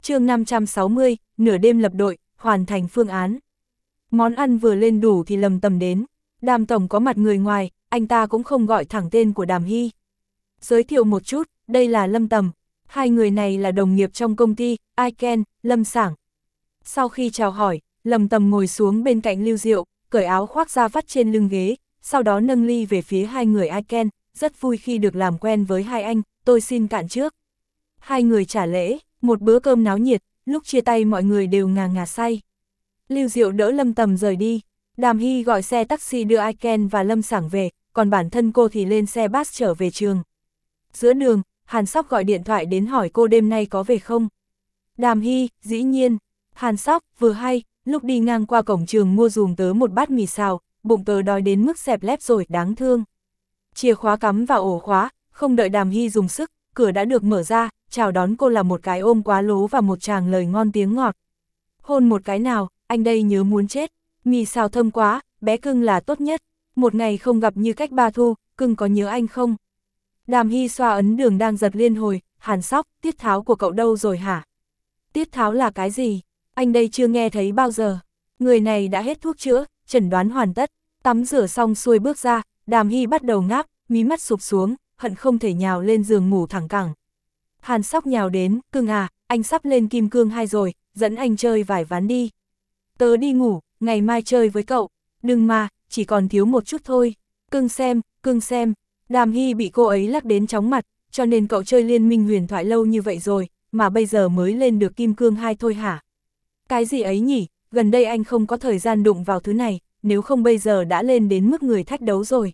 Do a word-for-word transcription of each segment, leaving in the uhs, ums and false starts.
chương năm trăm sáu mươi, nửa đêm lập đội, hoàn thành phương án. Món ăn vừa lên đủ thì Lâm Tầm đến. Đàm tổng có mặt người ngoài, anh ta cũng không gọi thẳng tên của Đàm Hy. Giới thiệu một chút, đây là Lâm Tầm. Hai người này là đồng nghiệp trong công ty, Iken, Lâm Sảng. Sau khi chào hỏi, Lâm Tầm ngồi xuống bên cạnh Lưu Diệu, cởi áo khoác ra vắt trên lưng ghế, sau đó nâng ly về phía hai người Iken, rất vui khi được làm quen với hai anh, tôi xin cạn trước. Hai người trả lễ, một bữa cơm náo nhiệt, lúc chia tay mọi người đều ngà ngà say. Lưu Diệu đỡ Lâm Tầm rời đi, Đàm Hy gọi xe taxi đưa Iken và Lâm Sảng về, còn bản thân cô thì lên xe bus trở về trường. Giữa đường, Hàn Sóc gọi điện thoại đến hỏi cô đêm nay có về không. Đàm Hy, dĩ nhiên. Hàn Sóc, vừa hay, lúc đi ngang qua cổng trường mua dùm tớ một bát mì xào, bụng tớ đói đến mức xẹp lép rồi, đáng thương. Chìa khóa cắm vào ổ khóa, không đợi Đàm Hy dùng sức, cửa đã được mở ra, chào đón cô là một cái ôm quá lố và một tràng lời ngon tiếng ngọt. Hôn một cái nào, anh đây nhớ muốn chết, mì xào thơm quá, bé cưng là tốt nhất, một ngày không gặp như cách ba thu, cưng có nhớ anh không? Đàm Hy xoa ấn đường đang giật liên hồi, Hàn Sóc, tiết tháo của cậu đâu rồi hả? Tiết tháo là cái gì? Anh đây chưa nghe thấy bao giờ. Người này đã hết thuốc chữa, chẩn đoán hoàn tất, tắm rửa xong xuôi bước ra, Đàm Hy bắt đầu ngáp, mí mắt sụp xuống, hận không thể nhào lên giường ngủ thẳng cẳng. Hàn Sóc nhào đến, cưng à, anh sắp lên kim cương hai rồi, dẫn anh chơi vài ván đi. Tớ đi ngủ, ngày mai chơi với cậu, đừng mà, chỉ còn thiếu một chút thôi. Cưng xem, cưng xem, Đàm Hy bị cô ấy lắc đến chóng mặt, cho nên cậu chơi liên minh huyền thoại lâu như vậy rồi, mà bây giờ mới lên được kim cương hai thôi hả? Cái gì ấy nhỉ, gần đây anh không có thời gian đụng vào thứ này, nếu không bây giờ đã lên đến mức người thách đấu rồi.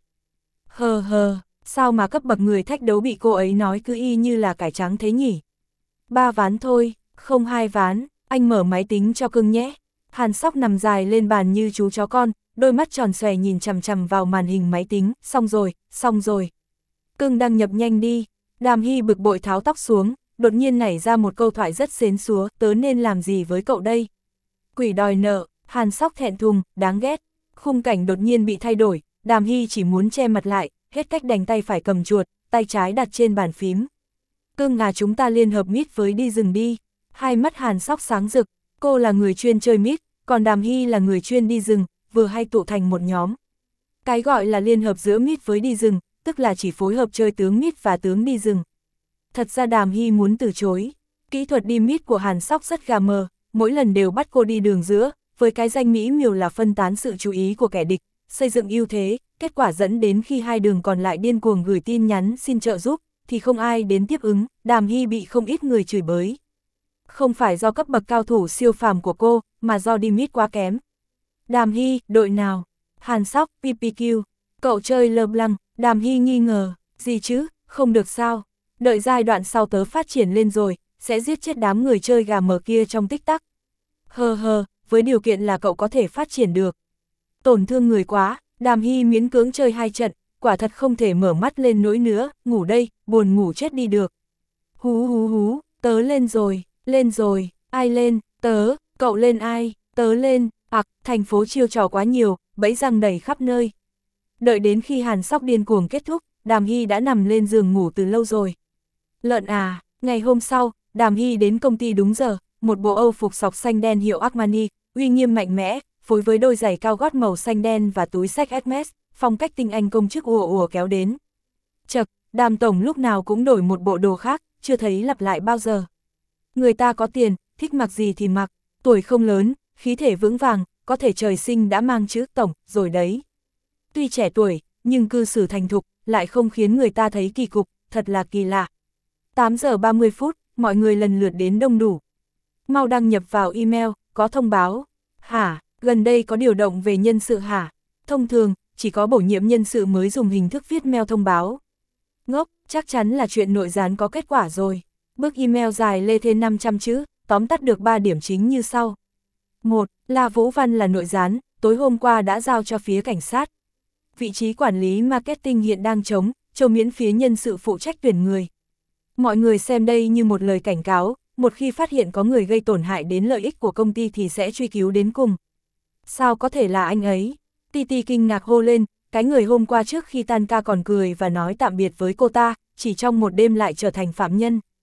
Hờ hờ, sao mà cấp bậc người thách đấu bị cô ấy nói cứ y như là cải trắng thế nhỉ? Ba ván thôi, không hai ván, anh mở máy tính cho cưng nhé. Hàn Sóc nằm dài lên bàn như chú chó con, đôi mắt tròn xòe nhìn chằm chằm vào màn hình máy tính, xong rồi, xong rồi. Cưng đăng nhập nhanh đi. Đàm Hy bực bội tháo tóc xuống, đột nhiên nảy ra một câu thoại rất xến xúa, tớ nên làm gì với cậu đây? Quỷ đòi nợ, Hàn Sóc thẹn thùng, đáng ghét. Khung cảnh đột nhiên bị thay đổi, Đàm Hy chỉ muốn che mặt lại, hết cách đành tay phải cầm chuột, tay trái đặt trên bàn phím. Cưng à, chúng ta liên hợp mít với đi rừng đi. Hai mắt Hàn Sóc sáng rực, cô là người chuyên chơi mít, còn Đàm Hy là người chuyên đi rừng, vừa hay tụ thành một nhóm. Cái gọi là liên hợp giữa mít với đi rừng, tức là chỉ phối hợp chơi tướng mít và tướng đi rừng. Thật ra Đàm Hy muốn từ chối, kỹ thuật đi mít của Hàn Sóc rất gà mờ, mỗi lần đều bắt cô đi đường giữa, với cái danh mỹ miều là phân tán sự chú ý của kẻ địch, xây dựng ưu thế, kết quả dẫn đến khi hai đường còn lại điên cuồng gửi tin nhắn xin trợ giúp, thì không ai đến tiếp ứng, Đàm Hy bị không ít người chửi bới. Không phải do cấp bậc cao thủ siêu phàm của cô, mà do đi mít quá kém. Đàm Hy, đội nào? Hàn Sóc, pê pê quy. Cậu chơi LeBlanc, Đàm Hy nghi ngờ, gì chứ, không được sao? Đợi giai đoạn sau tớ phát triển lên rồi, sẽ giết chết đám người chơi gà mờ kia trong tích tắc. Hờ hờ, với điều kiện là cậu có thể phát triển được. Tổn thương người quá, Đàm Hy miễn cưỡng chơi hai trận, quả thật không thể mở mắt lên nỗi nữa, ngủ đây, buồn ngủ chết đi được. Hú hú hú, tớ lên rồi, lên rồi, ai lên, tớ, cậu lên ai, tớ lên, ặc, thành phố chiêu trò quá nhiều, bẫy răng đầy khắp nơi. Đợi đến khi Hàn Sóc điên cuồng kết thúc, Đàm Hy đã nằm lên giường ngủ từ lâu rồi. Lợn à, ngày hôm sau, Đàm Hy đến công ty đúng giờ, một bộ Âu phục sọc xanh đen hiệu Armani, uy nghiêm mạnh mẽ, phối với đôi giày cao gót màu xanh đen và túi xách Hermes, phong cách tinh anh công chức ùa ùa kéo đến. Chậc, Đàm tổng lúc nào cũng đổi một bộ đồ khác, chưa thấy lặp lại bao giờ. Người ta có tiền, thích mặc gì thì mặc, tuổi không lớn, khí thể vững vàng, có thể trời sinh đã mang chữ tổng, rồi đấy. Tuy trẻ tuổi, nhưng cư xử thành thục, lại không khiến người ta thấy kỳ cục, thật là kỳ lạ. tám giờ ba mươi phút, mọi người lần lượt đến đông đủ. Mau đăng nhập vào email, có thông báo. Hả, gần đây có điều động về nhân sự hả? Thông thường, chỉ có bổ nhiệm nhân sự mới dùng hình thức viết mail thông báo. Ngốc, chắc chắn là chuyện nội gián có kết quả rồi. Bức email dài lê thê năm trăm chữ, tóm tắt được ba điểm chính như sau. một. La Vũ Văn là nội gián, tối hôm qua đã giao cho phía cảnh sát. Vị trí quản lý marketing hiện đang trống, cho miễn phía nhân sự phụ trách tuyển người. Mọi người xem đây như một lời cảnh cáo, một khi phát hiện có người gây tổn hại đến lợi ích của công ty thì sẽ truy cứu đến cùng. Sao có thể là anh ấy? Titi kinh ngạc hô lên, cái người hôm qua trước khi tan ca còn cười và nói tạm biệt với cô ta, chỉ trong một đêm lại trở thành phạm nhân.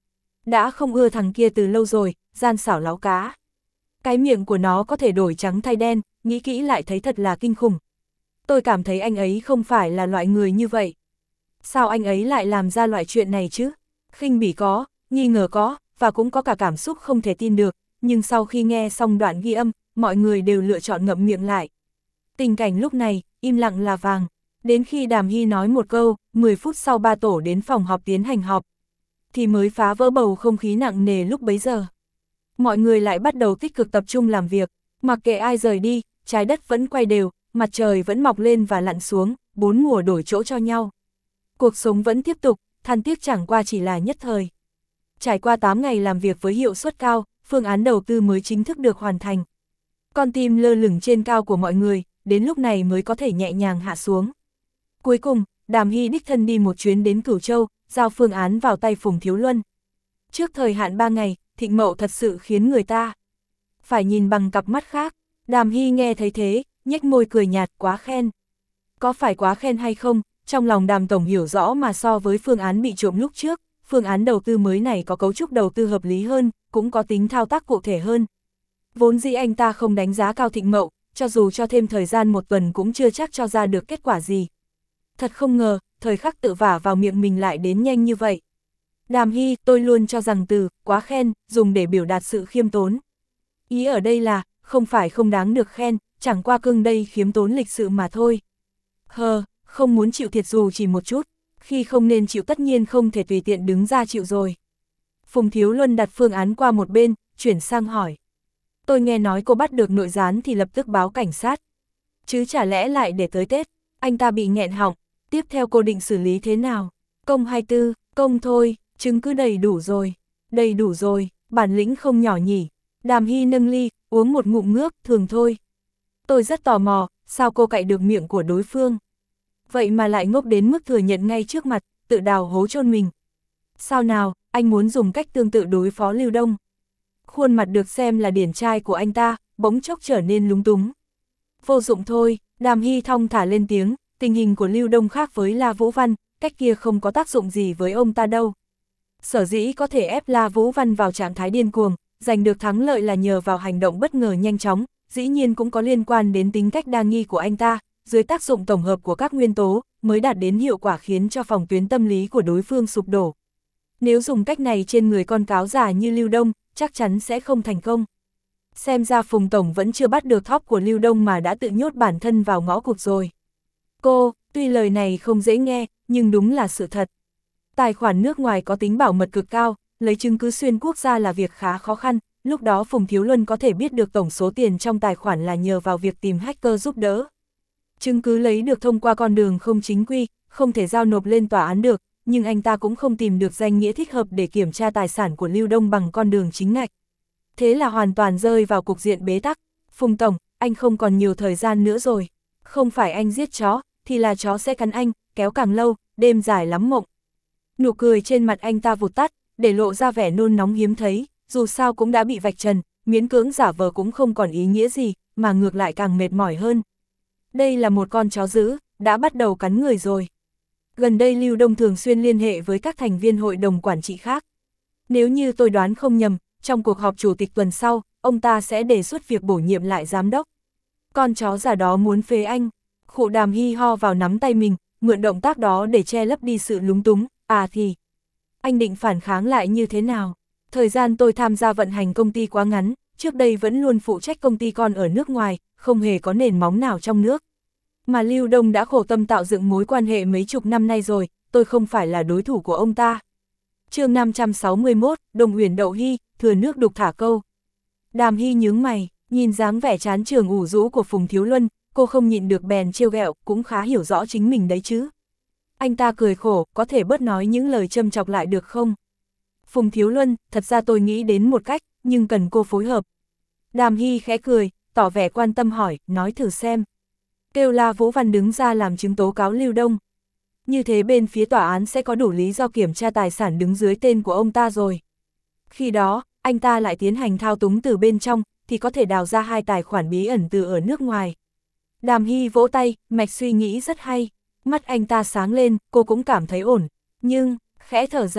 Đã không ưa thằng kia từ lâu rồi, gian xảo láo cá. Cái miệng của nó có thể đổi trắng thay đen, nghĩ kỹ lại thấy thật là kinh khủng. Tôi cảm thấy anh ấy không phải là loại người như vậy. Sao anh ấy lại làm ra loại chuyện này chứ? Khinh bỉ có, nghi ngờ có, và cũng có cả cảm xúc không thể tin được, nhưng sau khi nghe xong đoạn ghi âm, mọi người đều lựa chọn ngậm miệng lại. Tình cảnh lúc này, im lặng là vàng. Đến khi Đàm Hy nói một câu, mười phút sau ba tổ đến phòng họp tiến hành họp, thì mới phá vỡ bầu không khí nặng nề lúc bấy giờ. Mọi người lại bắt đầu tích cực tập trung làm việc, mặc kệ ai rời đi, trái đất vẫn quay đều, mặt trời vẫn mọc lên và lặn xuống, bốn mùa đổi chỗ cho nhau. Cuộc sống vẫn tiếp tục, than tiếc chẳng qua chỉ là nhất thời. Trải qua tám ngày làm việc với hiệu suất cao, phương án đầu tư mới chính thức được hoàn thành. Con tim lơ lửng trên cao của mọi người, đến lúc này mới có thể nhẹ nhàng hạ xuống. Cuối cùng, Đàm Hy đích thân đi một chuyến đến Cửu Châu, giao phương án vào tay Phùng Thiếu Luân. Trước thời hạn ba ngày, thịnh mậu thật sự khiến người ta phải nhìn bằng cặp mắt khác. Đàm Hy nghe thấy thế, nhếch môi cười nhạt, quá khen. Có phải quá khen hay không, trong lòng Đàm Tổng hiểu rõ mà so với phương án bị trộm lúc trước, phương án đầu tư mới này có cấu trúc đầu tư hợp lý hơn, cũng có tính thao tác cụ thể hơn. Vốn dĩ anh ta không đánh giá cao thịnh mậu, cho dù cho thêm thời gian một tuần cũng chưa chắc cho ra được kết quả gì. Thật không ngờ, thời khắc tự vả vào miệng mình lại đến nhanh như vậy. Đàm Hy, tôi luôn cho rằng từ quá khen, dùng để biểu đạt sự khiêm tốn. Ý ở đây là, không phải không đáng được khen, chẳng qua cưng đây khiêm tốn lịch sự mà thôi. Hờ, không muốn chịu thiệt dù chỉ một chút, khi không nên chịu tất nhiên không thể tùy tiện đứng ra chịu rồi. Phùng Thiếu Luân đặt phương án qua một bên, chuyển sang hỏi. Tôi nghe nói cô bắt được nội gián thì lập tức báo cảnh sát. Chứ chả lẽ lại để tới Tết, anh ta bị nghẹn họng, tiếp theo cô định xử lý thế nào? Công hay tư, công thôi, chứng cứ đầy đủ rồi, đầy đủ rồi, bản lĩnh không nhỏ nhỉ. Đàm Hy nâng ly, uống một ngụm nước, thường thôi. Tôi rất tò mò, sao cô cạy được miệng của đối phương? Vậy mà lại ngốc đến mức thừa nhận ngay trước mặt, tự đào hố chôn mình. Sao nào, anh muốn dùng cách tương tự đối phó Lưu Đông? Khuôn mặt được xem là điển trai của anh ta, bỗng chốc trở nên lúng túng. Vô dụng thôi, Đàm Hy thong thả lên tiếng, tình hình của Lưu Đông khác với La Vũ Văn, cách kia không có tác dụng gì với ông ta đâu. Sở dĩ có thể ép La Vũ Văn vào trạng thái điên cuồng, giành được thắng lợi là nhờ vào hành động bất ngờ nhanh chóng, dĩ nhiên cũng có liên quan đến tính cách đa nghi của anh ta, dưới tác dụng tổng hợp của các nguyên tố, mới đạt đến hiệu quả khiến cho phòng tuyến tâm lý của đối phương sụp đổ. Nếu dùng cách này trên người con cáo già như Lưu Đông, chắc chắn sẽ không thành công. Xem ra Phùng Tổng vẫn chưa bắt được thóp của Lưu Đông mà đã tự nhốt bản thân vào ngõ cụt rồi. Cô, tuy lời này không dễ nghe, nhưng đúng là sự thật. Tài khoản nước ngoài có tính bảo mật cực cao, lấy chứng cứ xuyên quốc gia là việc khá khó khăn, lúc đó Phùng Thiếu Luân có thể biết được tổng số tiền trong tài khoản là nhờ vào việc tìm hacker giúp đỡ. Chứng cứ lấy được thông qua con đường không chính quy, không thể giao nộp lên tòa án được, nhưng anh ta cũng không tìm được danh nghĩa thích hợp để kiểm tra tài sản của Lưu Đông bằng con đường chính ngạch. Thế là hoàn toàn rơi vào cục diện bế tắc. Phùng Tổng, anh không còn nhiều thời gian nữa rồi. Không phải anh giết chó, thì là chó sẽ cắn anh, kéo càng lâu, đêm dài lắm mộng. Nụ cười trên mặt anh ta vụt tắt, để lộ ra vẻ nôn nóng hiếm thấy, dù sao cũng đã bị vạch trần, miễn cưỡng giả vờ cũng không còn ý nghĩa gì, mà ngược lại càng mệt mỏi hơn. Đây là một con chó dữ, đã bắt đầu cắn người rồi. Gần đây Lưu Đông thường xuyên liên hệ với các thành viên hội đồng quản trị khác. Nếu như tôi đoán không nhầm, trong cuộc họp chủ tịch tuần sau, ông ta sẽ đề xuất việc bổ nhiệm lại giám đốc. Con chó già đó muốn phế anh. Khụ Đàm Hy ho vào nắm tay mình, mượn động tác đó để che lấp đi sự lúng túng. À thì, anh định phản kháng lại như thế nào? Thời gian tôi tham gia vận hành công ty quá ngắn, trước đây vẫn luôn phụ trách công ty con ở nước ngoài, không hề có nền móng nào trong nước. Mà Lưu Đông đã khổ tâm tạo dựng mối quan hệ mấy chục năm nay rồi, tôi không phải là đối thủ của ông ta. Chương năm trăm sáu mươi mốt, Đồng Uyển Đậu Hy, thừa nước đục thả câu. Đàm Hy nhướng mày, nhìn dáng vẻ chán trường ủ rũ của Phùng Thiếu Luân, cô không nhịn được bèn trêu ghẹo, cũng khá hiểu rõ chính mình đấy chứ. Anh ta cười khổ, có thể bớt nói những lời châm chọc lại được không? Phùng Thiếu Luân, thật ra tôi nghĩ đến một cách, nhưng cần cô phối hợp. Đàm Hy khẽ cười, tỏ vẻ quan tâm hỏi, nói thử xem. Kêu La Vũ Văn đứng ra làm chứng tố cáo Lưu Đông. Như thế bên phía tòa án sẽ có đủ lý do kiểm tra tài sản đứng dưới tên của ông ta rồi. Khi đó, anh ta lại tiến hành thao túng từ bên trong, thì có thể đào ra hai tài khoản bí ẩn từ ở nước ngoài. Đàm Hy vỗ tay, mạch suy nghĩ rất hay. Mắt anh ta sáng lên, cô cũng cảm thấy ổn. Nhưng, khẽ thở dài,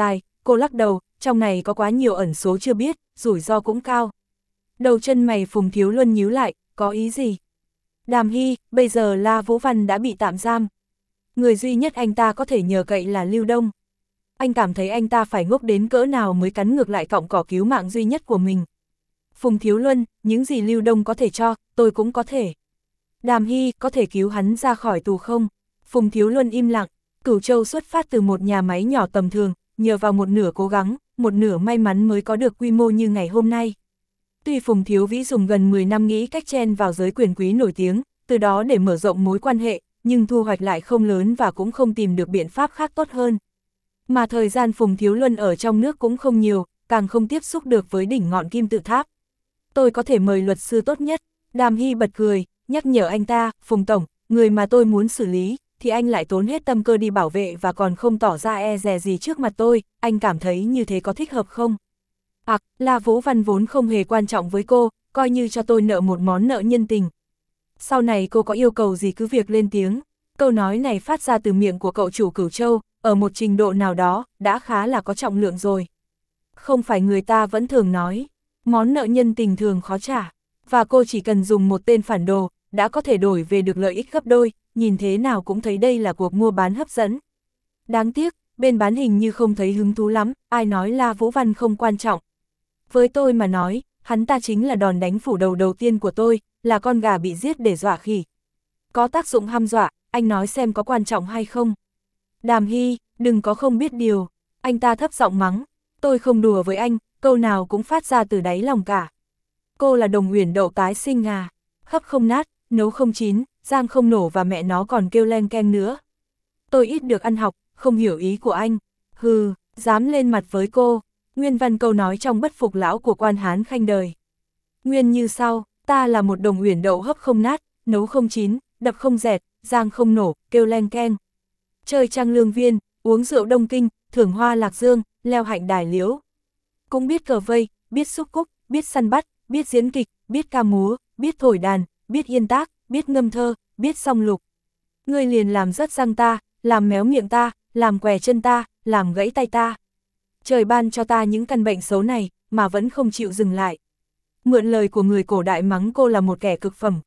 cô lắc đầu, trong này có quá nhiều ẩn số chưa biết, rủi ro cũng cao. Đầu chân mày Phùng Thiếu Luân nhíu lại, có ý gì? Đàm Hy, bây giờ La Vũ Văn đã bị tạm giam. Người duy nhất anh ta có thể nhờ cậy là Lưu Đông. Anh cảm thấy anh ta phải ngốc đến cỡ nào mới cắn ngược lại cọng cỏ cứu mạng duy nhất của mình. Phùng Thiếu Luân, những gì Lưu Đông có thể cho, tôi cũng có thể. Đàm Hy, có thể cứu hắn ra khỏi tù không? Phùng Thiếu Luân im lặng. Cửu Châu xuất phát từ một nhà máy nhỏ tầm thường, nhờ vào một nửa cố gắng, một nửa may mắn mới có được quy mô như ngày hôm nay. Tuy Phùng Thiếu Vĩ dùng gần mười năm nghĩ cách chen vào giới quyền quý nổi tiếng, từ đó để mở rộng mối quan hệ, nhưng thu hoạch lại không lớn và cũng không tìm được biện pháp khác tốt hơn. Mà thời gian Phùng Thiếu Luân ở trong nước cũng không nhiều, càng không tiếp xúc được với đỉnh ngọn kim tự tháp. Tôi có thể mời luật sư tốt nhất. Đàm Hy bật cười, nhắc nhở anh ta, Phùng Tổng, người mà tôi muốn xử lý, thì anh lại tốn hết tâm cơ đi bảo vệ và còn không tỏ ra e dè gì trước mặt tôi, anh cảm thấy như thế có thích hợp không? À, La Vũ Văn vốn không hề quan trọng với cô, coi như cho tôi nợ một món nợ nhân tình. Sau này cô có yêu cầu gì cứ việc lên tiếng. Câu nói này phát ra từ miệng của cậu chủ Cửu Châu, ở một trình độ nào đó, đã khá là có trọng lượng rồi. Không phải người ta vẫn thường nói, món nợ nhân tình thường khó trả, và cô chỉ cần dùng một tên phản đồ, đã có thể đổi về được lợi ích gấp đôi, nhìn thế nào cũng thấy đây là cuộc mua bán hấp dẫn. Đáng tiếc, bên bán hình như không thấy hứng thú lắm, ai nói La Vũ Văn không quan trọng. Với tôi mà nói, hắn ta chính là đòn đánh phủ đầu đầu tiên của tôi, là con gà bị giết để dọa khỉ. Có tác dụng hăm dọa, anh nói xem có quan trọng hay không. Đàm Hy, đừng có không biết điều, anh ta thấp giọng mắng, tôi không đùa với anh, câu nào cũng phát ra từ đáy lòng cả. Cô là Đồng Uyển Đậu tái sinh à, hấp không nát, nấu không chín, rang không nổ và mẹ nó còn kêu len ken nữa. Tôi ít được ăn học, không hiểu ý của anh, hừ, dám lên mặt với cô. Nguyên văn câu nói trong Bất Phục Lão của Quan Hán Khanh đời. Nguyên như sau, ta là một Đồng Uyển Đậu hấp không nát, nấu không chín, đập không dẹt, rang không nổ, kêu len ken. Chơi trăng lương viên, uống rượu Đông Kinh, thưởng hoa lạc dương, leo hạnh đài liễu. Cũng biết cờ vây, biết xúc cúc, biết săn bắt, biết diễn kịch, biết ca múa, biết thổi đàn, biết yên tác, biết ngâm thơ, biết song lục. Ngươi liền làm rớt răng ta, làm méo miệng ta, làm què chân ta, làm gãy tay ta. Trời ban cho ta những căn bệnh xấu này, mà vẫn không chịu dừng lại. Mượn lời của người cổ đại mắng cô là một kẻ cực phẩm.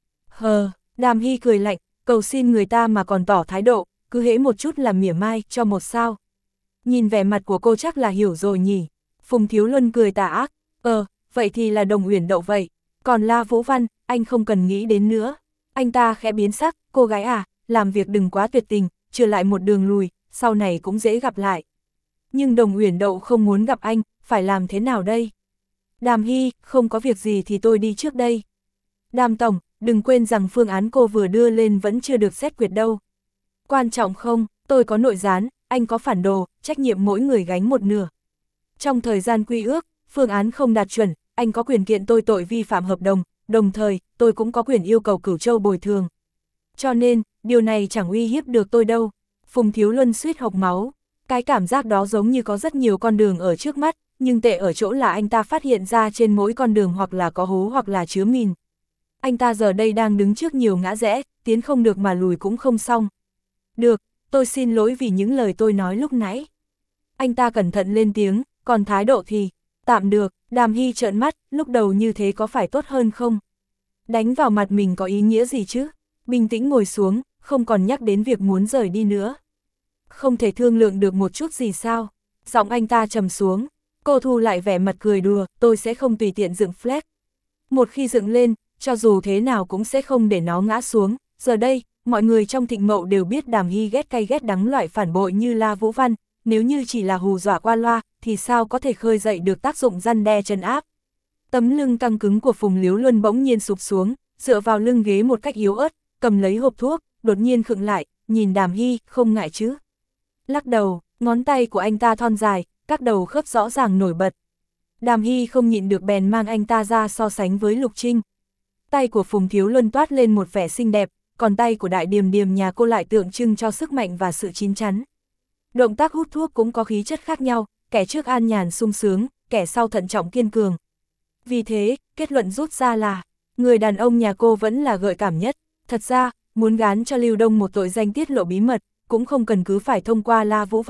Hờ, Đàm Hy cười lạnh, cầu xin người ta mà còn tỏ thái độ, cứ hễ một chút là mỉa mai, cho một sao. Nhìn vẻ mặt của cô chắc là hiểu rồi nhỉ. Phùng Thiếu Luân cười tà ác, ờ, vậy thì là Đồng Uyển Đậu vậy. Còn La Vũ Văn, anh không cần nghĩ đến nữa. Anh ta khẽ biến sắc, cô gái à, làm việc đừng quá tuyệt tình, trừ lại một đường lùi, sau này cũng dễ gặp lại. Nhưng Đồng Uyển Đậu không muốn gặp anh, phải làm thế nào đây? Đàm Hy, không có việc gì thì tôi đi trước đây. Đàm Tổng, đừng quên rằng phương án cô vừa đưa lên vẫn chưa được xét duyệt đâu. Quan trọng không, tôi có nội gián, anh có phản đồ, trách nhiệm mỗi người gánh một nửa. Trong thời gian quy ước, phương án không đạt chuẩn, anh có quyền kiện tôi tội vi phạm hợp đồng, đồng thời, tôi cũng có quyền yêu cầu Cửu Châu bồi thường. Cho nên, điều này chẳng uy hiếp được tôi đâu. Phùng Thiếu Luân suýt hộc máu. Cái cảm giác đó giống như có rất nhiều con đường ở trước mắt, nhưng tệ ở chỗ là anh ta phát hiện ra trên mỗi con đường hoặc là có hố hoặc là chứa mìn. Anh ta giờ đây đang đứng trước nhiều ngã rẽ, tiến không được mà lùi cũng không xong. Được, tôi xin lỗi vì những lời tôi nói lúc nãy. Anh ta cẩn thận lên tiếng, còn thái độ thì, tạm được. Đàm Hy trợn mắt, lúc đầu như thế có phải tốt hơn không? Đánh vào mặt mình có ý nghĩa gì chứ? Bình tĩnh ngồi xuống, không còn nhắc đến việc muốn rời đi nữa. Không thể thương lượng được một chút gì sao? Giọng anh ta trầm xuống. Cô thu lại vẻ mặt cười đùa, tôi sẽ không tùy tiện dựng flag. Một khi dựng lên, cho dù thế nào cũng sẽ không để nó ngã xuống. Giờ đây, mọi người trong Thịnh Mậu đều biết Đàm Hy ghét cay ghét đắng loại phản bội như La Vũ Văn. Nếu như chỉ là hù dọa qua loa, thì sao có thể khơi dậy được tác dụng răn đe trấn áp. Tấm lưng căng cứng của Phùng Liếu Luân bỗng nhiên sụp xuống, dựa vào lưng ghế một cách yếu ớt, cầm lấy hộp thuốc, đột nhiên khựng lại, nhìn Đàm Hy, không ngại chứ. Lắc đầu, ngón tay của anh ta thon dài, các đầu khớp rõ ràng nổi bật. Đàm Hy không nhịn được bèn mang anh ta ra so sánh với Lục Trinh. Tay của Phùng Thiếu Luân toát lên một vẻ xinh đẹp, còn tay của Đại Điềm Điềm nhà cô lại tượng trưng cho sức mạnh và sự chín chắn. Động tác hút thuốc cũng có khí chất khác nhau, kẻ trước an nhàn sung sướng, kẻ sau thận trọng kiên cường. Vì thế, kết luận rút ra là, người đàn ông nhà cô vẫn là gợi cảm nhất. Thật ra, muốn gán cho Lưu Đông một tội danh tiết lộ bí mật, cũng không cần cứ phải thông qua La Vũ Văn,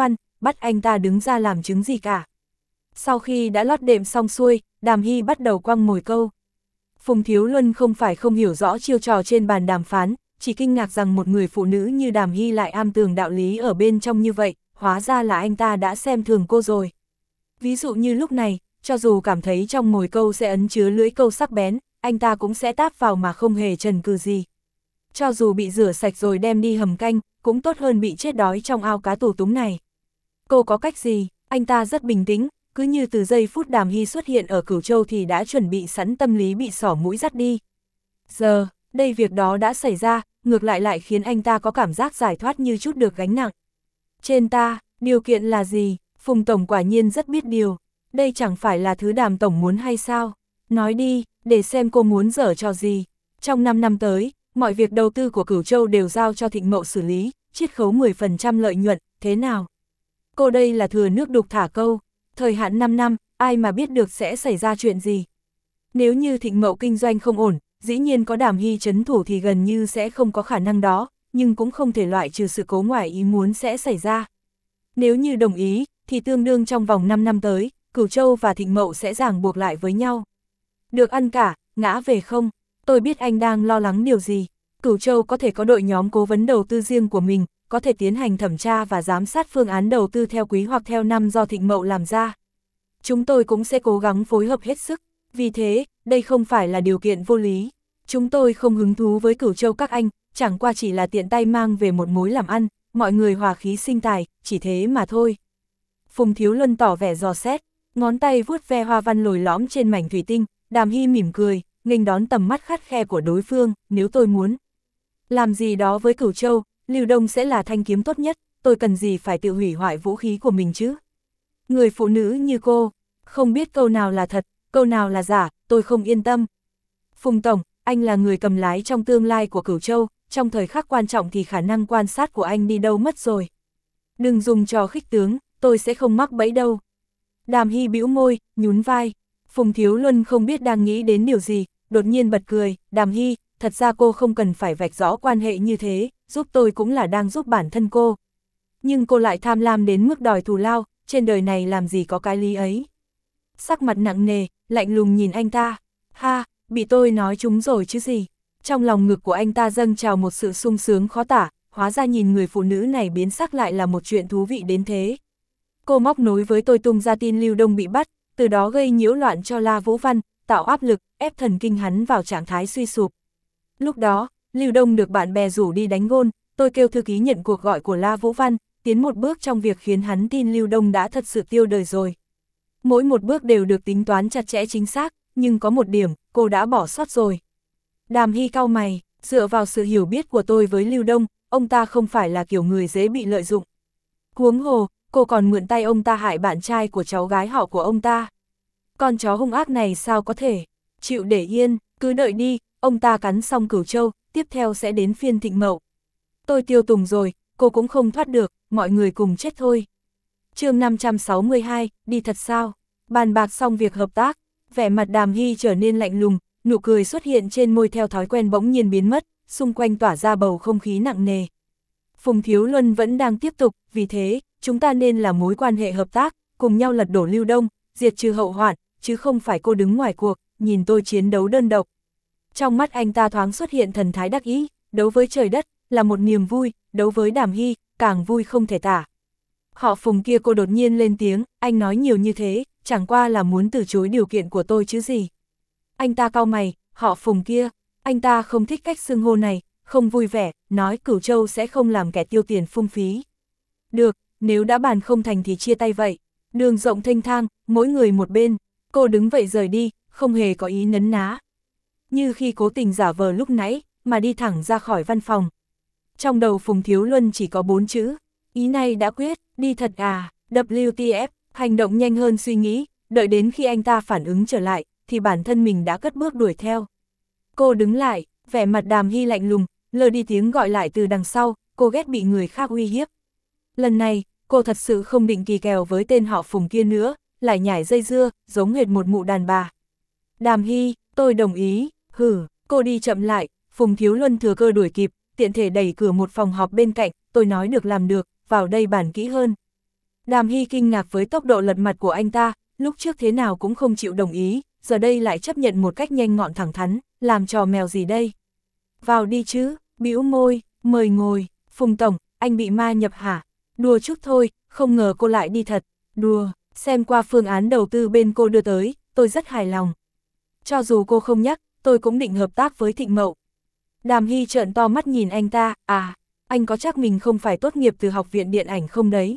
bắt anh ta đứng ra làm chứng gì cả. Sau khi đã lót đệm xong xuôi, Đàm Hy bắt đầu quăng mồi câu. Phùng Thiếu Luân không phải không hiểu rõ chiêu trò trên bàn đàm phán, chỉ kinh ngạc rằng một người phụ nữ như Đàm Hy lại am tường đạo lý ở bên trong như vậy, hóa ra là anh ta đã xem thường cô rồi. Ví dụ như lúc này, cho dù cảm thấy trong mồi câu sẽ ấn chứa lưỡi câu sắc bén, anh ta cũng sẽ táp vào mà không hề chần chừ gì. Cho dù bị rửa sạch rồi đem đi hầm canh, cũng tốt hơn bị chết đói trong ao cá tù túng này. Cô có cách gì? Anh ta rất bình tĩnh, cứ như từ giây phút Đàm Hy xuất hiện ở Cửu Châu thì đã chuẩn bị sẵn tâm lý bị xỏ mũi dắt đi. Giờ, đây việc đó đã xảy ra, ngược lại lại khiến anh ta có cảm giác giải thoát như chút được gánh nặng. Trên ta, điều kiện là gì? Phùng Tổng quả nhiên rất biết điều. Đây chẳng phải là thứ Đàm Tổng muốn hay sao? Nói đi, để xem cô muốn dở trò gì. Trong năm năm tới, mọi việc đầu tư của Cửu Châu đều giao cho Thịnh Mậu xử lý, chiết khấu mười phần trăm lợi nhuận, thế nào? Cô đây là thừa nước đục thả câu, thời hạn năm năm, ai mà biết được sẽ xảy ra chuyện gì. Nếu như Thịnh Mậu kinh doanh không ổn, dĩ nhiên có Đàm Hy trấn thủ thì gần như sẽ không có khả năng đó, nhưng cũng không thể loại trừ sự cố ngoài ý muốn sẽ xảy ra. Nếu như đồng ý, thì tương đương trong vòng năm năm tới, Cửu Châu và Thịnh Mậu sẽ ràng buộc lại với nhau. Được ăn cả, ngã về không? Tôi biết anh đang lo lắng điều gì. Cửu Châu có thể có đội nhóm cố vấn đầu tư riêng của mình, có thể tiến hành thẩm tra và giám sát phương án đầu tư theo quý hoặc theo năm do Thịnh Mậu làm ra. Chúng tôi cũng sẽ cố gắng phối hợp hết sức. Vì thế, đây không phải là điều kiện vô lý. Chúng tôi không hứng thú với Cửu Châu các anh, chẳng qua chỉ là tiện tay mang về một mối làm ăn, mọi người hòa khí sinh tài, chỉ thế mà thôi. Phùng Thiếu Luân tỏ vẻ dò xét, ngón tay vuốt ve hoa văn lồi lõm trên mảnh thủy tinh, Đàm Hy mỉm cười, nghênh đón tầm mắt khắt khe của đối phương, nếu tôi muốn làm gì đó với Cửu Châu, Lưu Đông sẽ là thanh kiếm tốt nhất, tôi cần gì phải tự hủy hoại vũ khí của mình chứ? Người phụ nữ như cô, không biết câu nào là thật, câu nào là giả, tôi không yên tâm. Phùng Tổng, anh là người cầm lái trong tương lai của Cửu Châu, trong thời khắc quan trọng thì khả năng quan sát của anh đi đâu mất rồi. Đừng dùng trò khích tướng, tôi sẽ không mắc bẫy đâu. Đàm Hy bĩu môi, nhún vai. Phùng Thiếu Luân không biết đang nghĩ đến điều gì, đột nhiên bật cười, Đàm Hy, thật ra cô không cần phải vạch rõ quan hệ như thế, giúp tôi cũng là đang giúp bản thân cô. Nhưng cô lại tham lam đến mức đòi thù lao, trên đời này làm gì có cái lý ấy. Sắc mặt nặng nề, lạnh lùng nhìn anh ta, ha, bị tôi nói trúng rồi chứ gì. Trong lòng ngực của anh ta dâng trào một sự sung sướng khó tả, hóa ra nhìn người phụ nữ này biến sắc lại là một chuyện thú vị đến thế. Cô móc nối với tôi tung ra tin Lưu Đông bị bắt, từ đó gây nhiễu loạn cho La Vũ Văn, tạo áp lực, ép thần kinh hắn vào trạng thái suy sụp. Lúc đó, Lưu Đông được bạn bè rủ đi đánh gôn, tôi kêu thư ký nhận cuộc gọi của La Vũ Văn, tiến một bước trong việc khiến hắn tin Lưu Đông đã thật sự tiêu đời rồi. Mỗi một bước đều được tính toán chặt chẽ chính xác, nhưng có một điểm, cô đã bỏ sót rồi. Đàm Hy cau mày, dựa vào sự hiểu biết của tôi với Lưu Đông, ông ta không phải là kiểu người dễ bị lợi dụng. Huống hồ, cô còn mượn tay ông ta hại bạn trai của cháu gái họ của ông ta. Con chó hung ác này sao có thể chịu để yên, cứ đợi đi, ông ta cắn xong Cửu Châu, tiếp theo sẽ đến phiên Thịnh Mậu. Tôi tiêu tùng rồi, cô cũng không thoát được, mọi người cùng chết thôi. Chương năm trăm sáu mươi hai, đi thật sao? Bàn bạc xong việc hợp tác, vẻ mặt Đàm Hy trở nên lạnh lùng, nụ cười xuất hiện trên môi theo thói quen bỗng nhiên biến mất, xung quanh tỏa ra bầu không khí nặng nề. Phùng Thiếu Luân vẫn đang tiếp tục, vì thế, chúng ta nên là mối quan hệ hợp tác, cùng nhau lật đổ Lưu Đông, diệt trừ hậu hoạn, chứ không phải cô đứng ngoài cuộc, nhìn tôi chiến đấu đơn độc. Trong mắt anh ta thoáng xuất hiện thần thái đắc ý, đấu với trời đất, là một niềm vui, đấu với Đàm Hy, càng vui không thể tả. Họ Phùng kia, cô đột nhiên lên tiếng, anh nói nhiều như thế, chẳng qua là muốn từ chối điều kiện của tôi chứ gì. Anh ta cau mày, họ Phùng kia, anh ta không thích cách xưng hô này, không vui vẻ, nói Cửu Châu sẽ không làm kẻ tiêu tiền phung phí. Được, nếu đã bàn không thành thì chia tay vậy. Đường rộng thênh thang, mỗi người một bên, cô đứng vậy rời đi, không hề có ý nấn ná. Như khi cố tình giả vờ lúc nãy, mà đi thẳng ra khỏi văn phòng. Trong đầu Phùng Thiếu Luân chỉ có bốn chữ, ý này đã quyết, đi thật à, W T F, hành động nhanh hơn suy nghĩ, đợi đến khi anh ta phản ứng trở lại, thì bản thân mình đã cất bước đuổi theo. Cô đứng lại, vẻ mặt Đàm Hy lạnh lùng, lơ đi tiếng gọi lại từ đằng sau, cô ghét bị người khác uy hiếp. Lần này, cô thật sự không định kỳ kèo với tên họ Phùng kia nữa, lại nhảy dây dưa, giống hệt một mụ đàn bà. Đàm Hy, tôi đồng ý, hử, cô đi chậm lại, Phùng Thiếu Luân thừa cơ đuổi kịp, tiện thể đẩy cửa một phòng họp bên cạnh, tôi nói được làm được, vào đây bàn kỹ hơn. Đàm Hy kinh ngạc với tốc độ lật mặt của anh ta, lúc trước thế nào cũng không chịu đồng ý, giờ đây lại chấp nhận một cách nhanh gọn thẳng thắn, làm trò mèo gì đây? Vào đi chứ, bĩu môi, mời ngồi, Phùng tổng, anh bị ma nhập hả? Đùa chút thôi, không ngờ cô lại đi thật, đùa, xem qua phương án đầu tư bên cô đưa tới, tôi rất hài lòng. Cho dù cô không nhắc, tôi cũng định hợp tác với Thịnh Mậu. Đàm Hy trợn to mắt nhìn anh ta, à, anh có chắc mình không phải tốt nghiệp từ học viện điện ảnh không đấy?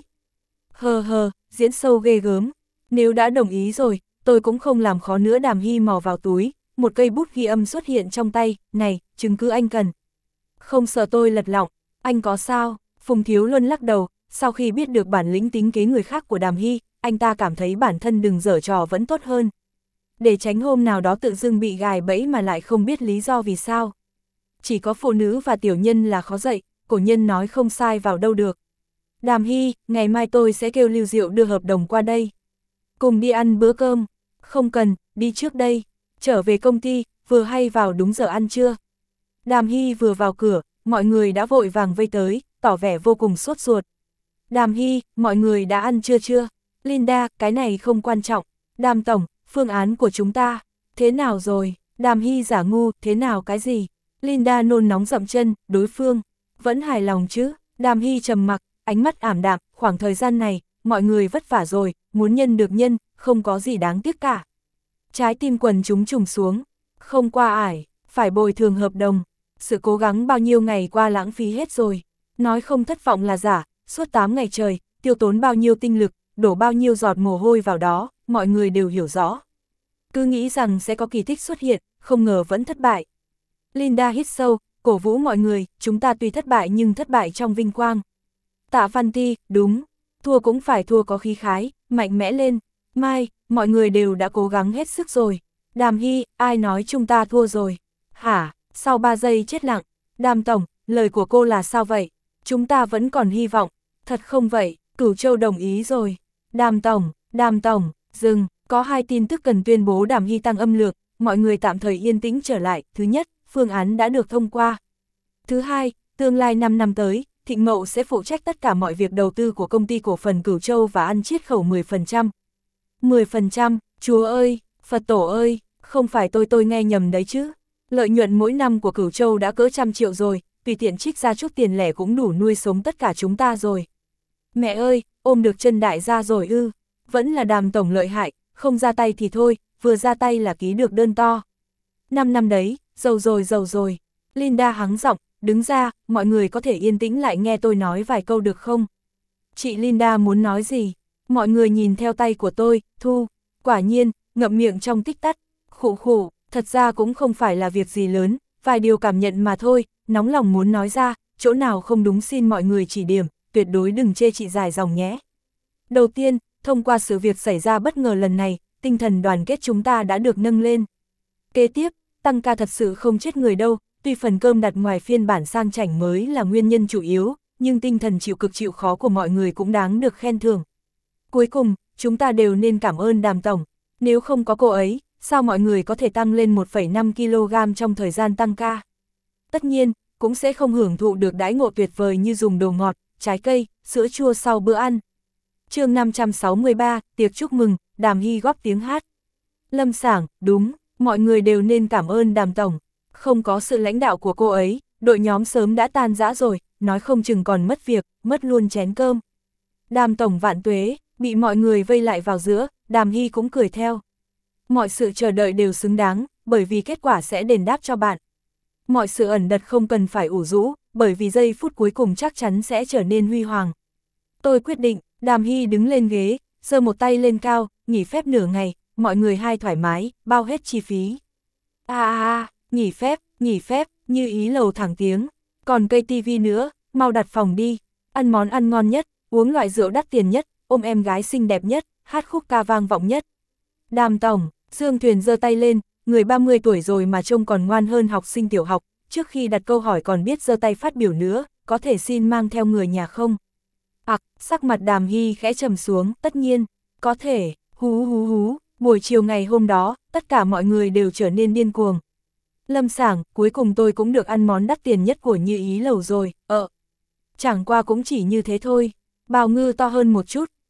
Hờ hờ, diễn sâu ghê gớm, nếu đã đồng ý rồi, tôi cũng không làm khó nữa. Đàm Hy mò vào túi, một cây bút ghi âm xuất hiện trong tay, này, chứng cứ anh cần. Không sợ tôi lật lọng, anh có sao? Phùng Thiếu Luân lắc đầu, sau khi biết được bản lĩnh tính kế người khác của Đàm Hy, anh ta cảm thấy bản thân đừng giở trò vẫn tốt hơn. Để tránh hôm nào đó tự dưng bị gài bẫy mà lại không biết lý do vì sao. Chỉ có phụ nữ và tiểu nhân là khó dạy, cổ nhân nói không sai vào đâu được. Đàm Hy, ngày mai tôi sẽ kêu Lưu Diệu đưa hợp đồng qua đây. Cùng đi ăn bữa cơm. Không cần, đi trước đây. Trở về công ty, vừa hay vào đúng giờ ăn trưa. Đàm Hy vừa vào cửa, mọi người đã vội vàng vây tới, tỏ vẻ vô cùng sốt ruột. Đàm Hy, mọi người đã ăn trưa chưa? Linda, cái này không quan trọng. Đàm tổng, phương án của chúng ta. Thế nào rồi? Đàm Hy giả ngu, thế nào cái gì? Linda nôn nóng dậm chân, đối phương. Vẫn hài lòng chứ? Đàm Hy trầm mặc, ánh mắt ảm đạm, khoảng thời gian này, mọi người vất vả rồi, muốn nhân được nhân, không có gì đáng tiếc cả. Trái tim quần chúng trùng xuống, không qua ải, phải bồi thường hợp đồng. Sự cố gắng bao nhiêu ngày qua lãng phí hết rồi. Nói không thất vọng là giả, suốt tám ngày trời, tiêu tốn bao nhiêu tinh lực, đổ bao nhiêu giọt mồ hôi vào đó, mọi người đều hiểu rõ. Cứ nghĩ rằng sẽ có kỳ tích xuất hiện, không ngờ vẫn thất bại. Linda hít sâu, cổ vũ mọi người, chúng ta tuy thất bại nhưng thất bại trong vinh quang. Tạ Văn Ti, đúng, thua cũng phải thua có khí khái, mạnh mẽ lên. Mai, mọi người đều đã cố gắng hết sức rồi. Đàm Hy, ai nói chúng ta thua rồi? Hả? Sau ba giây chết lặng. Đàm tổng, lời của cô là sao vậy? Chúng ta vẫn còn hy vọng. Thật không vậy, Cửu Châu đồng ý rồi. Đàm tổng, Đàm tổng, dừng, có hai tin tức cần tuyên bố. Đàm Hy tăng âm lượng, mọi người tạm thời yên tĩnh trở lại. Thứ nhất, phương án đã được thông qua. Thứ hai, tương lai năm năm tới, Thịnh Mậu sẽ phụ trách tất cả mọi việc đầu tư của công ty cổ phần Cửu Châu và ăn chiết khấu mười phần trăm. mười phần trăm, Chúa ơi, Phật tổ ơi, không phải tôi tôi nghe nhầm đấy chứ. Lợi nhuận mỗi năm của Cửu Châu đã cỡ trăm triệu rồi, tùy tiện trích ra chút tiền lẻ cũng đủ nuôi sống tất cả chúng ta rồi. Mẹ ơi, ôm được chân đại gia rồi ư, vẫn là Đàm tổng lợi hại, không ra tay thì thôi, vừa ra tay là ký được đơn to. Năm năm đấy, giàu rồi giàu rồi. Linda hắng giọng, đứng ra, mọi người có thể yên tĩnh lại nghe tôi nói vài câu được không? Chị Linda muốn nói gì? Mọi người nhìn theo tay của tôi, thu, quả nhiên, ngậm miệng trong tích tắc, khụ khụ, thật ra cũng không phải là việc gì lớn, vài điều cảm nhận mà thôi, nóng lòng muốn nói ra, chỗ nào không đúng xin mọi người chỉ điểm, tuyệt đối đừng chê chị dài dòng nhé. Đầu tiên, thông qua sự việc xảy ra bất ngờ lần này, tinh thần đoàn kết chúng ta đã được nâng lên. Kế tiếp, tăng ca thật sự không chết người đâu, tuy phần cơm đặt ngoài phiên bản sang chảnh mới là nguyên nhân chủ yếu, nhưng tinh thần chịu cực chịu khó của mọi người cũng đáng được khen thưởng. Cuối cùng, chúng ta đều nên cảm ơn Đàm tổng, nếu không có cô ấy, sao mọi người có thể tăng lên một phẩy năm ki lô gam trong thời gian tăng ca. Tất nhiên, cũng sẽ không hưởng thụ được đãi ngộ tuyệt vời như dùng đồ ngọt, trái cây, sữa chua sau bữa ăn. Chương năm trăm sáu mươi ba, tiệc chúc mừng, Đàm Hy góp tiếng hát. Lâm Sảng, đúng, mọi người đều nên cảm ơn Đàm tổng, không có sự lãnh đạo của cô ấy, đội nhóm sớm đã tan rã rồi, nói không chừng còn mất việc, mất luôn chén cơm. Đàm tổng vạn tuế, bị mọi người vây lại vào giữa, Đàm Hy cũng cười theo. Mọi sự chờ đợi đều xứng đáng, bởi vì kết quả sẽ đền đáp cho bạn. Mọi sự ẩn đật không cần phải ủ rũ, bởi vì giây phút cuối cùng chắc chắn sẽ trở nên huy hoàng. Tôi quyết định, Đàm Hy đứng lên ghế, giơ một tay lên cao, nghỉ phép nửa ngày, mọi người hai thoải mái, bao hết chi phí. À à à, nghỉ phép, nghỉ phép, như ý lầu thẳng tiếng. Còn cây tivi nữa, mau đặt phòng đi, ăn món ăn ngon nhất, uống loại rượu đắt tiền nhất, ôm em gái xinh đẹp nhất, hát khúc ca vang vọng nhất. Đàm tổng, Dương Thuyền giơ tay lên, người ba mươi tuổi rồi mà trông còn ngoan hơn học sinh tiểu học, trước khi đặt câu hỏi còn biết giơ tay phát biểu nữa, có thể xin mang theo người nhà không? Ặc, à, sắc mặt Đàm Hy khẽ trầm xuống, tất nhiên, có thể, hú hú hú, buổi chiều ngày hôm đó, tất cả mọi người đều trở nên điên cuồng. Lâm Sảng, cuối cùng tôi cũng được ăn món đắt tiền nhất của Như Ý lầu rồi, ờ. Chẳng qua cũng chỉ như thế thôi, bào ngư to hơn một chút,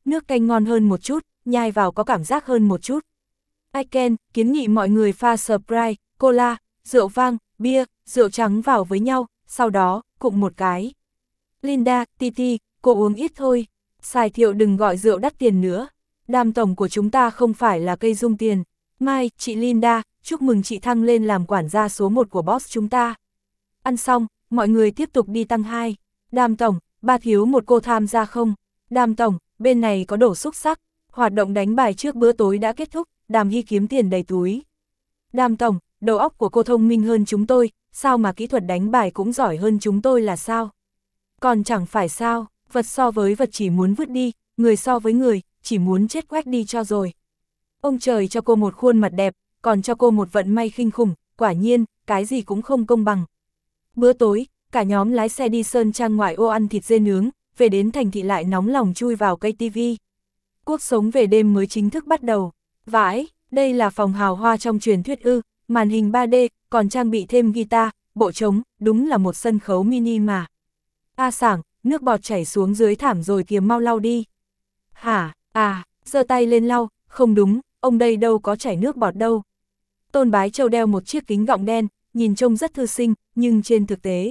nước canh ngon hơn một chút, nhai vào có cảm giác hơn một chút. Aiken kiến nghị mọi người pha Sprite, cola, rượu vang, bia, rượu trắng vào với nhau, sau đó, cụng một cái. Linda, Titi, cô uống ít thôi, Sài Thiệu đừng gọi rượu đắt tiền nữa. Đàm tổng của chúng ta không phải là cây dung tiền. Mai, chị Linda, chúc mừng chị thăng lên làm quản gia số một của boss chúng ta. Ăn xong, mọi người tiếp tục đi tăng hai. Đàm tổng, ba thiếu một cô tham gia không? Đàm tổng, bên này có đổ xúc sắc. Hoạt động đánh bài trước bữa tối đã kết thúc, Đàm Hy kiếm tiền đầy túi. Đàm tổng, đầu óc của cô thông minh hơn chúng tôi, sao mà kỹ thuật đánh bài cũng giỏi hơn chúng tôi là sao? Còn chẳng phải sao, vật so với vật chỉ muốn vứt đi, người so với người, chỉ muốn chết quách đi cho rồi. Ông trời cho cô một khuôn mặt đẹp, còn cho cô một vận may khinh khủng, quả nhiên, cái gì cũng không công bằng. Bữa tối, cả nhóm lái xe đi Sơn Trang ngoại ô ăn thịt dê nướng, về đến thành thị lại nóng lòng chui vào cây tivi. Cuộc sống về đêm mới chính thức bắt đầu. Vãi, đây là phòng hào hoa trong truyền thuyết ư, màn hình ba D, còn trang bị thêm guitar, bộ trống, đúng là một sân khấu mini mà. A Sảng, nước bọt chảy xuống dưới thảm rồi kìa, mau lau đi. Hả, à, giơ tay lên lau, không đúng, ông đây đâu có chảy nước bọt đâu. Tôn Bái Châu đeo một chiếc kính gọng đen, nhìn trông rất thư sinh, nhưng trên thực tế.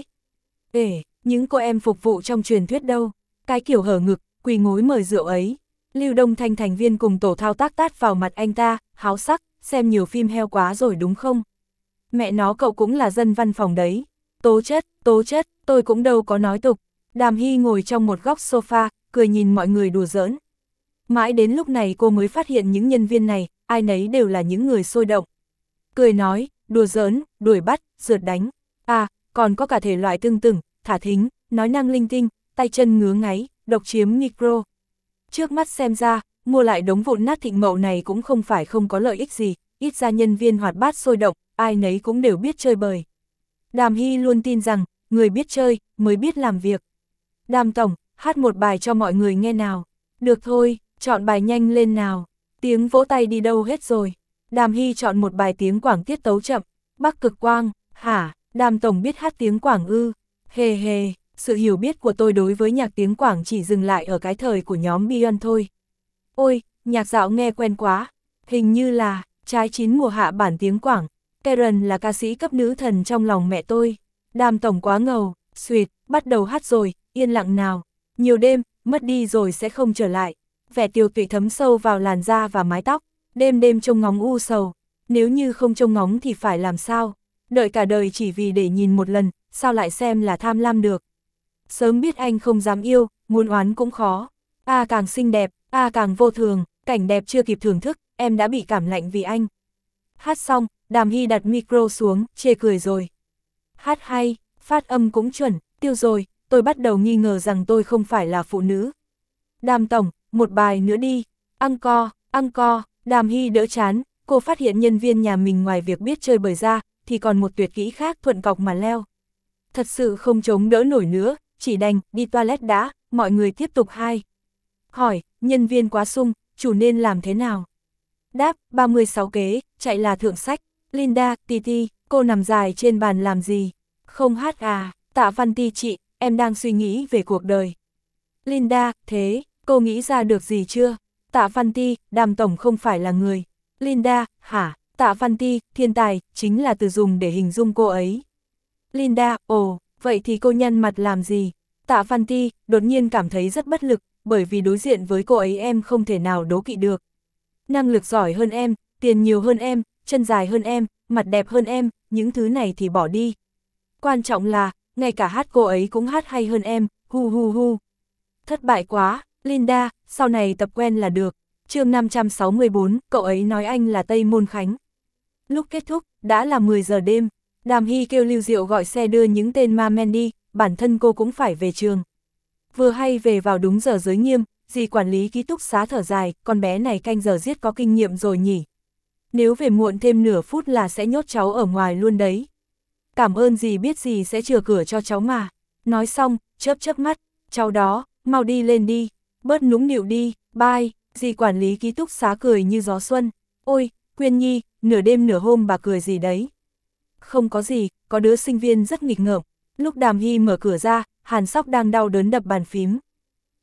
Ê, những cô em phục vụ trong truyền thuyết đâu, cái kiểu hở ngực, quỳ ngối mời rượu ấy. Lưu Đông Thanh thành viên cùng tổ thao tác tát vào mặt anh ta, háo sắc, xem nhiều phim heo quá rồi đúng không? Mẹ nó cậu cũng là dân văn phòng đấy. Tố chất, tố chất, tôi cũng đâu có nói tục. Đàm Hy ngồi trong một góc sofa, cười nhìn mọi người đùa giỡn. Mãi đến lúc này cô mới phát hiện những nhân viên này, ai nấy đều là những người sôi động. Cười nói, đùa giỡn, đuổi bắt, rượt đánh. À, còn có cả thể loại tương tự, thả thính, nói năng linh tinh, tay chân ngứa ngáy, độc chiếm micro. Trước mắt xem ra, mua lại đống vụn nát thịnh mậu này cũng không phải không có lợi ích gì, ít ra nhân viên hoạt bát sôi động, ai nấy cũng đều biết chơi bời. Đàm Hy luôn tin rằng, người biết chơi, mới biết làm việc. Đàm tổng, hát một bài cho mọi người nghe nào. Được thôi, chọn bài nhanh lên nào. Tiếng vỗ tay đi đâu hết rồi. Đàm Hy chọn một bài tiếng Quảng tiết tấu chậm. Bắc Cực Quang, hả, Đàm tổng biết hát tiếng Quảng ư? Hề hề, sự hiểu biết của tôi đối với nhạc tiếng Quảng chỉ dừng lại ở cái thời của nhóm Beyond thôi. Ôi, nhạc dạo nghe quen quá. Hình như là, trái chín mùa hạ bản tiếng Quảng. Karen là ca sĩ cấp nữ thần trong lòng mẹ tôi. Đàm tổng quá ngầu, suyệt, bắt đầu hát rồi, yên lặng nào. Nhiều đêm, mất đi rồi sẽ không trở lại. Vẻ tiều tụy thấm sâu vào làn da và mái tóc. Đêm đêm trông ngóng u sầu. Nếu như không trông ngóng thì phải làm sao? Đợi cả đời chỉ vì để nhìn một lần, sao lại xem là tham lam được? Sớm biết anh không dám yêu, muốn oán cũng khó. A càng xinh đẹp, A càng vô thường, cảnh đẹp chưa kịp thưởng thức, em đã bị cảm lạnh vì anh. Hát xong, Đàm Hy đặt micro xuống, chê cười rồi. Hát hay, phát âm cũng chuẩn, tiêu rồi, tôi bắt đầu nghi ngờ rằng tôi không phải là phụ nữ. Đàm tổng, một bài nữa đi. Encore, encore, Đàm Hy đỡ chán, cô phát hiện nhân viên nhà mình ngoài việc biết chơi bời ra, thì còn một tuyệt kỹ khác thuận cọc mà leo. Thật sự không chống đỡ nổi nữa, chỉ đành, đi toilet đã, mọi người tiếp tục hai. Hỏi, nhân viên quá sung, chủ nên làm thế nào? Đáp, ba mươi sáu kế, chạy là thượng sách. Linda, Titi, cô nằm dài trên bàn làm gì? Không hát à, Tạ Văn Ti chị, em đang suy nghĩ về cuộc đời. Linda, thế, cô nghĩ ra được gì chưa? Tạ Văn Ti, Đàm tổng không phải là người. Linda, hả, Tạ Văn Ti, thiên tài, chính là từ dùng để hình dung cô ấy. Linda, ồ, vậy thì cô nhăn mặt làm gì? Tạ Văn Ti, đột nhiên cảm thấy rất bất lực, bởi vì đối diện với cô ấy em không thể nào đố kỵ được. Năng lực giỏi hơn em, tiền nhiều hơn em, chân dài hơn em, mặt đẹp hơn em, những thứ này thì bỏ đi. Quan trọng là, ngay cả hát cô ấy cũng hát hay hơn em, hu hu hu. Thất bại quá, Linda, sau này tập quen là được. Chương năm trăm sáu mươi bốn, cậu ấy nói anh là Tây Môn Khánh. Lúc kết thúc, đã là mười giờ đêm, Đàm Hy kêu Lưu Diệu gọi xe đưa những tên ma men đi, bản thân cô cũng phải về trường. Vừa hay về vào đúng giờ giới nghiêm, dì quản lý ký túc xá thở dài, con bé này canh giờ giết có kinh nghiệm rồi nhỉ. Nếu về muộn thêm nửa phút là sẽ nhốt cháu ở ngoài luôn đấy. Cảm ơn dì biết dì sẽ chừa cửa cho cháu mà. Nói xong, chớp chớp mắt, cháu đó, mau đi lên đi, bớt nũng nịu đi, bye. Dì quản lý ký túc xá cười như gió xuân. Ôi, Quyên Nhi, nửa đêm nửa hôm bà cười gì đấy? Không có gì, có đứa sinh viên rất nghịch ngợm. Lúc Đàm Hy mở cửa ra, Hàn Sóc đang đau đớn đập bàn phím.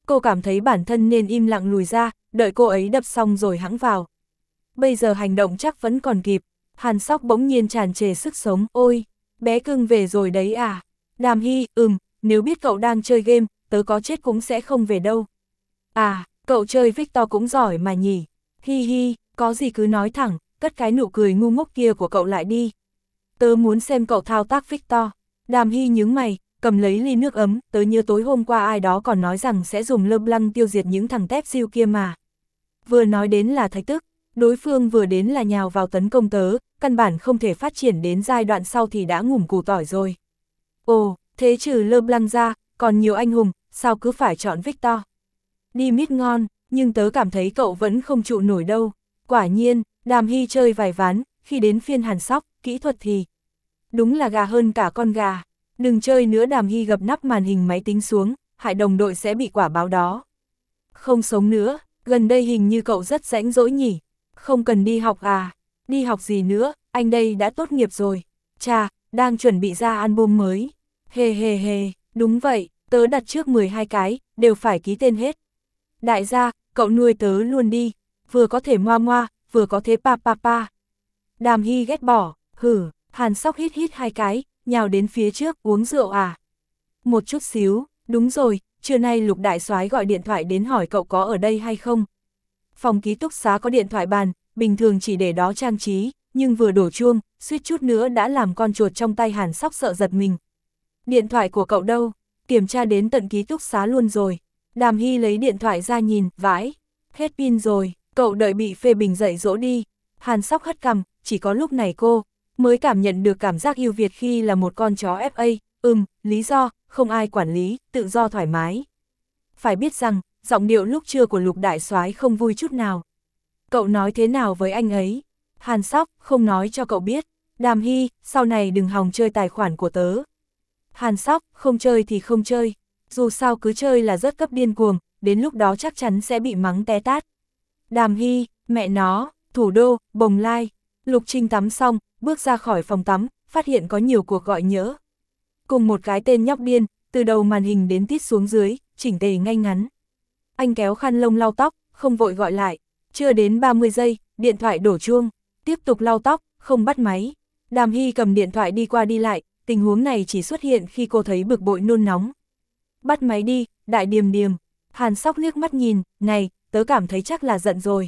Cô cảm thấy bản thân nên im lặng lùi ra, đợi cô ấy đập xong rồi hẵng vào. Bây giờ hành động chắc vẫn còn kịp. Hàn Sóc bỗng nhiên tràn trề sức sống, ôi, bé cưng về rồi đấy à. Đàm Hy, ừm, nếu biết cậu đang chơi game, tớ có chết cũng sẽ không về đâu. À, cậu chơi Victor cũng giỏi mà nhỉ. Hi hi, có gì cứ nói thẳng, cất cái nụ cười ngu ngốc kia của cậu lại đi. Tớ muốn xem cậu thao tác Victor. Đàm Hy nhướng mày, cầm lấy ly nước ấm, tớ nhớ tối hôm qua ai đó còn nói rằng sẽ dùng LeBlanc tiêu diệt những thằng tép siêu kia mà. Vừa nói đến là thấy tức, đối phương vừa đến là nhào vào tấn công tớ, căn bản không thể phát triển đến giai đoạn sau thì đã ngủm củ tỏi rồi. Ồ, thế trừ LeBlanc ra, còn nhiều anh hùng, sao cứ phải chọn Victor? Đi mid ngon, nhưng tớ cảm thấy cậu vẫn không trụ nổi đâu. Quả nhiên, Đàm Hy chơi vài ván, khi đến phiên Hàn Sóc, kỹ thuật thì đúng là gà hơn cả con gà. Đừng chơi nữa. Đàm Hy gập nắp màn hình máy tính xuống, hại đồng đội sẽ bị quả báo đó. Không sống nữa, gần đây hình như cậu rất rãnh rỗi nhỉ. Không cần đi học à? Đi học gì nữa, anh đây đã tốt nghiệp rồi. Chà, đang chuẩn bị ra album mới. Hề hề hề, đúng vậy, tớ đặt trước mười hai cái, đều phải ký tên hết. Đại gia, cậu nuôi tớ luôn đi, vừa có thể moa moa, vừa có thể pa pa pa. Đàm Hy ghét bỏ, hử, Hàn Sóc hít hít hai cái, nhào đến phía trước, uống rượu à? Một chút xíu, đúng rồi, trưa nay Lục đại soái gọi điện thoại đến hỏi cậu có ở đây hay không. Phòng ký túc xá có điện thoại bàn, bình thường chỉ để đó trang trí, nhưng vừa đổ chuông, suýt chút nữa đã làm con chuột trong tay Hàn Sóc sợ giật mình. Điện thoại của cậu đâu? Kiểm tra đến tận ký túc xá luôn rồi. Đàm Hy lấy điện thoại ra nhìn, vãi, hết pin rồi, cậu đợi bị phê bình dạy dỗ đi. Hàn Sóc hất cằm, chỉ có lúc này cô mới cảm nhận được cảm giác yêu Việt khi là một con chó ép a, ừm, lý do, không ai quản lý, tự do thoải mái. Phải biết rằng, giọng điệu lúc trưa của Lục đại soái không vui chút nào. Cậu nói thế nào với anh ấy? Hàn Sóc, không nói cho cậu biết. Đàm Hy, sau này đừng hòng chơi tài khoản của tớ. Hàn Sóc, không chơi thì không chơi. Dù sao cứ chơi là rất cấp điên cuồng, đến lúc đó chắc chắn sẽ bị mắng té tát. Đàm Hy, mẹ nó, Thủ Đô, Bồng Lai. Lục Trinh tắm xong, bước ra khỏi phòng tắm, phát hiện có nhiều cuộc gọi nhỡ. Cùng một cái tên nhóc điên, từ đầu màn hình đến tít xuống dưới, chỉnh tề ngay ngắn. Anh kéo khăn lông lau tóc, không vội gọi lại. Chưa đến ba mươi giây, điện thoại đổ chuông. Tiếp tục lau tóc, không bắt máy. Đàm Hy cầm điện thoại đi qua đi lại, tình huống này chỉ xuất hiện khi cô thấy bực bội nôn nóng. Bắt máy đi, Đại Điềm Điềm. Hàn Sóc liếc mắt nhìn, này, tớ cảm thấy chắc là giận rồi.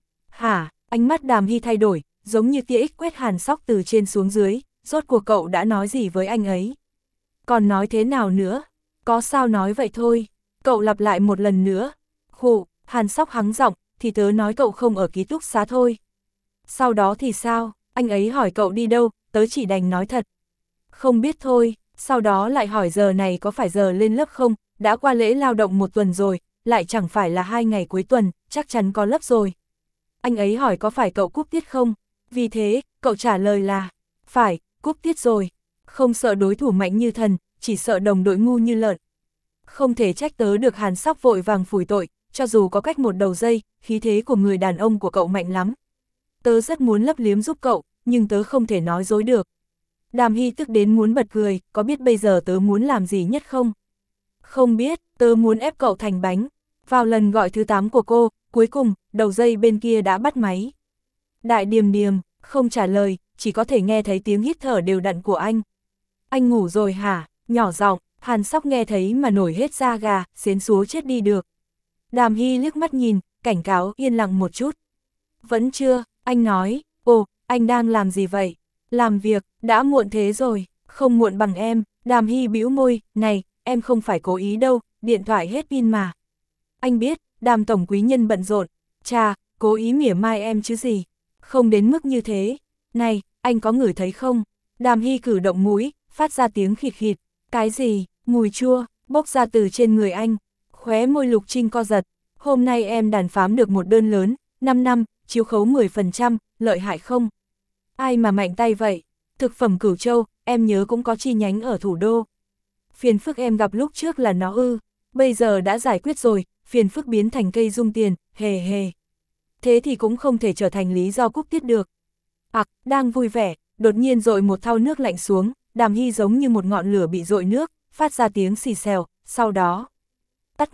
Hả, ánh mắt Đàm Hy thay đổi, giống như tia ích quét Hàn Sóc từ trên xuống dưới, rốt cuộc cậu đã nói gì với anh ấy? Còn nói thế nào nữa? Có sao nói vậy thôi. Cậu lặp lại một lần nữa. Khụ, Hàn Sóc hắng giọng, thì tớ nói cậu không ở ký túc xá thôi. Sau đó thì sao? Anh ấy hỏi cậu đi đâu, tớ chỉ đành nói thật. Không biết thôi, sau đó lại hỏi giờ này có phải giờ lên lớp không, đã qua lễ lao động một tuần rồi, lại chẳng phải là hai ngày cuối tuần, chắc chắn có lớp rồi. Anh ấy hỏi có phải cậu cúp tiết không? Vì thế, cậu trả lời là, phải, cúp tiết rồi. Không sợ đối thủ mạnh như thần, chỉ sợ đồng đội ngu như lợn. Không thể trách tớ được. Hàn Sóc vội vàng phủi tội, cho dù có cách một đầu dây, khí thế của người đàn ông của cậu mạnh lắm. Tớ rất muốn lấp liếm giúp cậu, nhưng tớ không thể nói dối được. Đàm Hy tức đến muốn bật cười, có biết bây giờ tớ muốn làm gì nhất không? Không biết, tớ muốn ép cậu thành bánh. Vào lần gọi thứ tám của cô, cuối cùng, đầu dây bên kia đã bắt máy. Đại Điềm Điềm, không trả lời, chỉ có thể nghe thấy tiếng hít thở đều đặn của anh. Anh ngủ rồi hả? Nhỏ giọng, Hàn Sóc nghe thấy mà nổi hết da gà, xến xúa chết đi được. Đàm Hy liếc mắt nhìn, cảnh cáo yên lặng một chút. Vẫn chưa, anh nói, ồ, anh đang làm gì vậy? Làm việc, đã muộn thế rồi, không muộn bằng em. Đàm Hy bĩu môi, này, em không phải cố ý đâu, điện thoại hết pin mà. Anh biết, Đàm tổng quý nhân bận rộn, chà, cố ý mỉa mai em chứ gì. Không đến mức như thế. Này, anh có ngửi thấy không? Đàm Hy cử động mũi, phát ra tiếng khịt khịt. Cái gì? Mùi chua, bốc ra từ trên người anh. Khóe môi Lục Trinh co giật. Hôm nay em đàn phám được một đơn lớn, năm năm, chiếu khấu mười phần trăm, lợi hại không? Ai mà mạnh tay vậy? Thực phẩm Cửu Châu, em nhớ cũng có chi nhánh ở thủ đô. Phiền phức em gặp lúc trước là nó ư, bây giờ đã giải quyết rồi, phiền phức biến thành cây dung tiền, hề hề. Thế thì cũng không thể trở thành lý do cúp tiết được. Ặc, à, đang vui vẻ, đột nhiên dội một thau nước lạnh xuống, Đàm Hy giống như một ngọn lửa bị dội nước, phát ra tiếng xì xèo, sau đó tắt ngủm,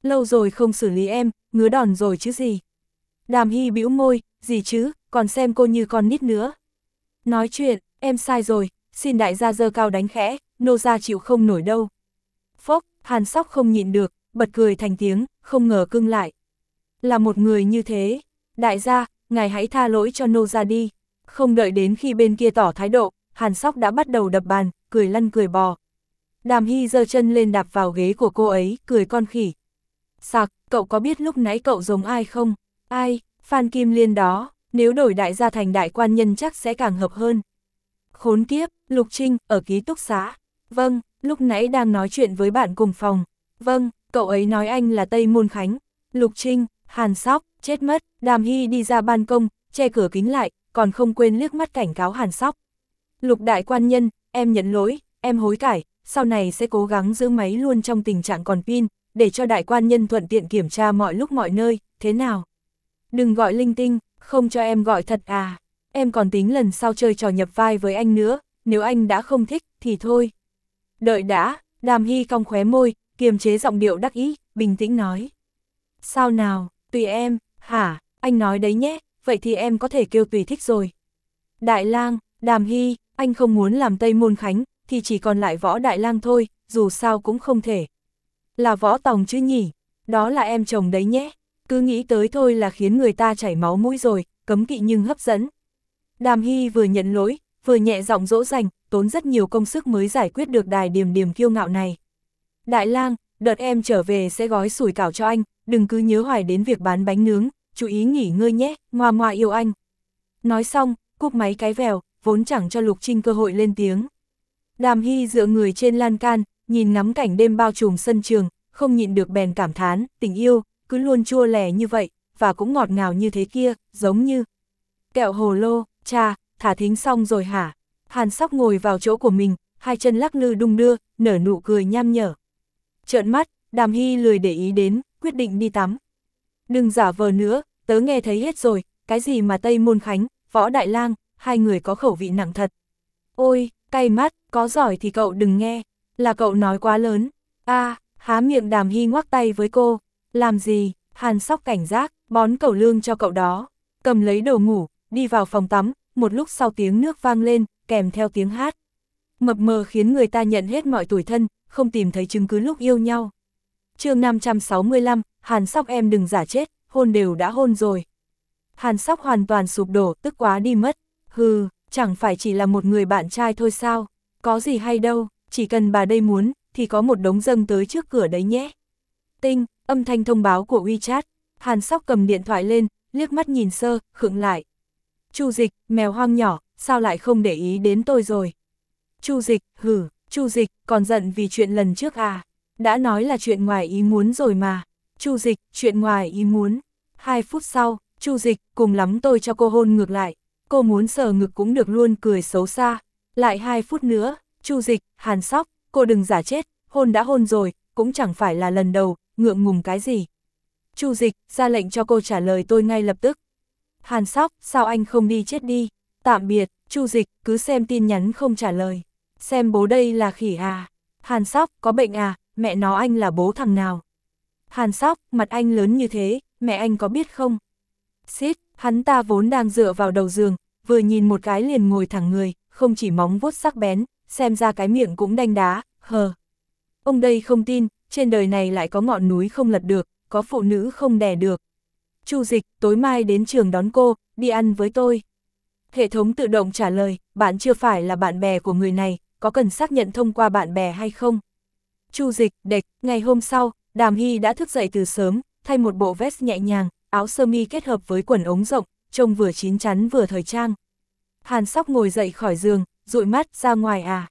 Lâu rồi không xử lý em, ngứa đòn rồi chứ gì. Đàm Hy bĩu môi, gì chứ, còn xem cô như con nít nữa. Nói chuyện, em sai rồi, xin đại gia giơ cao đánh khẽ, nô gia chịu không nổi đâu. Phốc, Hàn Sóc không nhịn được, bật cười thành tiếng, không ngờ cưng lại. Là một người như thế, đại gia, ngài hãy tha lỗi cho nô gia đi. Không đợi đến khi bên kia tỏ thái độ, Hàn Sóc đã bắt đầu đập bàn, cười lăn cười bò. Đàm Hy giơ chân lên đạp vào ghế của cô ấy, cười con khỉ. Sặc, cậu có biết lúc nãy cậu giống ai không? Ai, Phan Kim Liên đó, nếu đổi đại gia thành đại quan nhân chắc sẽ càng hợp hơn. Khốn kiếp, Lục Trinh, ở ký túc xá. Vâng, lúc nãy đang nói chuyện với bạn cùng phòng. Vâng, cậu ấy nói anh là Tây Môn Khánh. Lục Trinh, Hàn Sóc, chết mất. Đàm Hy đi ra ban công, che cửa kính lại, còn không quên liếc mắt cảnh cáo Hàn Sóc. Lục đại quan nhân, em nhận lỗi, em hối cải, sau này sẽ cố gắng giữ máy luôn trong tình trạng còn pin, để cho đại quan nhân thuận tiện kiểm tra mọi lúc mọi nơi, thế nào? Đừng gọi linh tinh, không cho em gọi thật à, em còn tính lần sau chơi trò nhập vai với anh nữa, nếu anh đã không thích, thì thôi. Đợi đã, Đàm Hy cong khóe môi, kiềm chế giọng điệu đắc ý, bình tĩnh nói. Sao nào, tùy em, hả, anh nói đấy nhé, vậy thì em có thể kêu tùy thích rồi. Đại lang, Đàm Hy, anh không muốn làm Tây Môn Khánh, thì chỉ còn lại Võ Đại Lang thôi, dù sao cũng không thể. Là Võ Tòng chứ nhỉ, đó là em chồng đấy nhé, cứ nghĩ tới thôi là khiến người ta chảy máu mũi rồi, cấm kỵ nhưng hấp dẫn. Đàm Hy vừa nhận lỗi, vừa nhẹ giọng dỗ dành, tốn rất nhiều công sức mới giải quyết được đài điềm điềm kiêu ngạo này. Đại lang, đợt em trở về sẽ gói sủi cảo cho anh, đừng cứ nhớ hoài đến việc bán bánh nướng, chú ý nghỉ ngơi nhé, ngoa ngoa yêu anh. Nói xong, cúp máy cái vèo, vốn chẳng cho Lục Trinh cơ hội lên tiếng. Đàm Hy dựa người trên lan can, nhìn ngắm cảnh đêm bao trùm sân trường, không nhịn được bèn cảm thán, tình yêu, cứ luôn chua lè như vậy, và cũng ngọt ngào như thế kia, giống như kẹo hồ lô, cha, thả thính xong rồi hả? Hàn Sóc ngồi vào chỗ của mình, hai chân lắc lư đung đưa, nở nụ cười nham nhở. Trợn mắt, Đàm Hy lười để ý đến, quyết định đi tắm. Đừng giả vờ nữa, tớ nghe thấy hết rồi, cái gì mà Tây Môn Khánh, Võ Đại Lang, hai người có khẩu vị nặng thật. Ôi, cay mắt, có giỏi thì cậu đừng nghe, là cậu nói quá lớn. A, à, há miệng Đàm Hy ngoắc tay với cô. Làm gì? Hàn Sóc cảnh giác, bón cẩu lương cho cậu đó. Cầm lấy đồ ngủ, đi vào phòng tắm, một lúc sau tiếng nước vang lên, kèm theo tiếng hát. Mập mờ khiến người ta nhận hết mọi tủi thân, không tìm thấy chứng cứ lúc yêu nhau. Chương năm trăm sáu mươi lăm, Hàn Sóc em đừng giả chết, hôn đều đã hôn rồi. Hàn Sóc hoàn toàn sụp đổ, tức quá đi mất. Hừ, chẳng phải chỉ là một người bạn trai thôi sao, có gì hay đâu, chỉ cần bà đây muốn, thì có một đống dâng tới trước cửa đấy nhé. Tinh, âm thanh thông báo của WeChat, Hàn Sóc cầm điện thoại lên, liếc mắt nhìn sơ, khựng lại. Chu Dịch, mèo hoang nhỏ, sao lại không để ý đến tôi rồi? Chu Dịch, hử, Chu Dịch, còn giận vì chuyện lần trước à? Đã nói là chuyện ngoài ý muốn rồi mà. Chu Dịch, chuyện ngoài ý muốn. Hai phút sau, Chu Dịch, cùng lắm tôi cho cô hôn ngược lại. Cô muốn sờ ngực cũng được luôn, cười xấu xa. Lại hai phút nữa, Chu Dịch, Hàn Sóc, cô đừng giả chết, hôn đã hôn rồi, cũng chẳng phải là lần đầu, ngượng ngùng cái gì. Chu Dịch, ra lệnh cho cô trả lời tôi ngay lập tức. Hàn Sóc, sao anh không đi chết đi? Tạm biệt. Chu Dịch, cứ xem tin nhắn không trả lời. Xem bố đây là khỉ à? Hàn Sóc, có bệnh à? Mẹ nó anh là bố thằng nào? Hàn Sóc, mặt anh lớn như thế, mẹ anh có biết không? Xít, hắn ta vốn đang dựa vào đầu giường, vừa nhìn một cái liền ngồi thẳng người, không chỉ móng vuốt sắc bén, xem ra cái miệng cũng đanh đá, hờ. Ông đây không tin, trên đời này lại có ngọn núi không lật được, có phụ nữ không đè được. Chu Dịch, tối mai đến trường đón cô, đi ăn với tôi. Hệ thống tự động trả lời, bạn chưa phải là bạn bè của người này, có cần xác nhận thông qua bạn bè hay không? Chu Dịch, đệch, ngày hôm sau, Đàm Hy đã thức dậy từ sớm, thay một bộ vest nhẹ nhàng, áo sơ mi kết hợp với quần ống rộng, trông vừa chín chắn vừa thời trang. Hàn Sóc ngồi dậy khỏi giường, dụi mắt, ra ngoài à?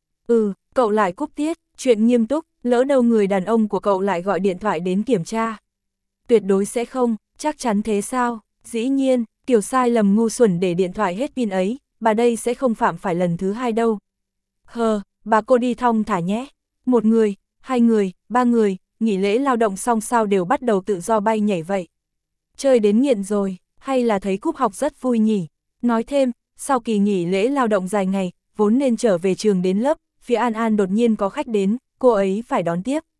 Ừ, cậu lại cúp tiết, chuyện nghiêm túc, lỡ đâu người đàn ông của cậu lại gọi điện thoại đến kiểm tra. Tuyệt đối sẽ không, chắc chắn thế sao? Dĩ nhiên, kiểu sai lầm ngu xuẩn để điện thoại hết pin ấy, bà đây sẽ không phạm phải lần thứ hai đâu. Hờ, bà cô đi thong thả nhé. Một người, hai người, ba người, nghỉ lễ lao động xong sao đều bắt đầu tự do bay nhảy vậy. Chơi đến nghiện rồi, hay là thấy cúp học rất vui nhỉ? Nói thêm, sau kỳ nghỉ lễ lao động dài ngày, vốn nên trở về trường đến lớp, phía An An đột nhiên có khách đến, cô ấy phải đón tiếp.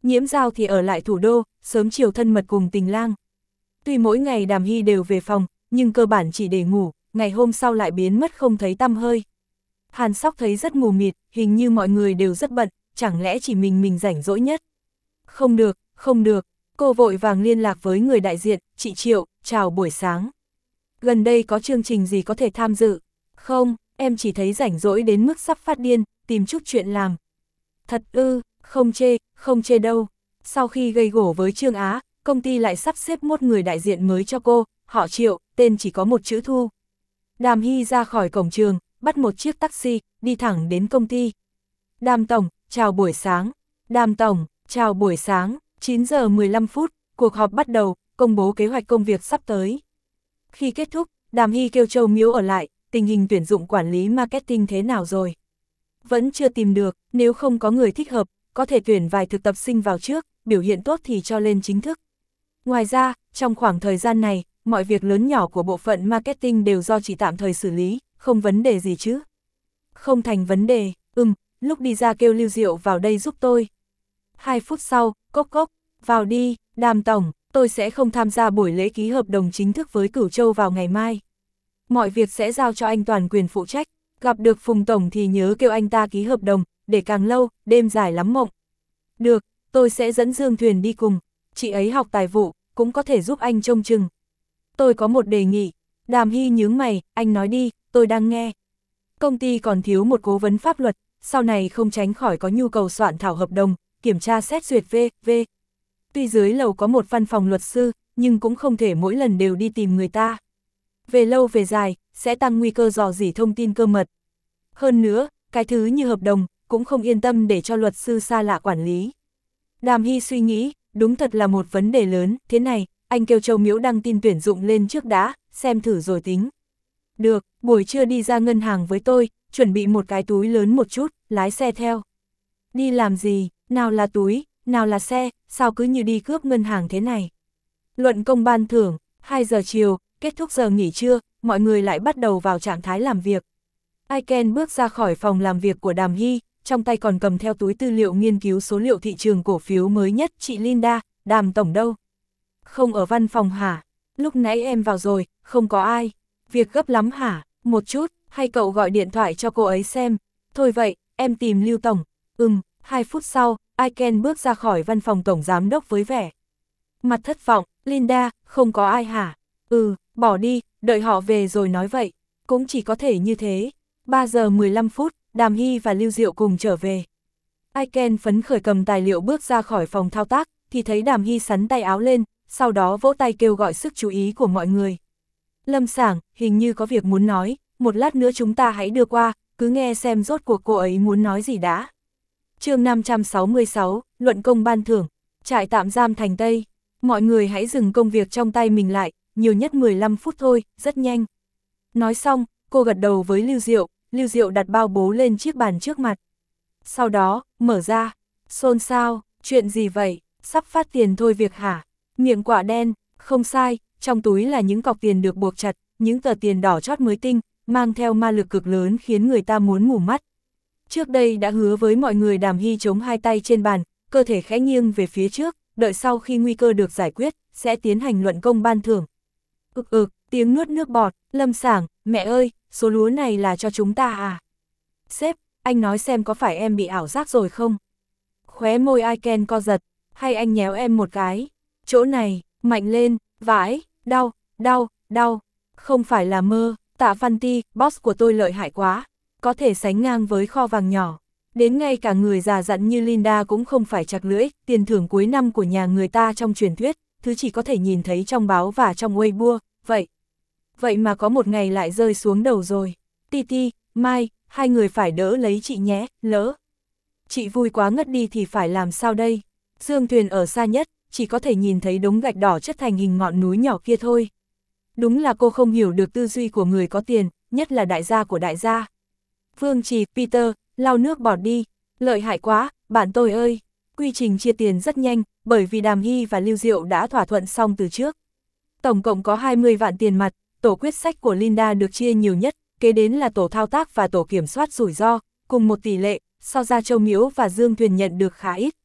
Nhiễm Giao thì ở lại thủ đô, sớm chiều thân mật cùng Tình Lang. Tuy mỗi ngày Đàm Hy đều về phòng, nhưng cơ bản chỉ để ngủ, ngày hôm sau lại biến mất không thấy tăm hơi. Hàn Sóc thấy rất mù mịt, hình như mọi người đều rất bận, chẳng lẽ chỉ mình mình rảnh rỗi nhất. Không được, không được, cô vội vàng liên lạc với người đại diện, chị Triệu, chào buổi sáng. Gần đây có chương trình gì có thể tham dự? Không, em chỉ thấy rảnh rỗi đến mức sắp phát điên, tìm chút chuyện làm. Thật ư, không chê, không chê đâu. Sau khi gây gổ với Trương Á, công ty lại sắp xếp một người đại diện mới cho cô, họ Triệu, tên chỉ có một chữ Thu. Đàm Hy ra khỏi cổng trường, bắt một chiếc taxi, đi thẳng đến công ty. Đàm Tổng, chào buổi sáng. Đàm Tổng, chào buổi sáng. chín giờ mười lăm phút, cuộc họp bắt đầu, công bố kế hoạch công việc sắp tới. Khi kết thúc, Đàm Hy kêu Châu Miếu ở lại, tình hình tuyển dụng quản lý marketing thế nào rồi? Vẫn chưa tìm được, nếu không có người thích hợp, có thể tuyển vài thực tập sinh vào trước, biểu hiện tốt thì cho lên chính thức. Ngoài ra, trong khoảng thời gian này, mọi việc lớn nhỏ của bộ phận marketing đều do chị tạm thời xử lý, không vấn đề gì chứ? Không thành vấn đề, ừm, lúc đi ra kêu Lưu Diệu vào đây giúp tôi. Hai phút sau, cốc cốc, vào đi, Đàm Tổng, tôi sẽ không tham gia buổi lễ ký hợp đồng chính thức với Cửu Châu vào ngày mai. Mọi việc sẽ giao cho anh toàn quyền phụ trách, gặp được Phùng Tổng thì nhớ kêu anh ta ký hợp đồng, để càng lâu, đêm dài lắm mộng. Được, tôi sẽ dẫn Dương Thuyền đi cùng, chị ấy học tài vụ, cũng có thể giúp anh trông chừng. Tôi có một đề nghị. Đàm Hy nhướng mày, anh nói đi, tôi đang nghe. Công ty còn thiếu một cố vấn pháp luật, sau này không tránh khỏi có nhu cầu soạn thảo hợp đồng, kiểm tra xét duyệt vân vân. Tuy dưới lầu có một văn phòng luật sư, nhưng cũng không thể mỗi lần đều đi tìm người ta. Về lâu về dài, sẽ tăng nguy cơ rò rỉ thông tin cơ mật. Hơn nữa, cái thứ như hợp đồng, cũng không yên tâm để cho luật sư xa lạ quản lý. Đàm Hy suy nghĩ, đúng thật là một vấn đề lớn, thế này, anh kêu Châu Miễu đăng tin tuyển dụng lên trước đã, xem thử rồi tính. Được, buổi trưa đi ra ngân hàng với tôi, chuẩn bị một cái túi lớn một chút, lái xe theo. Đi làm gì, nào là túi, nào là xe, sao cứ như đi cướp ngân hàng thế này. Luận công ban thưởng, hai giờ chiều, kết thúc giờ nghỉ trưa, mọi người lại bắt đầu vào trạng thái làm việc. Aiken bước ra khỏi phòng làm việc của Đàm Hy, trong tay còn cầm theo túi tư liệu nghiên cứu số liệu thị trường cổ phiếu mới nhất. Chị Linda, Đàm Tổng đâu? Không ở văn phòng hả? Lúc nãy em vào rồi, không có ai. Việc gấp lắm hả? Một chút, hay cậu gọi điện thoại cho cô ấy xem. Thôi vậy, em tìm Lưu Tổng. Ừm, hai phút sau, Aiken bước ra khỏi văn phòng tổng giám đốc với vẻ mặt thất vọng. Linda, không có ai hả? Ừ, bỏ đi, đợi họ về rồi nói vậy. Cũng chỉ có thể như thế. ba giờ mười lăm phút, Đàm Hy và Lưu Diệu cùng trở về. Aiken phấn khởi cầm tài liệu bước ra khỏi phòng thao tác, thì thấy Đàm Hy sắn tay áo lên, sau đó vỗ tay kêu gọi sức chú ý của mọi người. Lâm Sảng, hình như có việc muốn nói, một lát nữa chúng ta hãy đưa qua, cứ nghe xem rốt cuộc cô ấy muốn nói gì đã. Chương năm trăm sáu mươi sáu, luận công ban thưởng, trại tạm giam Thành Tây. Mọi người hãy dừng công việc trong tay mình lại, nhiều nhất mười lăm phút thôi, rất nhanh. Nói xong, cô gật đầu với Lưu Diệu, Lưu Diệu đặt bao bố lên chiếc bàn trước mặt. Sau đó, mở ra, xôn xao, chuyện gì vậy, sắp phát tiền thôi việc hả? Miệng quả đen, không sai, trong túi là những cọc tiền được buộc chặt, những tờ tiền đỏ chót mới tinh, mang theo ma lực cực lớn khiến người ta muốn mù mắt. Trước đây đã hứa với mọi người. Đàm Hy chống hai tay trên bàn, cơ thể khẽ nghiêng về phía trước, đợi sau khi nguy cơ được giải quyết, sẽ tiến hành luận công ban thưởng. Ực ực, tiếng nuốt nước bọt. Lâm Sảng, mẹ ơi, số lúa này là cho chúng ta à? Sếp, anh nói xem có phải em bị ảo giác rồi không? Khóe môi Aiken co giật, hay anh nhéo em một cái? Chỗ này, mạnh lên, vãi, đau, đau, đau. Không phải là mơ, Tạ Văn Ti, boss của tôi lợi hại quá, có thể sánh ngang với kho vàng nhỏ. Đến ngay cả người già dặn như Linda cũng không phải chặt lưỡi, tiền thưởng cuối năm của nhà người ta trong truyền thuyết, thứ chỉ có thể nhìn thấy trong báo và trong Weibo, vậy. Vậy mà có một ngày lại rơi xuống đầu rồi. Titi, Mai, hai người phải đỡ lấy chị nhé, lỡ. Chị vui quá ngất đi thì phải làm sao đây? Dương Thuyền ở xa nhất, chỉ có thể nhìn thấy đống gạch đỏ chất thành hình ngọn núi nhỏ kia thôi. Đúng là cô không hiểu được tư duy của người có tiền, nhất là đại gia của đại gia. Vương Trì, Peter, lau nước bọt đi, lợi hại quá, bạn tôi ơi. Quy trình chia tiền rất nhanh, bởi vì Đàm Hy và Lưu Diệu đã thỏa thuận xong từ trước. Tổng cộng có hai mươi vạn tiền mặt, tổ quyết sách của Linda được chia nhiều nhất, kế đến là tổ thao tác và tổ kiểm soát rủi ro, cùng một tỷ lệ, so ra Châu Miễu và Dương Thuyền nhận được khá ít,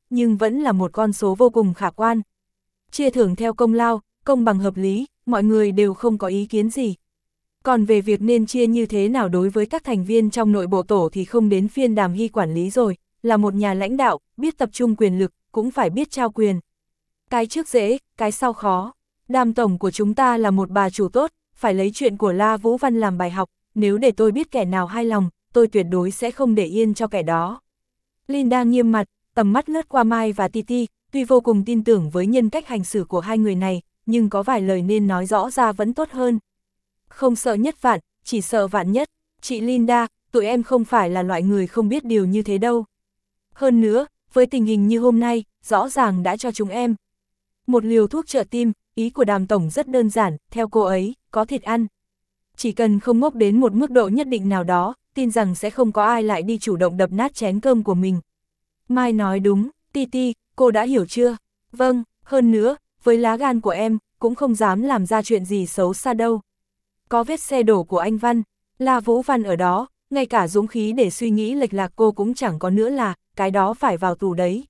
nhưng vẫn là một con số vô cùng khả quan. Chia thưởng theo công lao, công bằng hợp lý, mọi người đều không có ý kiến gì. Còn về việc nên chia như thế nào đối với các thành viên trong nội bộ tổ thì không đến phiên Đàm Hy quản lý rồi, là một nhà lãnh đạo, biết tập trung quyền lực, cũng phải biết trao quyền. Cái trước dễ, cái sau khó. Đàm tổng của chúng ta là một bà chủ tốt, phải lấy chuyện của La Vũ Văn làm bài học, nếu để tôi biết kẻ nào hài lòng, tôi tuyệt đối sẽ không để yên cho kẻ đó. Linda nghiêm mặt, tầm mắt lướt qua Mai và Titi, tuy vô cùng tin tưởng với nhân cách hành xử của hai người này, nhưng có vài lời nên nói rõ ra vẫn tốt hơn. Không sợ nhất vạn, chỉ sợ vạn nhất. Chị Linda, tụi em không phải là loại người không biết điều như thế đâu. Hơn nữa, với tình hình như hôm nay, rõ ràng đã cho chúng em một liều thuốc trợ tim, ý của Đàm tổng rất đơn giản, theo cô ấy, có thịt ăn. Chỉ cần không ngốc đến một mức độ nhất định nào đó, tin rằng sẽ không có ai lại đi chủ động đập nát chén cơm của mình. Mai nói đúng, Titi, cô đã hiểu chưa? Vâng, hơn nữa, với lá gan của em, cũng không dám làm ra chuyện gì xấu xa đâu. Có vết xe đổ của anh Văn, La Vũ Văn ở đó, ngay cả dũng khí để suy nghĩ lệch lạc cô cũng chẳng có nữa là, cái đó phải vào tù đấy.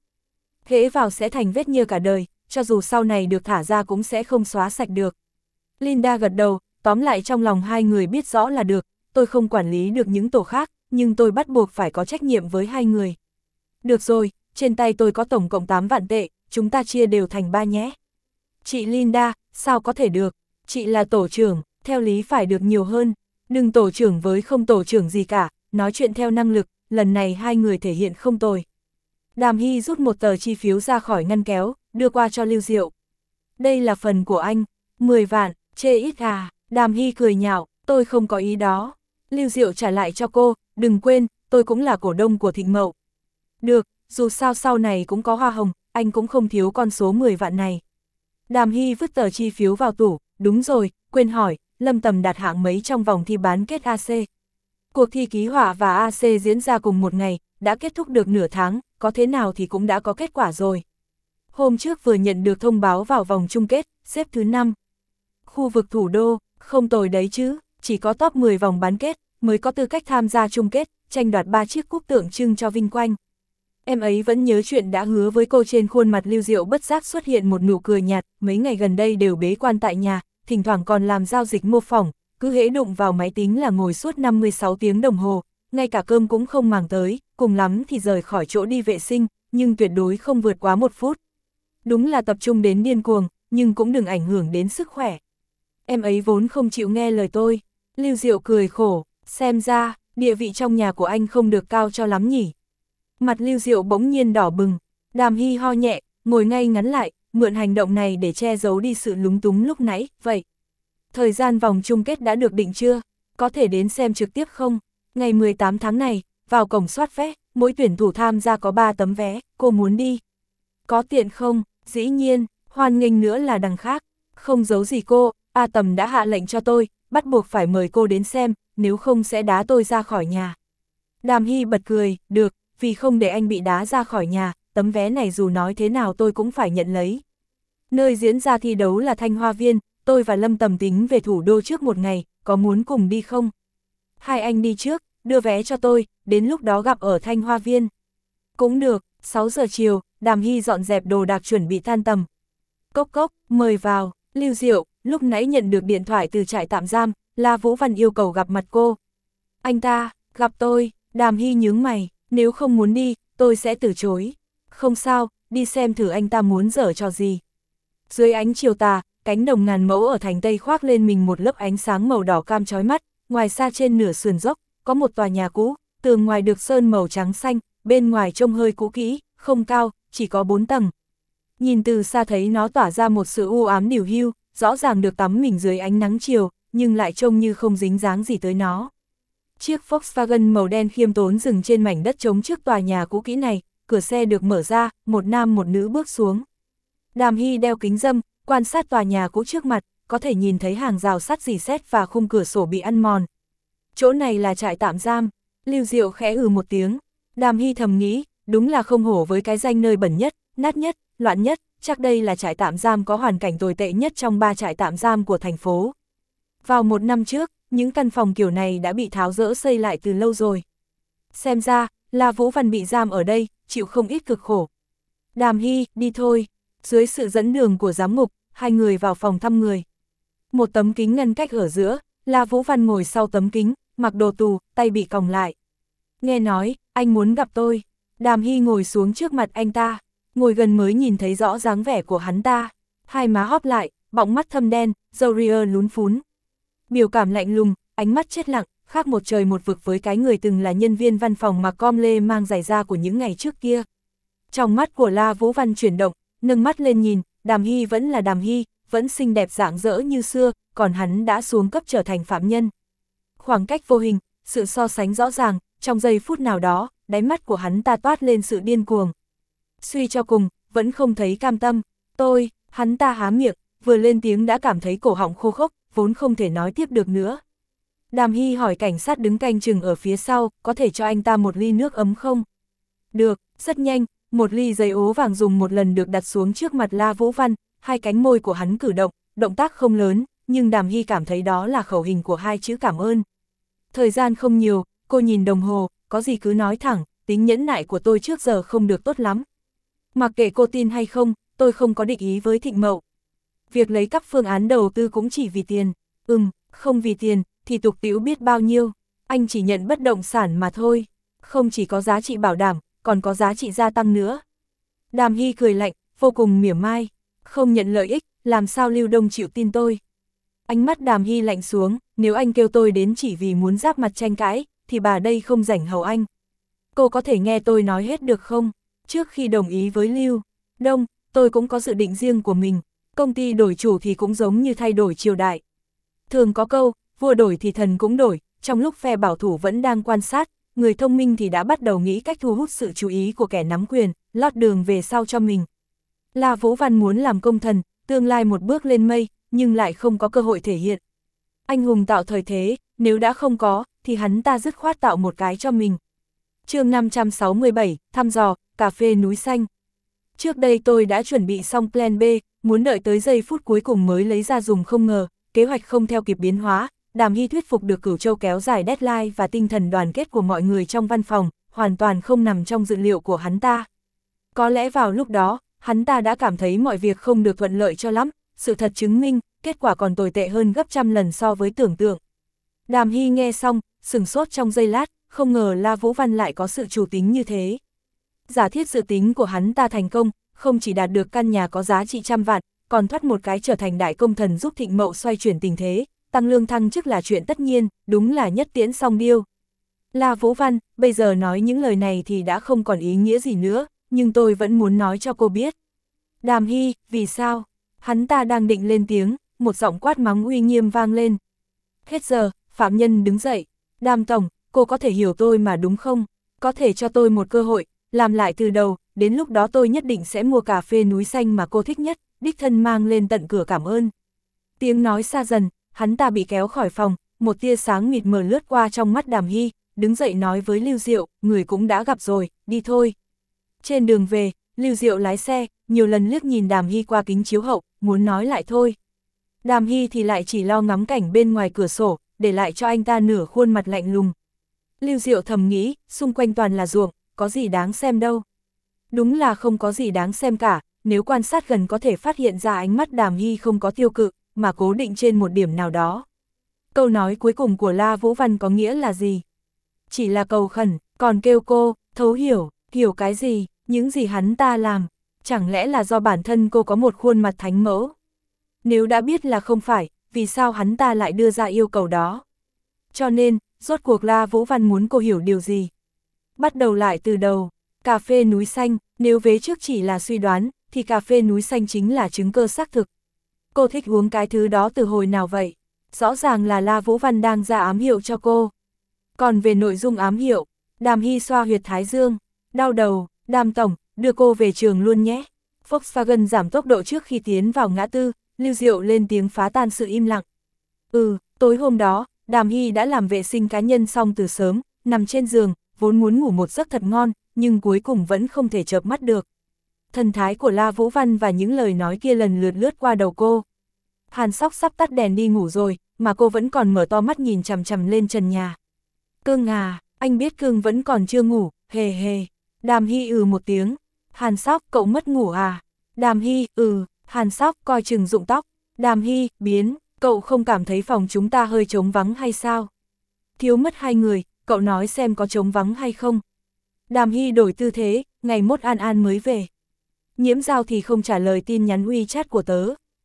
Hễ vào sẽ thành vết nhơ cả đời, cho dù sau này được thả ra cũng sẽ không xóa sạch được. Linda gật đầu, tóm lại trong lòng hai người biết rõ là được, tôi không quản lý được những tổ khác, nhưng tôi bắt buộc phải có trách nhiệm với hai người. Được rồi, trên tay tôi có tổng cộng tám vạn tệ, chúng ta chia đều thành ba nhé. Chị Linda, sao có thể được, chị là tổ trưởng, theo lý phải được nhiều hơn, đừng tổ trưởng với không tổ trưởng gì cả, nói chuyện theo năng lực, lần này hai người thể hiện không tồi. Đàm Hy rút một tờ chi phiếu ra khỏi ngăn kéo, đưa qua cho Lưu Diệu. Đây là phần của anh, mười vạn, chê ít à, Đàm Hy cười nhạo, tôi không có ý đó. Lưu Diệu trả lại cho cô, đừng quên, tôi cũng là cổ đông của Thịnh Mậu. Được, dù sao sau này cũng có hoa hồng, anh cũng không thiếu con số mười vạn này. Đàm Hy vứt tờ chi phiếu vào tủ, đúng rồi, quên hỏi, Lâm Tầm đạt hạng mấy trong vòng thi bán kết a xê. Cuộc thi ký họa và a xê diễn ra cùng một ngày, đã kết thúc được nửa tháng, có thế nào thì cũng đã có kết quả rồi. Hôm trước vừa nhận được thông báo vào vòng chung kết, xếp thứ năm. Khu vực thủ đô, không tồi đấy chứ, chỉ có top mười vòng bán kết, mới có tư cách tham gia chung kết, tranh đoạt ba chiếc cúp tượng trưng cho vinh quang. Em ấy vẫn nhớ chuyện đã hứa với cô, trên khuôn mặt Lưu Diệu bất giác xuất hiện một nụ cười nhạt, mấy ngày gần đây đều bế quan tại nhà, thỉnh thoảng còn làm giao dịch mô phỏng, cứ hễ đụng vào máy tính là ngồi suốt năm mươi sáu tiếng đồng hồ, ngay cả cơm cũng không màng tới, cùng lắm thì rời khỏi chỗ đi vệ sinh, nhưng tuyệt đối không vượt quá một phút. Đúng là tập trung đến điên cuồng, nhưng cũng đừng ảnh hưởng đến sức khỏe. Em ấy vốn không chịu nghe lời tôi. Lưu Diệu cười khổ, xem ra, địa vị trong nhà của anh không được cao cho lắm nhỉ. Mặt Lưu Diệu bỗng nhiên đỏ bừng, Đàm Hy ho nhẹ, ngồi ngay ngắn lại, mượn hành động này để che giấu đi sự lúng túng lúc nãy, vậy. Thời gian vòng chung kết đã được định chưa? Có thể đến xem trực tiếp không? Ngày mười tám tháng này, vào cổng soát vé, mỗi tuyển thủ tham gia có ba tấm vé, cô muốn đi. Có tiện không? Dĩ nhiên, hoan nghênh nữa là đằng khác. Không giấu gì cô, A Tầm đã hạ lệnh cho tôi, bắt buộc phải mời cô đến xem, nếu không sẽ đá tôi ra khỏi nhà. Đàm Hy bật cười, được, vì không để anh bị đá ra khỏi nhà, tấm vé này dù nói thế nào tôi cũng phải nhận lấy. Nơi diễn ra thi đấu là Thanh Hoa Viên, tôi và Lâm Tầm tính về thủ đô trước một ngày, có muốn cùng đi không? Hai anh đi trước, đưa vé cho tôi, đến lúc đó gặp ở Thanh Hoa Viên. Cũng được, sáu giờ chiều, Đàm Hy dọn dẹp đồ đạc chuẩn bị tan tầm. Cốc cốc, mời vào, Lưu Diệu, lúc nãy nhận được điện thoại từ trại tạm giam, La Vũ Văn yêu cầu gặp mặt cô. Anh ta, gặp tôi, Đàm Hy nhướng mày, nếu không muốn đi, tôi sẽ từ chối. Không sao, đi xem thử anh ta muốn giở trò gì. Dưới ánh chiều tà, cánh đồng ngàn mẫu ở thành Tây khoác lên mình một lớp ánh sáng màu đỏ cam chói mắt, ngoài xa trên nửa sườn dốc, có một tòa nhà cũ, tường ngoài được sơn màu trắng xanh, bên ngoài trông hơi cũ kỹ, không cao, chỉ có bốn tầng. Nhìn từ xa thấy nó tỏa ra một sự u ám điều hưu, rõ ràng được tắm mình dưới ánh nắng chiều, nhưng lại trông như không dính dáng gì tới nó. Chiếc Volkswagen màu đen khiêm tốn dừng trên mảnh đất trống trước tòa nhà cũ kỹ này, cửa xe được mở ra, một nam một nữ bước xuống. Đàm Hy đeo kính râm, quan sát tòa nhà cũ trước mặt, có thể nhìn thấy hàng rào sắt rỉ sét và khung cửa sổ bị ăn mòn. Chỗ này là trại tạm giam, Lưu Diệu khẽ ừ một tiếng. Đàm Hy thầm nghĩ, đúng là không hổ với cái danh nơi bẩn nhất, nát nhất, loạn nhất, chắc đây là trại tạm giam có hoàn cảnh tồi tệ nhất trong ba trại tạm giam của thành phố. Vào một năm trước, những căn phòng kiểu này đã bị tháo dỡ xây lại từ lâu rồi. Xem ra, La Vũ Văn bị giam ở đây, chịu không ít cực khổ. Đàm Hy, đi thôi. Dưới sự dẫn đường của giám ngục, hai người vào phòng thăm người. Một tấm kính ngăn cách ở giữa, La Vũ Văn ngồi sau tấm kính, mặc đồ tù, tay bị còng lại. Nghe nói, anh muốn gặp tôi. Đàm Hy ngồi xuống trước mặt anh ta, ngồi gần mới nhìn thấy rõ dáng vẻ của hắn ta. Hai má hóp lại, bọng mắt thâm đen, râu ria lún phún. Biểu cảm lạnh lùng, ánh mắt chết lặng, khác một trời một vực với cái người từng là nhân viên văn phòng mặc com lê mang giày da của những ngày trước kia. Trong mắt của La Vũ Văn chuyển động, nâng mắt lên nhìn, Đàm Hy vẫn là Đàm Hy, vẫn xinh đẹp rạng rỡ như xưa, còn hắn đã xuống cấp trở thành phạm nhân. Khoảng cách vô hình, sự so sánh rõ ràng, trong giây phút nào đó, đáy mắt của hắn ta toát lên sự điên cuồng. Suy cho cùng, vẫn không thấy cam tâm, tôi, hắn ta há miệng, vừa lên tiếng đã cảm thấy cổ họng khô khốc, vốn không thể nói tiếp được nữa. Đàm Hy hỏi cảnh sát đứng canh chừng ở phía sau, có thể cho anh ta một ly nước ấm không? Được, rất nhanh, một ly giấy ố vàng dùng một lần được đặt xuống trước mặt La Vũ Văn, hai cánh môi của hắn cử động, động tác không lớn, nhưng Đàm Hy cảm thấy đó là khẩu hình của hai chữ cảm ơn. Thời gian không nhiều, cô nhìn đồng hồ, có gì cứ nói thẳng, tính nhẫn nại của tôi trước giờ không được tốt lắm. Mặc kệ cô tin hay không, tôi không có định ý với Thịnh Mậu. Việc lấy cắp phương án đầu tư cũng chỉ vì tiền, ừm, không vì tiền, thì tục tĩu biết bao nhiêu, anh chỉ nhận bất động sản mà thôi, không chỉ có giá trị bảo đảm, còn có giá trị gia tăng nữa. Đàm Hy cười lạnh, vô cùng mỉa mai, không nhận lợi ích, làm sao Lưu Đông chịu tin tôi. Ánh mắt Đàm Hy lạnh xuống, nếu anh kêu tôi đến chỉ vì muốn giáp mặt tranh cãi, thì bà đây không rảnh hầu anh. Cô có thể nghe tôi nói hết được không? Trước khi đồng ý với Lưu Đông, tôi cũng có dự định riêng của mình, công ty đổi chủ thì cũng giống như thay đổi triều đại. Thường có câu, vua đổi thì thần cũng đổi, trong lúc phe bảo thủ vẫn đang quan sát, người thông minh thì đã bắt đầu nghĩ cách thu hút sự chú ý của kẻ nắm quyền, lót đường về sau cho mình. La Vũ Văn muốn làm công thần, tương lai một bước lên mây, nhưng lại không có cơ hội thể hiện. Anh hùng tạo thời thế, nếu đã không có, thì hắn ta dứt khoát tạo một cái cho mình. Chương năm trăm sáu mươi bảy, thăm dò, cà phê núi xanh. Trước đây tôi đã chuẩn bị xong plan B, muốn đợi tới giây phút cuối cùng mới lấy ra dùng, không ngờ, kế hoạch không theo kịp biến hóa. Đàm Hy thuyết phục được Cửu Châu kéo dài deadline và tinh thần đoàn kết của mọi người trong văn phòng, hoàn toàn không nằm trong dự liệu của hắn ta. Có lẽ vào lúc đó, hắn ta đã cảm thấy mọi việc không được thuận lợi cho lắm, sự thật chứng minh, kết quả còn tồi tệ hơn gấp trăm lần so với tưởng tượng. Đàm Hy nghe xong, sửng sốt trong giây lát, không ngờ La Vũ Văn lại có sự chủ tính như thế. Giả thiết dự tính của hắn ta thành công, không chỉ đạt được căn nhà có giá trị trăm vạn, còn thoát một cái trở thành đại công thần giúp Thịnh Mậu xoay chuyển tình thế, tăng lương thăng chức là chuyện tất nhiên, đúng là nhất tiễn song điêu. La Vũ Văn, bây giờ nói những lời này thì đã không còn ý nghĩa gì nữa, nhưng tôi vẫn muốn nói cho cô biết. Đàm Hy, vì sao? Hắn ta đang định lên tiếng, một giọng quát mắng uy nghiêm vang lên. Hết giờ, phạm nhân đứng dậy. Đàm tổng, cô có thể hiểu tôi mà đúng không? Có thể cho tôi một cơ hội, làm lại từ đầu, đến lúc đó tôi nhất định sẽ mua cà phê núi xanh mà cô thích nhất, đích thân mang lên tận cửa cảm ơn. Tiếng nói xa dần, hắn ta bị kéo khỏi phòng, một tia sáng mịt mờ lướt qua trong mắt Đàm Hy, đứng dậy nói với Lưu Diệu, người cũng đã gặp rồi, đi thôi. Trên đường về, Lưu Diệu lái xe, nhiều lần liếc nhìn Đàm Hy qua kính chiếu hậu, muốn nói lại thôi. Đàm Hy thì lại chỉ lo ngắm cảnh bên ngoài cửa sổ, để lại cho anh ta nửa khuôn mặt lạnh lùng. Lưu Diệu thầm nghĩ, xung quanh toàn là ruộng, có gì đáng xem đâu. Đúng là không có gì đáng xem cả, nếu quan sát gần có thể phát hiện ra ánh mắt Đàm Hy không có tiêu cự, mà cố định trên một điểm nào đó. Câu nói cuối cùng của La Vũ Văn có nghĩa là gì? Chỉ là cầu khẩn, còn kêu cô, thấu hiểu, hiểu cái gì, những gì hắn ta làm, chẳng lẽ là do bản thân cô có một khuôn mặt thánh mẫu? Nếu đã biết là không phải, vì sao hắn ta lại đưa ra yêu cầu đó? Cho nên, rốt cuộc La Vũ Văn muốn cô hiểu điều gì? Bắt đầu lại từ đầu, cà phê núi xanh, nếu vế trước chỉ là suy đoán, thì cà phê núi xanh chính là chứng cơ xác thực. Cô thích uống cái thứ đó từ hồi nào vậy? Rõ ràng là La Vũ Văn đang ra ám hiệu cho cô. Còn về nội dung ám hiệu, Đàm Hy xoa huyệt thái dương, đau đầu, Đàm tổng, đưa cô về trường luôn nhé. Volkswagen giảm tốc độ trước khi tiến vào ngã tư, Lưu Diệu lên tiếng phá tan sự im lặng. Ừ, tối hôm đó, Đàm Hy đã làm vệ sinh cá nhân xong từ sớm, nằm trên giường, vốn muốn ngủ một giấc thật ngon, nhưng cuối cùng vẫn không thể chợp mắt được. Thần thái của La Vũ Văn và những lời nói kia lần lượt lướt qua đầu cô. Hàn Sóc sắp tắt đèn đi ngủ rồi, mà cô vẫn còn mở to mắt nhìn chằm chằm lên trần nhà. Cương à, anh biết Cương vẫn còn chưa ngủ, hề hề. Đàm Hy ừ một tiếng. Hàn Sóc, cậu mất ngủ à? Đàm Hy, ừ. Hàn Sóc, coi chừng rụng tóc. Đàm Hy, biến, cậu không cảm thấy phòng chúng ta hơi trống vắng hay sao? Thiếu mất hai người, cậu nói xem có trống vắng hay không? Đàm Hy đổi tư thế, ngày mốt An An mới về. Nhiễm Giao thì không trả lời tin nhắn WeChat của tớ.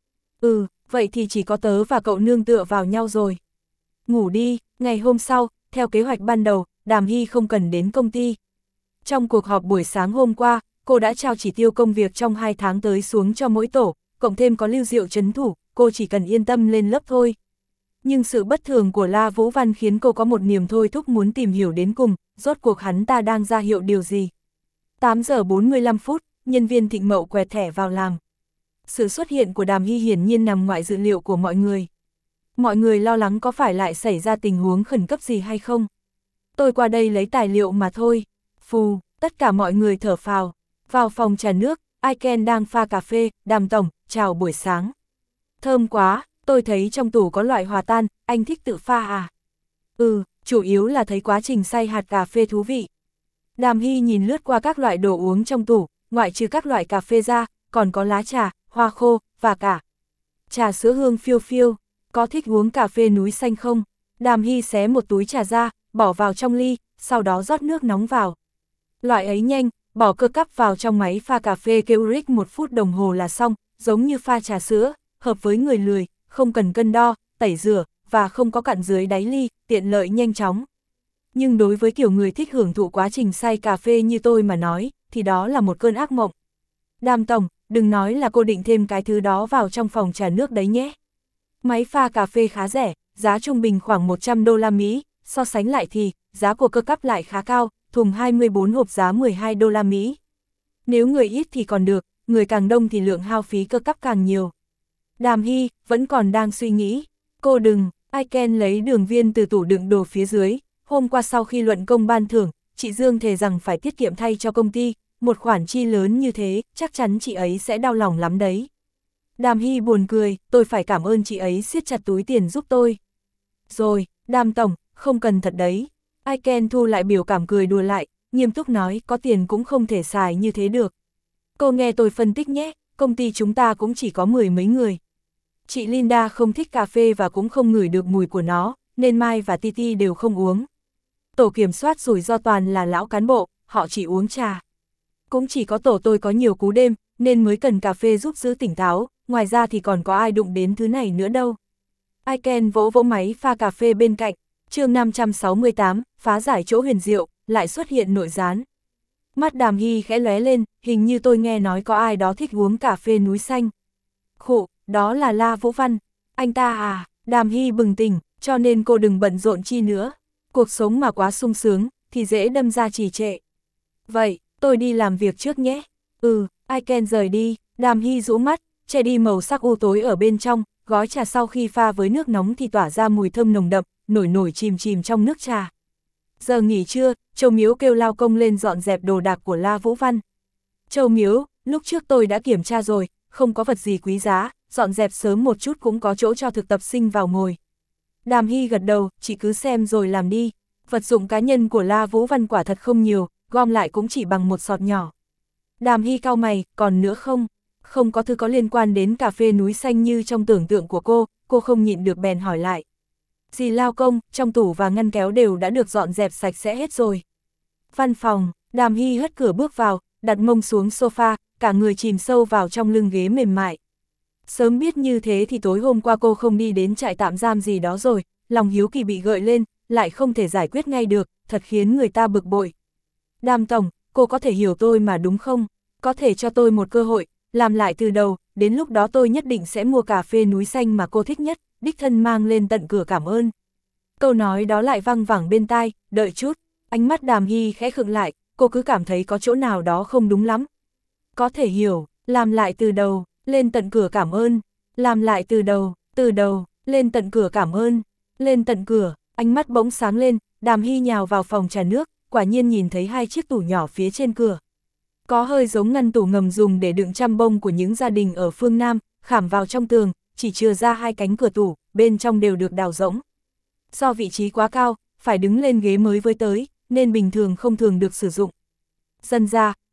Ừ, vậy thì chỉ có tớ và cậu nương tựa vào nhau rồi. Ngủ đi, ngày hôm sau, theo kế hoạch ban đầu, Đàm Hy không cần đến công ty. Trong cuộc họp buổi sáng hôm qua, cô đã trao chỉ tiêu công việc trong hai tháng tới xuống cho mỗi tổ, cộng thêm có Lưu Diệu trấn thủ, cô chỉ cần yên tâm lên lớp thôi. Nhưng sự bất thường của La Vũ Văn khiến cô có một niềm thôi thúc muốn tìm hiểu đến cùng, rốt cuộc hắn ta đang ra hiệu điều gì. tám giờ bốn mươi lăm phút, nhân viên Thịnh Mậu quẹt thẻ vào làm. Sự xuất hiện của Đàm Hy hiển nhiên nằm ngoài dự liệu của mọi người. Mọi người lo lắng có phải lại xảy ra tình huống khẩn cấp gì hay không. Tôi qua đây lấy tài liệu mà thôi. Phù, tất cả mọi người thở phào. Vào phòng trà nước, Aiken đang pha cà phê. Đàm tổng, chào buổi sáng. Thơm quá, tôi thấy trong tủ có loại hòa tan, anh thích tự pha à? Ừ, chủ yếu là thấy quá trình xay hạt cà phê thú vị. Đàm Hy nhìn lướt qua các loại đồ uống trong tủ, ngoại trừ các loại cà phê ra, còn có lá trà, hoa khô, và cả trà sữa hương phiêu phiêu. Có thích uống cà phê núi xanh không? Đàm Hy xé một túi trà ra, bỏ vào trong ly, sau đó rót nước nóng vào. Loại ấy nhanh, bỏ cơ cắp vào trong máy pha cà phê Keurig một phút đồng hồ là xong, giống như pha trà sữa, hợp với người lười, không cần cân đo, tẩy rửa, và không có cặn dưới đáy ly, tiện lợi nhanh chóng. Nhưng đối với kiểu người thích hưởng thụ quá trình xay cà phê như tôi mà nói, thì đó là một cơn ác mộng. Đàm tổng, đừng nói là cô định thêm cái thứ đó vào trong phòng trà nước đấy nhé. Máy pha cà phê khá rẻ, giá trung bình khoảng một trăm đô la Mỹ, so sánh lại thì, giá của cơ cắp lại khá cao, thùng hai mươi bốn hộp giá mười hai đô la Mỹ. Nếu người ít thì còn được, người càng đông thì lượng hao phí cơ cắp càng nhiều. Đàm Hy, vẫn còn đang suy nghĩ. Cô đừng, Aiken lấy đường viên từ tủ đựng đồ phía dưới. Hôm qua sau khi luận công ban thưởng, chị Dương thề rằng phải tiết kiệm thay cho công ty, một khoản chi lớn như thế, chắc chắn chị ấy sẽ đau lòng lắm đấy. Đàm Hy buồn cười, tôi phải cảm ơn chị ấy siết chặt túi tiền giúp tôi. Rồi, Đàm tổng, không cần thật đấy. Aiken thu lại biểu cảm cười đùa lại, nghiêm túc nói có tiền cũng không thể xài như thế được. Cô nghe tôi phân tích nhé, công ty chúng ta cũng chỉ có mười mấy người. Chị Linda không thích cà phê và cũng không ngửi được mùi của nó, nên Mai và Titi đều không uống. Tổ kiểm soát rủi ro toàn là lão cán bộ, họ chỉ uống trà. Cũng chỉ có tổ tôi có nhiều cú đêm, nên mới cần cà phê giúp giữ tỉnh táo, ngoài ra thì còn có ai đụng đến thứ này nữa đâu. Aiken vỗ vỗ máy pha cà phê bên cạnh, chương năm trăm sáu mươi tám, phá giải chỗ huyền diệu, lại xuất hiện nội gián. Mắt Đàm Hy khẽ lóe lên, hình như tôi nghe nói có ai đó thích uống cà phê núi xanh. Khụ, đó là La Vũ Văn. Anh ta à? Đàm Hy bừng tỉnh, cho nên cô đừng bận rộn chi nữa. Cuộc sống mà quá sung sướng, thì dễ đâm ra trì trệ. Vậy, tôi đi làm việc trước nhé. Ừ, Aiken rời đi, Đàm Hy rũ mắt, che đi màu sắc u tối ở bên trong, gói trà sau khi pha với nước nóng thì tỏa ra mùi thơm nồng đậm, nổi nổi chìm chìm trong nước trà. Giờ nghỉ trưa, Châu Miếu kêu lao công lên dọn dẹp đồ đạc của La Vũ Văn. Châu Miếu, lúc trước tôi đã kiểm tra rồi, không có vật gì quý giá, dọn dẹp sớm một chút cũng có chỗ cho thực tập sinh vào ngồi. Đàm Hy gật đầu, chị cứ xem rồi làm đi. Vật dụng cá nhân của La Vũ Văn quả thật không nhiều, gom lại cũng chỉ bằng một sọt nhỏ. Đàm Hy cau mày, còn nữa không? Không có thứ có liên quan đến cà phê núi xanh như trong tưởng tượng của cô, cô không nhịn được bèn hỏi lại. Dì lao công, trong tủ và ngăn kéo đều đã được dọn dẹp sạch sẽ hết rồi. Văn phòng, Đàm Hy hất cửa bước vào, đặt mông xuống sofa, cả người chìm sâu vào trong lưng ghế mềm mại. Sớm biết như thế thì tối hôm qua cô không đi đến trại tạm giam gì đó rồi, lòng hiếu kỳ bị gợi lên, lại không thể giải quyết ngay được, thật khiến người ta bực bội. Đàm tổng, cô có thể hiểu tôi mà đúng không? Có thể cho tôi một cơ hội, làm lại từ đầu, đến lúc đó tôi nhất định sẽ mua cà phê núi xanh mà cô thích nhất, đích thân mang lên tận cửa cảm ơn. Câu nói đó lại văng vẳng bên tai, đợi chút, ánh mắt Đàm Hy khẽ khựng lại, cô cứ cảm thấy có chỗ nào đó không đúng lắm. Có thể hiểu, làm lại từ đầu, lên tận cửa cảm ơn, làm lại từ đầu, từ đầu, lên tận cửa cảm ơn, lên tận cửa, ánh mắt bỗng sáng lên, Đàm Hy nhào vào phòng trà nước, quả nhiên nhìn thấy hai chiếc tủ nhỏ phía trên cửa. Có hơi giống ngăn tủ ngầm dùng để đựng chăm bông của những gia đình ở phương Nam, khảm vào trong tường, chỉ chừa ra hai cánh cửa tủ, bên trong đều được đào rỗng. Do vị trí quá cao, phải đứng lên ghế mới với tới, nên bình thường không thường được sử dụng. Dần ra,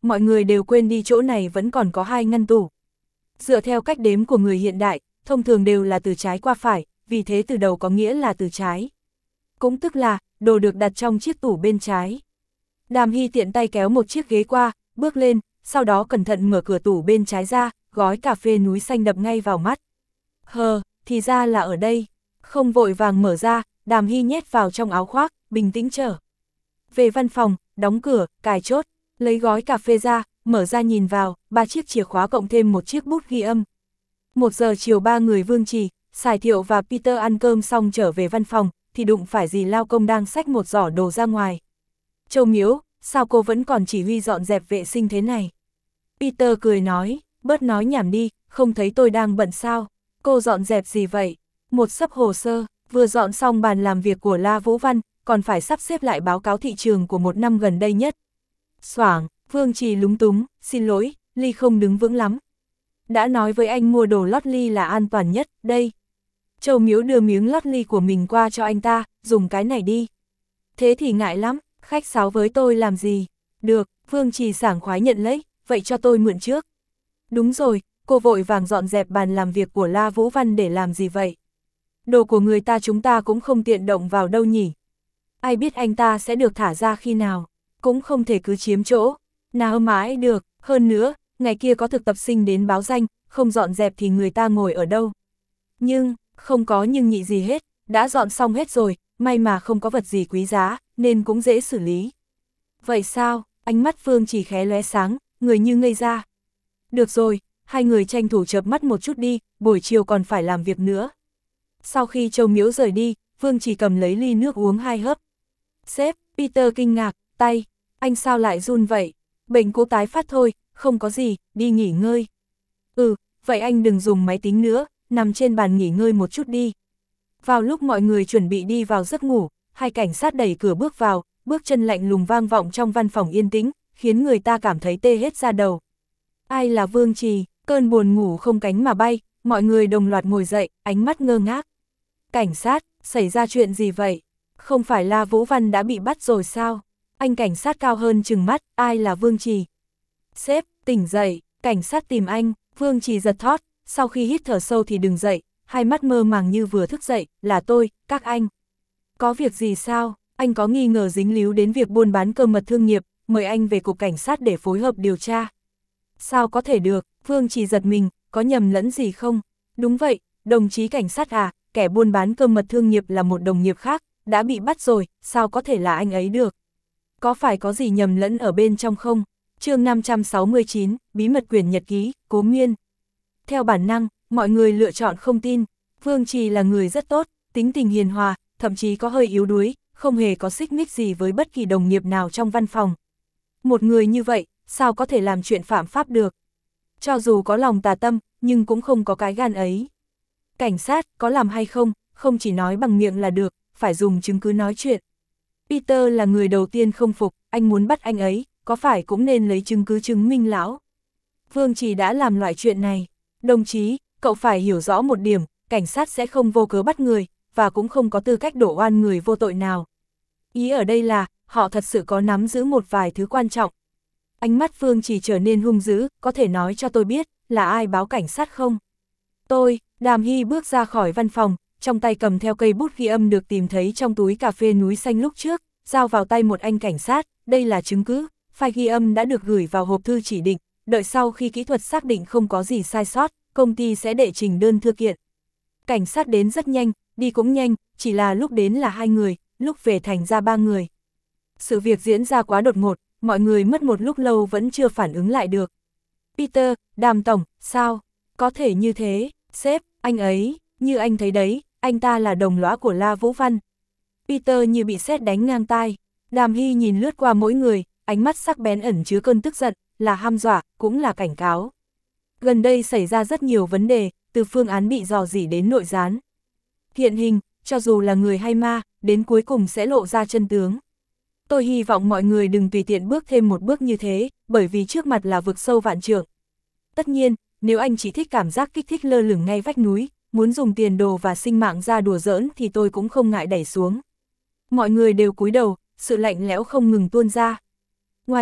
mọi người đều quên đi chỗ này vẫn còn có hai ngăn tủ. Dựa theo cách đếm của người hiện đại, thông thường đều là từ trái qua phải, vì thế từ đầu có nghĩa là từ trái. Cũng tức là, đồ được đặt trong chiếc tủ bên trái. Đàm Hy tiện tay kéo một chiếc ghế qua, bước lên, sau đó cẩn thận mở cửa tủ bên trái ra, gói cà phê núi xanh đập ngay vào mắt. Hờ, thì ra là ở đây. Không vội vàng mở ra, Đàm Hy nhét vào trong áo khoác, bình tĩnh chờ. Về văn phòng, đóng cửa, cài chốt, lấy gói cà phê ra, mở ra nhìn vào, ba chiếc chìa khóa cộng thêm một chiếc bút ghi âm. Một giờ chiều ba người Vương Trì, Sài Thiệu và Peter ăn cơm xong trở về văn phòng, thì đụng phải dì Lao Công đang xách một giỏ đồ ra ngoài. Châu Miếu, sao cô vẫn còn chỉ huy dọn dẹp vệ sinh thế này? Peter cười nói, bớt nói nhảm đi, không thấy tôi đang bận sao? Cô dọn dẹp gì vậy? Một xấp hồ sơ, vừa dọn xong bàn làm việc của La Vũ Văn, còn phải sắp xếp lại báo cáo thị trường của một năm gần đây nhất. Xoảng, Vương Trì lúng túng, xin lỗi, ly không đứng vững lắm. Đã nói với anh mua đồ lót ly là an toàn nhất, đây. Châu Miếu đưa miếng lót ly của mình qua cho anh ta, dùng cái này đi. Thế thì ngại lắm, khách sáo với tôi làm gì? Được, Vương Trì sảng khoái nhận lấy, vậy cho tôi mượn trước. Đúng rồi, cô vội vàng dọn dẹp bàn làm việc của La Vũ Văn để làm gì vậy? Đồ của người ta chúng ta cũng không tiện động vào đâu nhỉ? Ai biết anh ta sẽ được thả ra khi nào? Cũng không thể cứ chiếm chỗ. Nào mãi được, hơn nữa, ngày kia có thực tập sinh đến báo danh, không dọn dẹp thì người ta ngồi ở đâu? Nhưng, không có nhưng nhị gì hết, đã dọn xong hết rồi, may mà không có vật gì quý giá, nên cũng dễ xử lý. Vậy sao? Ánh mắt Vương Chỉ khé lóe sáng, người như ngây ra. Được rồi, hai người tranh thủ chợp mắt một chút đi, buổi chiều còn phải làm việc nữa. Sau khi Châu Miếu rời đi, Vương Chỉ cầm lấy ly nước uống hai hớp. Sếp, Peter kinh ngạc, tay, anh sao lại run vậy? Bệnh cũ tái phát thôi, không có gì, đi nghỉ ngơi. Ừ, vậy anh đừng dùng máy tính nữa, nằm trên bàn nghỉ ngơi một chút đi. Vào lúc mọi người chuẩn bị đi vào giấc ngủ, hai cảnh sát đẩy cửa bước vào, bước chân lạnh lùng vang vọng trong văn phòng yên tĩnh, khiến người ta cảm thấy tê hết da đầu. Ai là Vương Trì? Cơn buồn ngủ không cánh mà bay, mọi người đồng loạt ngồi dậy, ánh mắt ngơ ngác. Cảnh sát, xảy ra chuyện gì vậy? Không phải là Vũ Văn đã bị bắt rồi sao? Anh cảnh sát cao hơn trừng mắt, ai là Vương Trì? Sếp, tỉnh dậy, cảnh sát tìm anh. Vương Trì giật thót, sau khi hít thở sâu thì đừng dậy, hai mắt mơ màng như vừa thức dậy, là tôi, các anh. Có việc gì sao? Anh có nghi ngờ dính líu đến việc buôn bán cơ mật thương nghiệp, mời anh về cục cảnh sát để phối hợp điều tra. Sao có thể được? Vương Trì giật mình, có nhầm lẫn gì không? Đúng vậy, đồng chí cảnh sát à, kẻ buôn bán cơ mật thương nghiệp là một đồng nghiệp khác, đã bị bắt rồi, sao có thể là anh ấy được? Có phải có gì nhầm lẫn ở bên trong không? Chương năm trăm sáu mươi chín, bí mật quyển nhật ký, Cố Miên. Theo bản năng, mọi người lựa chọn không tin. Vương Trì là người rất tốt, tính tình hiền hòa, thậm chí có hơi yếu đuối, không hề có xích mích gì với bất kỳ đồng nghiệp nào trong văn phòng. Một người như vậy, sao có thể làm chuyện phạm pháp được? Cho dù có lòng tà tâm, nhưng cũng không có cái gan ấy. Cảnh sát, có làm hay không, không chỉ nói bằng miệng là được, phải dùng chứng cứ nói chuyện. Peter là người đầu tiên không phục, anh muốn bắt anh ấy, có phải cũng nên lấy chứng cứ chứng minh lão? Vương Trì đã làm loại chuyện này. Đồng chí, cậu phải hiểu rõ một điểm, cảnh sát sẽ không vô cớ bắt người, và cũng không có tư cách đổ oan người vô tội nào. Ý ở đây là, họ thật sự có nắm giữ một vài thứ quan trọng. Ánh mắt Vương Trì trở nên hung dữ, có thể nói cho tôi biết, là ai báo cảnh sát không? Tôi, Đàm Hy bước ra khỏi văn phòng, trong tay cầm theo cây bút ghi âm được tìm thấy trong túi cà phê núi xanh lúc trước, giao vào tay một anh cảnh sát, đây là chứng cứ, file ghi âm đã được gửi vào hộp thư chỉ định, đợi sau khi kỹ thuật xác định không có gì sai sót, công ty sẽ đệ trình đơn thư kiện. Cảnh sát đến rất nhanh, đi cũng nhanh, chỉ là lúc đến là hai người, lúc về thành ra ba người. Sự việc diễn ra quá đột ngột, mọi người mất một lúc lâu vẫn chưa phản ứng lại được. Peter, Đàm tổng, sao? Có thể như thế, sếp, anh ấy, như anh thấy đấy, anh ta là đồng lõa của La Vũ Văn. Peter như bị sét đánh ngang tai. Đàm Hy nhìn lướt qua mỗi người, ánh mắt sắc bén ẩn chứa cơn tức giận, là hăm dọa, cũng là cảnh cáo. Gần đây xảy ra rất nhiều vấn đề, từ phương án bị dò dỉ đến nội gián. Hiện hình, cho dù là người hay ma, đến cuối cùng sẽ lộ ra chân tướng. Tôi hy vọng mọi người đừng tùy tiện bước thêm một bước như thế, bởi vì trước mặt là vực sâu vạn trượng. Tất nhiên, nếu anh chỉ thích cảm giác kích thích lơ lửng ngay vách núi, muốn dùng tiền đồ và sinh mạng ra đùa giỡn thì tôi cũng không ngại đẩy xuống. Mọi người đều cúi đầu, sự lạnh lẽo không ngừng tuôn ra. Ngoài ra,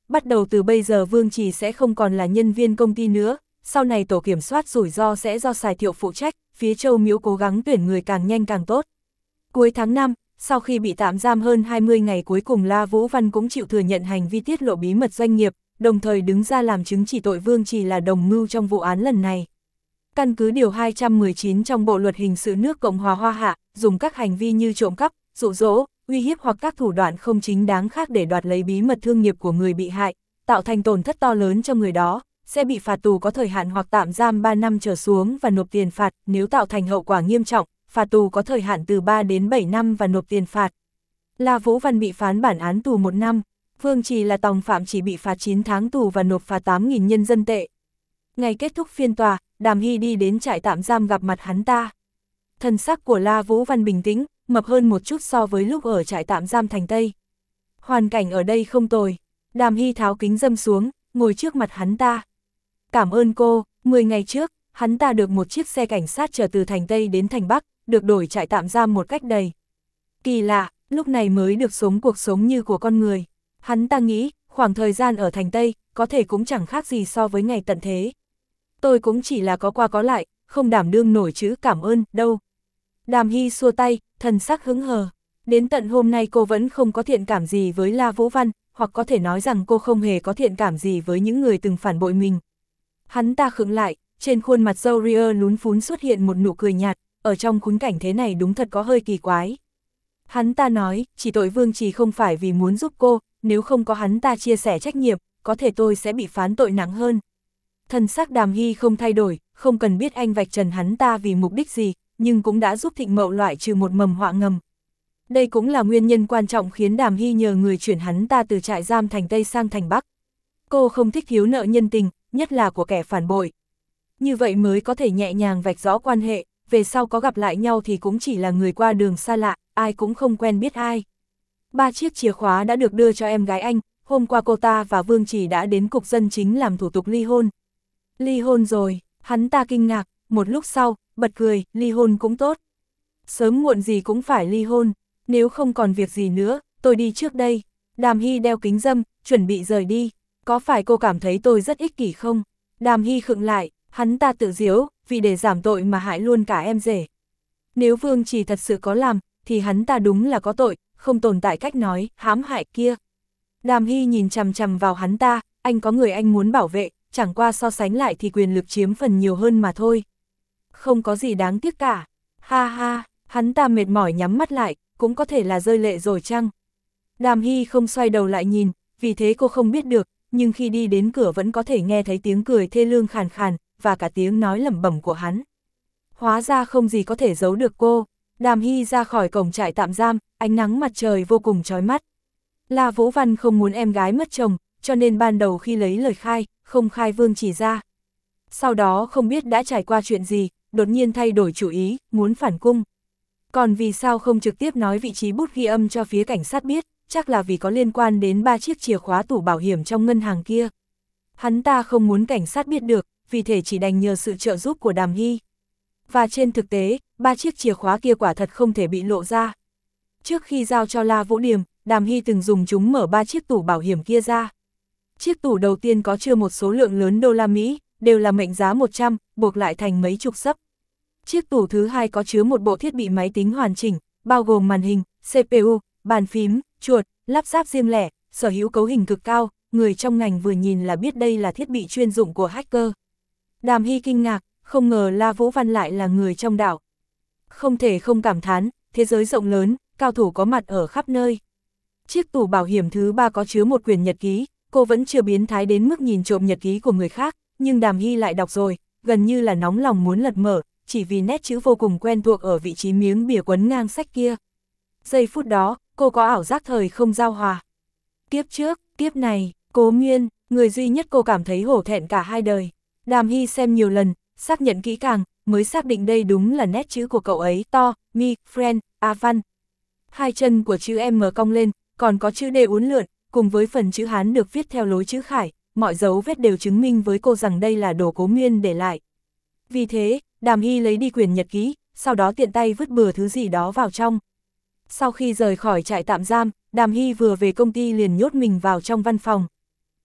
bắt đầu từ bây giờ Vương Trì sẽ không còn là nhân viên công ty nữa, sau này tổ kiểm soát rủi ro sẽ do Sài Thiệu phụ trách, phía Châu Miếu cố gắng tuyển người càng nhanh càng tốt. Cuối tháng năm, sau khi bị tạm giam hơn hai mươi ngày cuối cùng La Vũ Văn cũng chịu thừa nhận hành vi tiết lộ bí mật doanh nghiệp, đồng thời đứng ra làm chứng chỉ tội Vương Trì là đồng mưu trong vụ án lần này. Căn cứ điều hai trăm mười chín trong Bộ luật hình sự nước Cộng hòa Hoa Hạ, dùng các hành vi như trộm cắp, dụ dỗ, uy hiếp hoặc các thủ đoạn không chính đáng khác để đoạt lấy bí mật thương nghiệp của người bị hại, tạo thành tổn thất to lớn cho người đó, sẽ bị phạt tù có thời hạn hoặc tạm giam ba năm trở xuống và nộp tiền phạt, nếu tạo thành hậu quả nghiêm trọng, phạt tù có thời hạn từ ba đến bảy năm và nộp tiền phạt. La Vũ Văn bị phán bản án tù một năm, Vương Trì là tòng phạm chỉ bị phạt chín tháng tù và nộp phạt tám nghìn nhân dân tệ. Ngày kết thúc phiên tòa, Đàm Hy đi đến trại tạm giam gặp mặt hắn ta. Thần sắc của La Vũ Văn bình tĩnh, mập hơn một chút so với lúc ở trại tạm giam Thành Tây. Hoàn cảnh ở đây không tồi. Đàm Hy tháo kính râm xuống, ngồi trước mặt hắn ta. Cảm ơn cô, mười ngày trước, hắn ta được một chiếc xe cảnh sát chở từ Thành Tây đến Thành Bắc, được đổi trại tạm giam một cách đầy kỳ lạ, lúc này mới được sống cuộc sống như của con người. Hắn ta nghĩ, khoảng thời gian ở Thành Tây, có thể cũng chẳng khác gì so với ngày tận thế. Tôi cũng chỉ là có qua có lại, không đảm đương nổi chữ cảm ơn, đâu. Đàm Hy xua tay, thần sắc hững hờ. Đến tận hôm nay cô vẫn không có thiện cảm gì với La Vũ Văn, hoặc có thể nói rằng cô không hề có thiện cảm gì với những người từng phản bội mình. Hắn ta khựng lại, trên khuôn mặt râu ria lún phún xuất hiện một nụ cười nhạt, ở trong khung cảnh thế này đúng thật có hơi kỳ quái. Hắn ta nói, chỉ tội Vương Trì không phải vì muốn giúp cô, nếu không có hắn ta chia sẻ trách nhiệm, có thể tôi sẽ bị phán tội nặng hơn. Thần sắc Đàm Hy không thay đổi, không cần biết anh vạch trần hắn ta vì mục đích gì, nhưng cũng đã giúp Thịnh Mậu loại trừ một mầm họa ngầm. Đây cũng là nguyên nhân quan trọng khiến Đàm Hy nhờ người chuyển hắn ta từ trại giam Thành Tây sang Thành Bắc. Cô không thích thiếu nợ nhân tình, nhất là của kẻ phản bội. Như vậy mới có thể nhẹ nhàng vạch rõ quan hệ, về sau có gặp lại nhau thì cũng chỉ là người qua đường xa lạ, ai cũng không quen biết ai. Ba chiếc chìa khóa đã được đưa cho em gái anh, hôm qua cô ta và Vương Trì đã đến cục dân chính làm thủ tục ly hôn. Ly hôn rồi, hắn ta kinh ngạc, một lúc sau, bật cười, ly hôn cũng tốt. Sớm muộn gì cũng phải ly hôn, nếu không còn việc gì nữa, tôi đi trước đây. Đàm Hy đeo kính râm, chuẩn bị rời đi. Có phải cô cảm thấy tôi rất ích kỷ không? Đàm Hy khựng lại, hắn ta tự diếu, vì để giảm tội mà hại luôn cả em rể. Nếu Vương Trì thật sự có làm, thì hắn ta đúng là có tội, không tồn tại cách nói, hãm hại kia. Đàm Hy nhìn chằm chằm vào hắn ta, anh có người anh muốn bảo vệ, chẳng qua so sánh lại thì quyền lực chiếm phần nhiều hơn mà thôi. Không có gì đáng tiếc cả. Ha ha, hắn ta mệt mỏi nhắm mắt lại, cũng có thể là rơi lệ rồi chăng? Đàm Hy không xoay đầu lại nhìn, vì thế cô không biết được, nhưng khi đi đến cửa vẫn có thể nghe thấy tiếng cười thê lương khàn khàn, và cả tiếng nói lẩm bẩm của hắn. Hóa ra không gì có thể giấu được cô. Đàm Hy ra khỏi cổng trại tạm giam, ánh nắng mặt trời vô cùng chói mắt. La Vũ Văn không muốn em gái mất chồng, cho nên ban đầu khi lấy lời khai, không khai Vương Trì ra. Sau đó không biết đã trải qua chuyện gì, đột nhiên thay đổi chủ ý, muốn phản cung. Còn vì sao không trực tiếp nói vị trí bút ghi âm cho phía cảnh sát biết, chắc là vì có liên quan đến ba chiếc chìa khóa tủ bảo hiểm trong ngân hàng kia. Hắn ta không muốn cảnh sát biết được, vì thể chỉ đành nhờ sự trợ giúp của Đàm Hy. Và trên thực tế, ba chiếc chìa khóa kia quả thật không thể bị lộ ra. Trước khi giao cho La Vũ Điềm, Đàm Hy từng dùng chúng mở ba chiếc tủ bảo hiểm kia ra. Chiếc tủ đầu tiên có chứa một số lượng lớn đô la Mỹ, đều là mệnh giá một trăm, buộc lại thành mấy chục xấp. Chiếc tủ thứ hai có chứa một bộ thiết bị máy tính hoàn chỉnh, bao gồm màn hình, xê pê u, bàn phím, chuột, lắp ráp riêng lẻ, sở hữu cấu hình cực cao, người trong ngành vừa nhìn là biết đây là thiết bị chuyên dụng của hacker. Đàm Hy kinh ngạc, không ngờ La Vũ Văn lại là người trong đạo. Không thể không cảm thán, thế giới rộng lớn, cao thủ có mặt ở khắp nơi. Chiếc tủ bảo hiểm thứ ba có chứa một quyển nhật ký, cô vẫn chưa biến thái đến mức nhìn trộm nhật ký của người khác, nhưng Đàm Hy lại đọc rồi, gần như là nóng lòng muốn lật mở, chỉ vì nét chữ vô cùng quen thuộc ở vị trí miếng bìa quấn ngang sách kia. Giây phút đó, cô có ảo giác thời không giao hòa. Kiếp trước, kiếp này, Cố Miên, người duy nhất cô cảm thấy hổ thẹn cả hai đời. Đàm Hy xem nhiều lần, xác nhận kỹ càng, mới xác định đây đúng là nét chữ của cậu ấy, to, mi, friend, a văn. Hai chân của chữ M cong lên, còn có chữ D uốn lượn, cùng với phần chữ Hán được viết theo lối chữ Khải, mọi dấu vết đều chứng minh với cô rằng đây là đồ Cố Miên để lại. Vì thế, Đàm Hy lấy đi quyển nhật ký, sau đó tiện tay vứt bừa thứ gì đó vào trong. Sau khi rời khỏi trại tạm giam, Đàm Hy vừa về công ty liền nhốt mình vào trong văn phòng.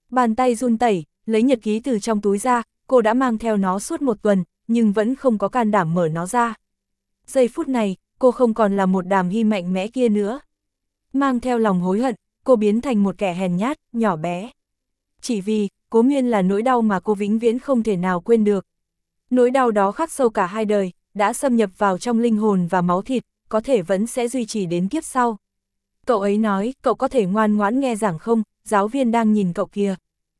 Bàn tay run tẩy, lấy nhật ký từ trong túi ra, cô đã mang theo nó suốt một tuần, nhưng vẫn không có can đảm mở nó ra. Giây phút này, cô không còn là một Đàm Hy mạnh mẽ kia nữa. Mang theo lòng hối hận, cô biến thành một kẻ hèn nhát, nhỏ bé. Chỉ vì, Cố Miên là nỗi đau mà cô vĩnh viễn không thể nào quên được. Nỗi đau đó khắc sâu cả hai đời, đã xâm nhập vào trong linh hồn và máu thịt, có thể vẫn sẽ duy trì đến kiếp sau. Cậu ấy nói, cậu có thể ngoan ngoãn nghe giảng không, giáo viên đang nhìn cậu kìa.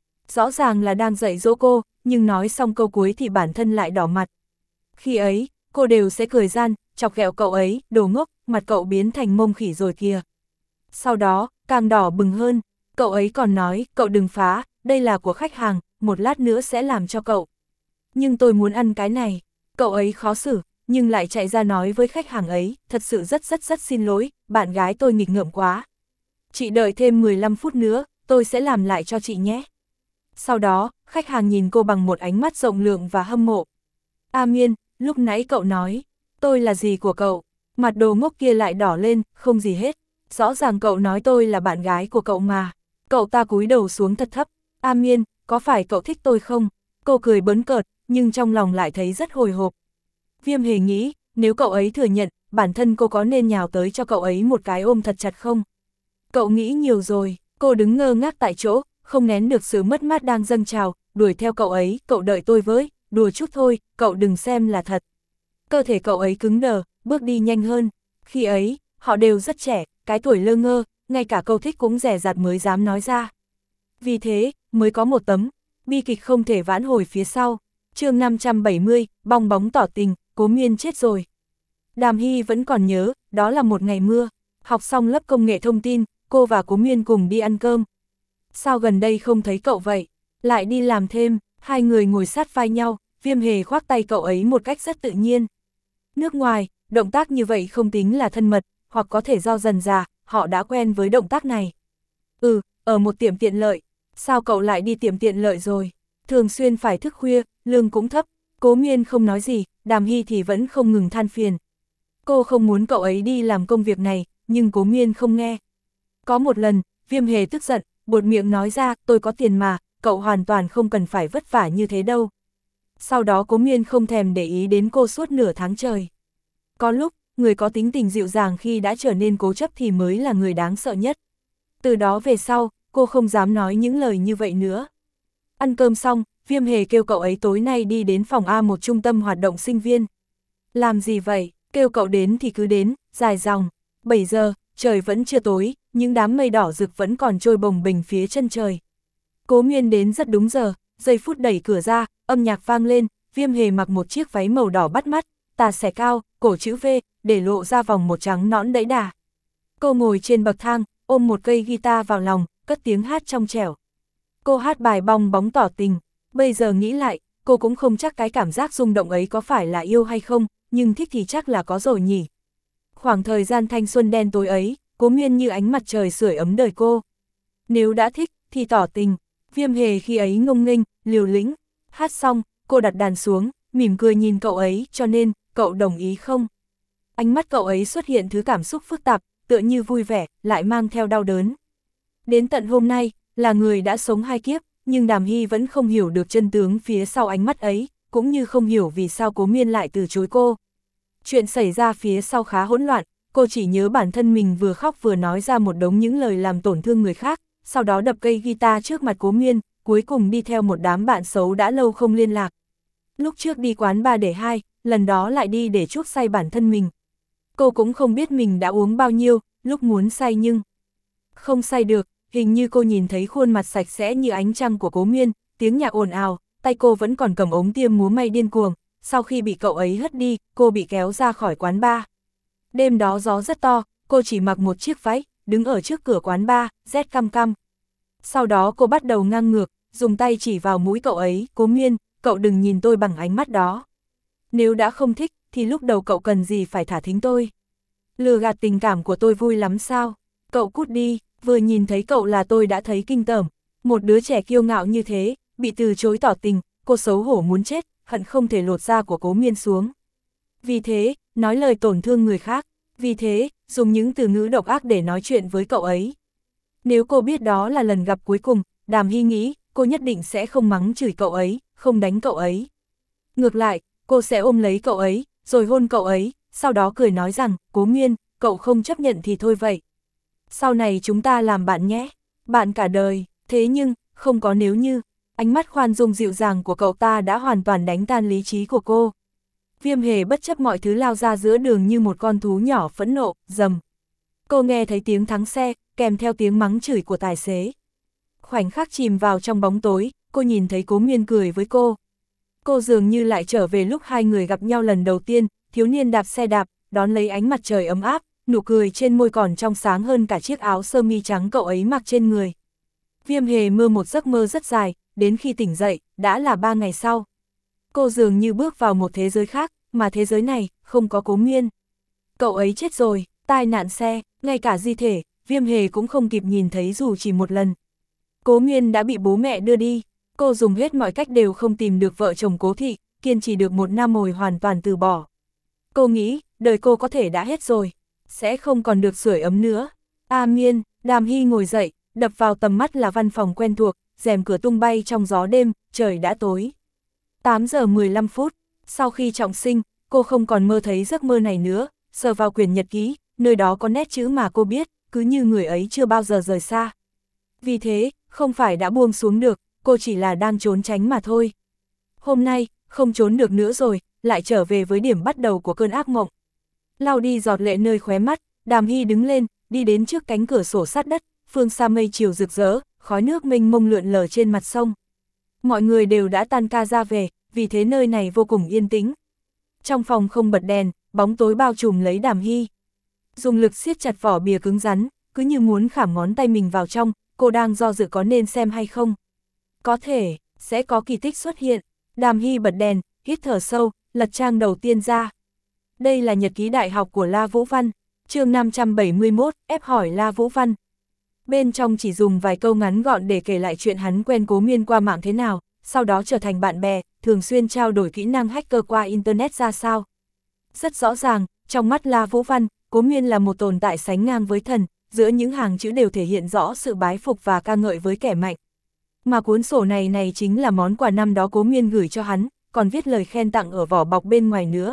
Rõ ràng là đang dạy dỗ cô, nhưng nói xong câu cuối thì bản thân lại đỏ mặt. Khi ấy, cô đều sẽ cười gian, chọc ghẹo cậu ấy, đồ ngốc, mặt cậu biến thành mông khỉ rồi kìa. Sau đó, càng đỏ bừng hơn, cậu ấy còn nói, cậu đừng phá, đây là của khách hàng, một lát nữa sẽ làm cho cậu. Nhưng tôi muốn ăn cái này, cậu ấy khó xử, nhưng lại chạy ra nói với khách hàng ấy, thật sự rất rất rất xin lỗi, bạn gái tôi nghịch ngợm quá. Chị đợi thêm mười lăm phút nữa, tôi sẽ làm lại cho chị nhé. Sau đó, khách hàng nhìn cô bằng một ánh mắt rộng lượng và hâm mộ. A Miên, lúc nãy cậu nói, tôi là gì của cậu? Mặt đồ ngốc kia lại đỏ lên, không gì hết. Rõ ràng cậu nói tôi là bạn gái của cậu mà. Cậu ta cúi đầu xuống thật thấp. A Miên, có phải cậu thích tôi không? Cô cười bấn cợt, nhưng trong lòng lại thấy rất hồi hộp. Viêm Hề nghĩ, nếu cậu ấy thừa nhận, bản thân cô có nên nhào tới cho cậu ấy một cái ôm thật chặt không? Cậu nghĩ nhiều rồi, cô đứng ngơ ngác tại chỗ, không nén được sự mất mát đang dâng trào, đuổi theo cậu ấy, cậu đợi tôi với, đùa chút thôi, cậu đừng xem là thật. Cơ thể cậu ấy cứng đờ, bước đi nhanh hơn. Khi ấy, họ đều rất trẻ, cái tuổi lơ ngơ, ngay cả câu thích cũng dè dặt mới dám nói ra. Vì thế, mới có một tấm, bi kịch không thể vãn hồi phía sau. Chương năm trăm bảy mươi, bong bóng tỏ tình, Cố Miên chết rồi. Đàm Hy vẫn còn nhớ, đó là một ngày mưa. Học xong lớp công nghệ thông tin, cô và Cố Miên cùng đi ăn cơm. Sao gần đây không thấy cậu vậy? Lại đi làm thêm, hai người ngồi sát vai nhau, Viêm Hề khoác tay cậu ấy một cách rất tự nhiên. Nước ngoài, động tác như vậy không tính là thân mật, hoặc có thể do dần dà, họ đã quen với động tác này. Ừ, ở một tiệm tiện lợi. Sao cậu lại đi tiệm tiện lợi rồi? Thường xuyên phải thức khuya, lương cũng thấp. Cố Miên không nói gì, Đàm Hy thì vẫn không ngừng than phiền. Cô không muốn cậu ấy đi làm công việc này, nhưng Cố Miên không nghe. Có một lần, Viêm Hề tức giận, buột miệng nói ra, tôi có tiền mà, cậu hoàn toàn không cần phải vất vả như thế đâu. Sau đó Cố Miên không thèm để ý đến cô suốt nửa tháng trời. Có lúc, người có tính tình dịu dàng khi đã trở nên cố chấp thì mới là người đáng sợ nhất. Từ đó về sau, cô không dám nói những lời như vậy nữa. Ăn cơm xong, Viêm Hề kêu cậu ấy tối nay đi đến phòng A một trung tâm hoạt động sinh viên. Làm gì vậy? Kêu cậu đến thì cứ đến, dài dòng. bảy giờ, trời vẫn chưa tối, những đám mây đỏ rực vẫn còn trôi bồng bềnh phía chân trời. Cố Miên đến rất đúng giờ, giây phút đẩy cửa ra, âm nhạc vang lên, Viêm Hề mặc một chiếc váy màu đỏ bắt mắt, tà xẻ cao, cổ chữ V, để lộ ra vòng một trắng nõn đẫy đà. Cô ngồi trên bậc thang, ôm một cây guitar vào lòng, cất tiếng hát trong trẻo. Cô hát bài bong bóng tỏ tình, bây giờ nghĩ lại, cô cũng không chắc cái cảm giác rung động ấy có phải là yêu hay không, nhưng thích thì chắc là có rồi nhỉ. Khoảng thời gian thanh xuân đen tối ấy, Cố Miên như ánh mặt trời sưởi ấm đời cô. Nếu đã thích, thì tỏ tình. Viêm Hề khi ấy ngông nghênh, liều lĩnh. Hát xong, cô đặt đàn xuống, mỉm cười nhìn cậu ấy, cho nên, cậu đồng ý không? Ánh mắt cậu ấy xuất hiện thứ cảm xúc phức tạp, tựa như vui vẻ, lại mang theo đau đớn. Đến tận hôm nay, là người đã sống hai kiếp, nhưng Đàm Hy vẫn không hiểu được chân tướng phía sau ánh mắt ấy, cũng như không hiểu vì sao Cố Miên lại từ chối cô. Chuyện xảy ra phía sau khá hỗn loạn, cô chỉ nhớ bản thân mình vừa khóc vừa nói ra một đống những lời làm tổn thương người khác, sau đó đập cây guitar trước mặt Cố Miên, cuối cùng đi theo một đám bạn xấu đã lâu không liên lạc. Lúc trước đi quán ba để hai, lần đó lại đi để chuốc say bản thân mình. Cô cũng không biết mình đã uống bao nhiêu, lúc muốn say nhưng không say được, hình như cô nhìn thấy khuôn mặt sạch sẽ như ánh trăng của Cố Miên, tiếng nhạc ồn ào, tay cô vẫn còn cầm ống tiêm múa may điên cuồng, sau khi bị cậu ấy hất đi, cô bị kéo ra khỏi quán bar. Đêm đó gió rất to, cô chỉ mặc một chiếc váy, đứng ở trước cửa quán bar, rét căm căm. Sau đó cô bắt đầu ngang ngược, dùng tay chỉ vào mũi cậu ấy, Cố Miên, cậu đừng nhìn tôi bằng ánh mắt đó. Nếu đã không thích, thì lúc đầu cậu cần gì phải thả thính tôi. Lừa gạt tình cảm của tôi vui lắm sao? Cậu cút đi, vừa nhìn thấy cậu là tôi đã thấy kinh tởm. Một đứa trẻ kiêu ngạo như thế, bị từ chối tỏ tình, cô xấu hổ muốn chết, hận không thể lột da của Cố Miên xuống. Vì thế, nói lời tổn thương người khác, vì thế, dùng những từ ngữ độc ác để nói chuyện với cậu ấy. Nếu cô biết đó là lần gặp cuối cùng, Đàm Hy nghĩ, cô nhất định sẽ không mắng chửi cậu ấy, không đánh cậu ấy. Ngược lại, cô sẽ ôm lấy cậu ấy, rồi hôn cậu ấy, sau đó cười nói rằng, Cố Nguyên, cậu không chấp nhận thì thôi vậy. Sau này chúng ta làm bạn nhé, bạn cả đời, thế nhưng, không có nếu như. Ánh mắt khoan dung dịu dàng của cậu ta đã hoàn toàn đánh tan lý trí của cô. Viêm Hề bất chấp mọi thứ lao ra giữa đường như một con thú nhỏ phẫn nộ, rầm. Cô nghe thấy tiếng thắng xe, kèm theo tiếng mắng chửi của tài xế. Khoảnh khắc chìm vào trong bóng tối, cô nhìn thấy Cố Nguyên cười với cô. Cô dường như lại trở về lúc hai người gặp nhau lần đầu tiên, thiếu niên đạp xe đạp, đón lấy ánh mặt trời ấm áp, nụ cười trên môi còn trong sáng hơn cả chiếc áo sơ mi trắng cậu ấy mặc trên người. Viêm Hề mơ một giấc mơ rất dài, đến khi tỉnh dậy, đã là ba ngày sau. Cô dường như bước vào một thế giới khác, mà thế giới này, không có Cố Nguyên. Cậu ấy chết rồi, tai nạn xe, ngay cả di thể, Viêm Hề cũng không kịp nhìn thấy dù chỉ một lần. Cố Nguyên đã bị bố mẹ đưa đi, cô dùng hết mọi cách đều không tìm được vợ chồng Cố Thị, kiên trì được một năm rồi hoàn toàn từ bỏ. Cô nghĩ, đời cô có thể đã hết rồi, sẽ không còn được sưởi ấm nữa. A Miên, Đàm Hy ngồi dậy, đập vào tầm mắt là văn phòng quen thuộc, rèm cửa tung bay trong gió đêm, trời đã tối. tám giờ mười lăm phút, sau khi trọng sinh, cô không còn mơ thấy giấc mơ này nữa, sờ vào quyển nhật ký, nơi đó có nét chữ mà cô biết, cứ như người ấy chưa bao giờ rời xa. Vì thế, không phải đã buông xuống được, cô chỉ là đang trốn tránh mà thôi. Hôm nay, không trốn được nữa rồi, lại trở về với điểm bắt đầu của cơn ác mộng. Lau đi giọt lệ nơi khóe mắt, Đàm Hy đứng lên, đi đến trước cánh cửa sổ sát đất, phương xa mây chiều rực rỡ, khói nước mênh mông lượn lờ trên mặt sông. Mọi người đều đã tan ca ra về, vì thế nơi này vô cùng yên tĩnh. Trong phòng không bật đèn, bóng tối bao trùm lấy Đàm Hy. Dùng lực siết chặt vỏ bìa cứng rắn, cứ như muốn khảm ngón tay mình vào trong, cô đang do dự có nên xem hay không. Có thể, sẽ có kỳ tích xuất hiện. Đàm Hy bật đèn, hít thở sâu, lật trang đầu tiên ra. Đây là nhật ký đại học của La Vũ Văn, chương năm trăm bảy mươi mốt, ép hỏi La Vũ Văn. Bên trong chỉ dùng vài câu ngắn gọn để kể lại chuyện hắn quen Cố Miên qua mạng thế nào, sau đó trở thành bạn bè, thường xuyên trao đổi kỹ năng hacker qua Internet ra sao. Rất rõ ràng, trong mắt La Vũ Văn, Cố Miên là một tồn tại sánh ngang với thần, giữa những hàng chữ đều thể hiện rõ sự bái phục và ca ngợi với kẻ mạnh. Mà cuốn sổ này này chính là món quà năm đó Cố Miên gửi cho hắn, còn viết lời khen tặng ở vỏ bọc bên ngoài nữa.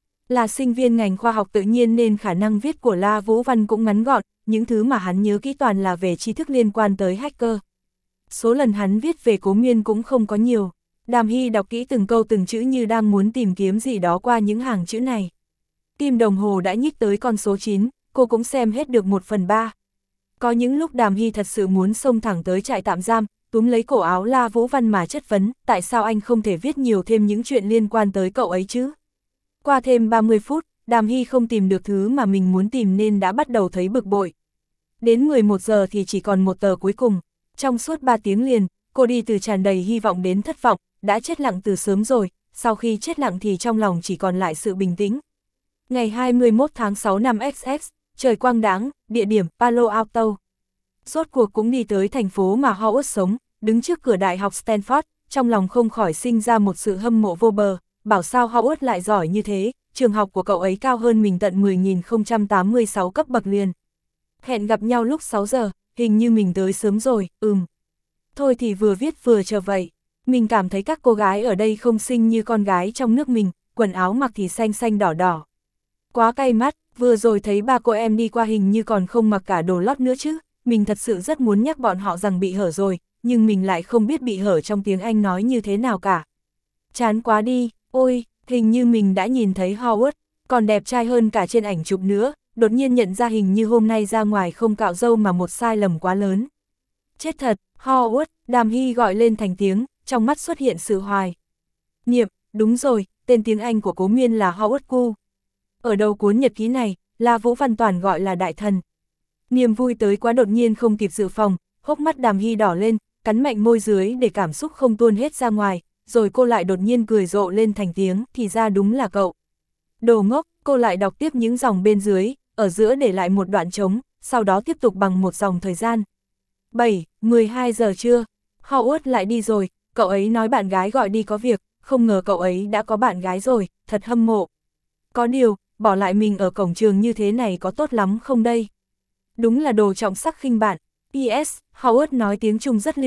Là sinh viên ngành khoa học tự nhiên nên khả năng viết của La Vũ Văn cũng ngắn gọn, những thứ mà hắn nhớ kỹ toàn là về tri thức liên quan tới hacker. Số lần hắn viết về Cố Miên cũng không có nhiều. Đàm Hy đọc kỹ từng câu từng chữ như đang muốn tìm kiếm gì đó qua những hàng chữ này. Kim đồng hồ đã nhích tới con số chín, cô cũng xem hết được một phần ba. Có những lúc Đàm Hy thật sự muốn xông thẳng tới trại tạm giam, túm lấy cổ áo La Vũ Văn mà chất vấn, tại sao anh không thể viết nhiều thêm những chuyện liên quan tới cậu ấy chứ? Qua thêm ba mươi phút, Đàm Hy không tìm được thứ mà mình muốn tìm nên đã bắt đầu thấy bực bội. Đến mười một giờ thì chỉ còn một tờ cuối cùng. Trong suốt ba tiếng liền, cô đi từ tràn đầy hy vọng đến thất vọng, đã chết lặng từ sớm rồi, sau khi chết lặng thì trong lòng chỉ còn lại sự bình tĩnh. Ngày hai mươi mốt tháng sáu năm X X, trời quang đãng, địa điểm Palo Alto. Rốt cuộc cũng đi tới thành phố mà Howard sống, đứng trước cửa đại học Stanford, trong lòng không khỏi sinh ra một sự hâm mộ vô bờ, bảo sao Howard lại giỏi như thế, trường học của cậu ấy cao hơn mình tận mười nghìn không trăm tám mươi sáu cấp bậc liền. Hẹn gặp nhau lúc sáu giờ, hình như mình tới sớm rồi, ừm. Thôi thì vừa viết vừa chờ vậy, mình cảm thấy các cô gái ở đây không xinh như con gái trong nước mình, quần áo mặc thì xanh xanh đỏ đỏ. Quá cay mắt, vừa rồi thấy ba cô em đi qua hình như còn không mặc cả đồ lót nữa chứ, mình thật sự rất muốn nhắc bọn họ rằng bị hở rồi, nhưng mình lại không biết bị hở trong tiếng Anh nói như thế nào cả. Chán quá đi, ôi, hình như mình đã nhìn thấy Howard, còn đẹp trai hơn cả trên ảnh chụp nữa, đột nhiên nhận ra hình như hôm nay ra ngoài không cạo râu mà một sai lầm quá lớn. Chết thật, Howard, Đàm Hy gọi lên thành tiếng, trong mắt xuất hiện sự hoài niệm, đúng rồi, tên tiếng Anh của Cố Miên là Howard Ku. Ở đầu cuốn nhật ký này, La Vũ Văn toàn gọi là đại thần. Niềm vui tới quá đột nhiên không kịp dự phòng, hốc mắt Đàm Hy đỏ lên, cắn mạnh môi dưới để cảm xúc không tuôn hết ra ngoài, rồi cô lại đột nhiên cười rộ lên thành tiếng, thì ra đúng là cậu. Đồ ngốc, cô lại đọc tiếp những dòng bên dưới, ở giữa để lại một đoạn trống, sau đó tiếp tục bằng một dòng thời gian. bảy, mười hai giờ trưa, Howard lại đi rồi, cậu ấy nói bạn gái gọi đi có việc, không ngờ cậu ấy đã có bạn gái rồi, thật hâm mộ. Có điều, bỏ lại mình ở cổng trường như thế này có tốt lắm không đây? Đúng là đồ trọng sắc khinh bạn. pê ét, Howard nói tiếng Trung rất lưu loát,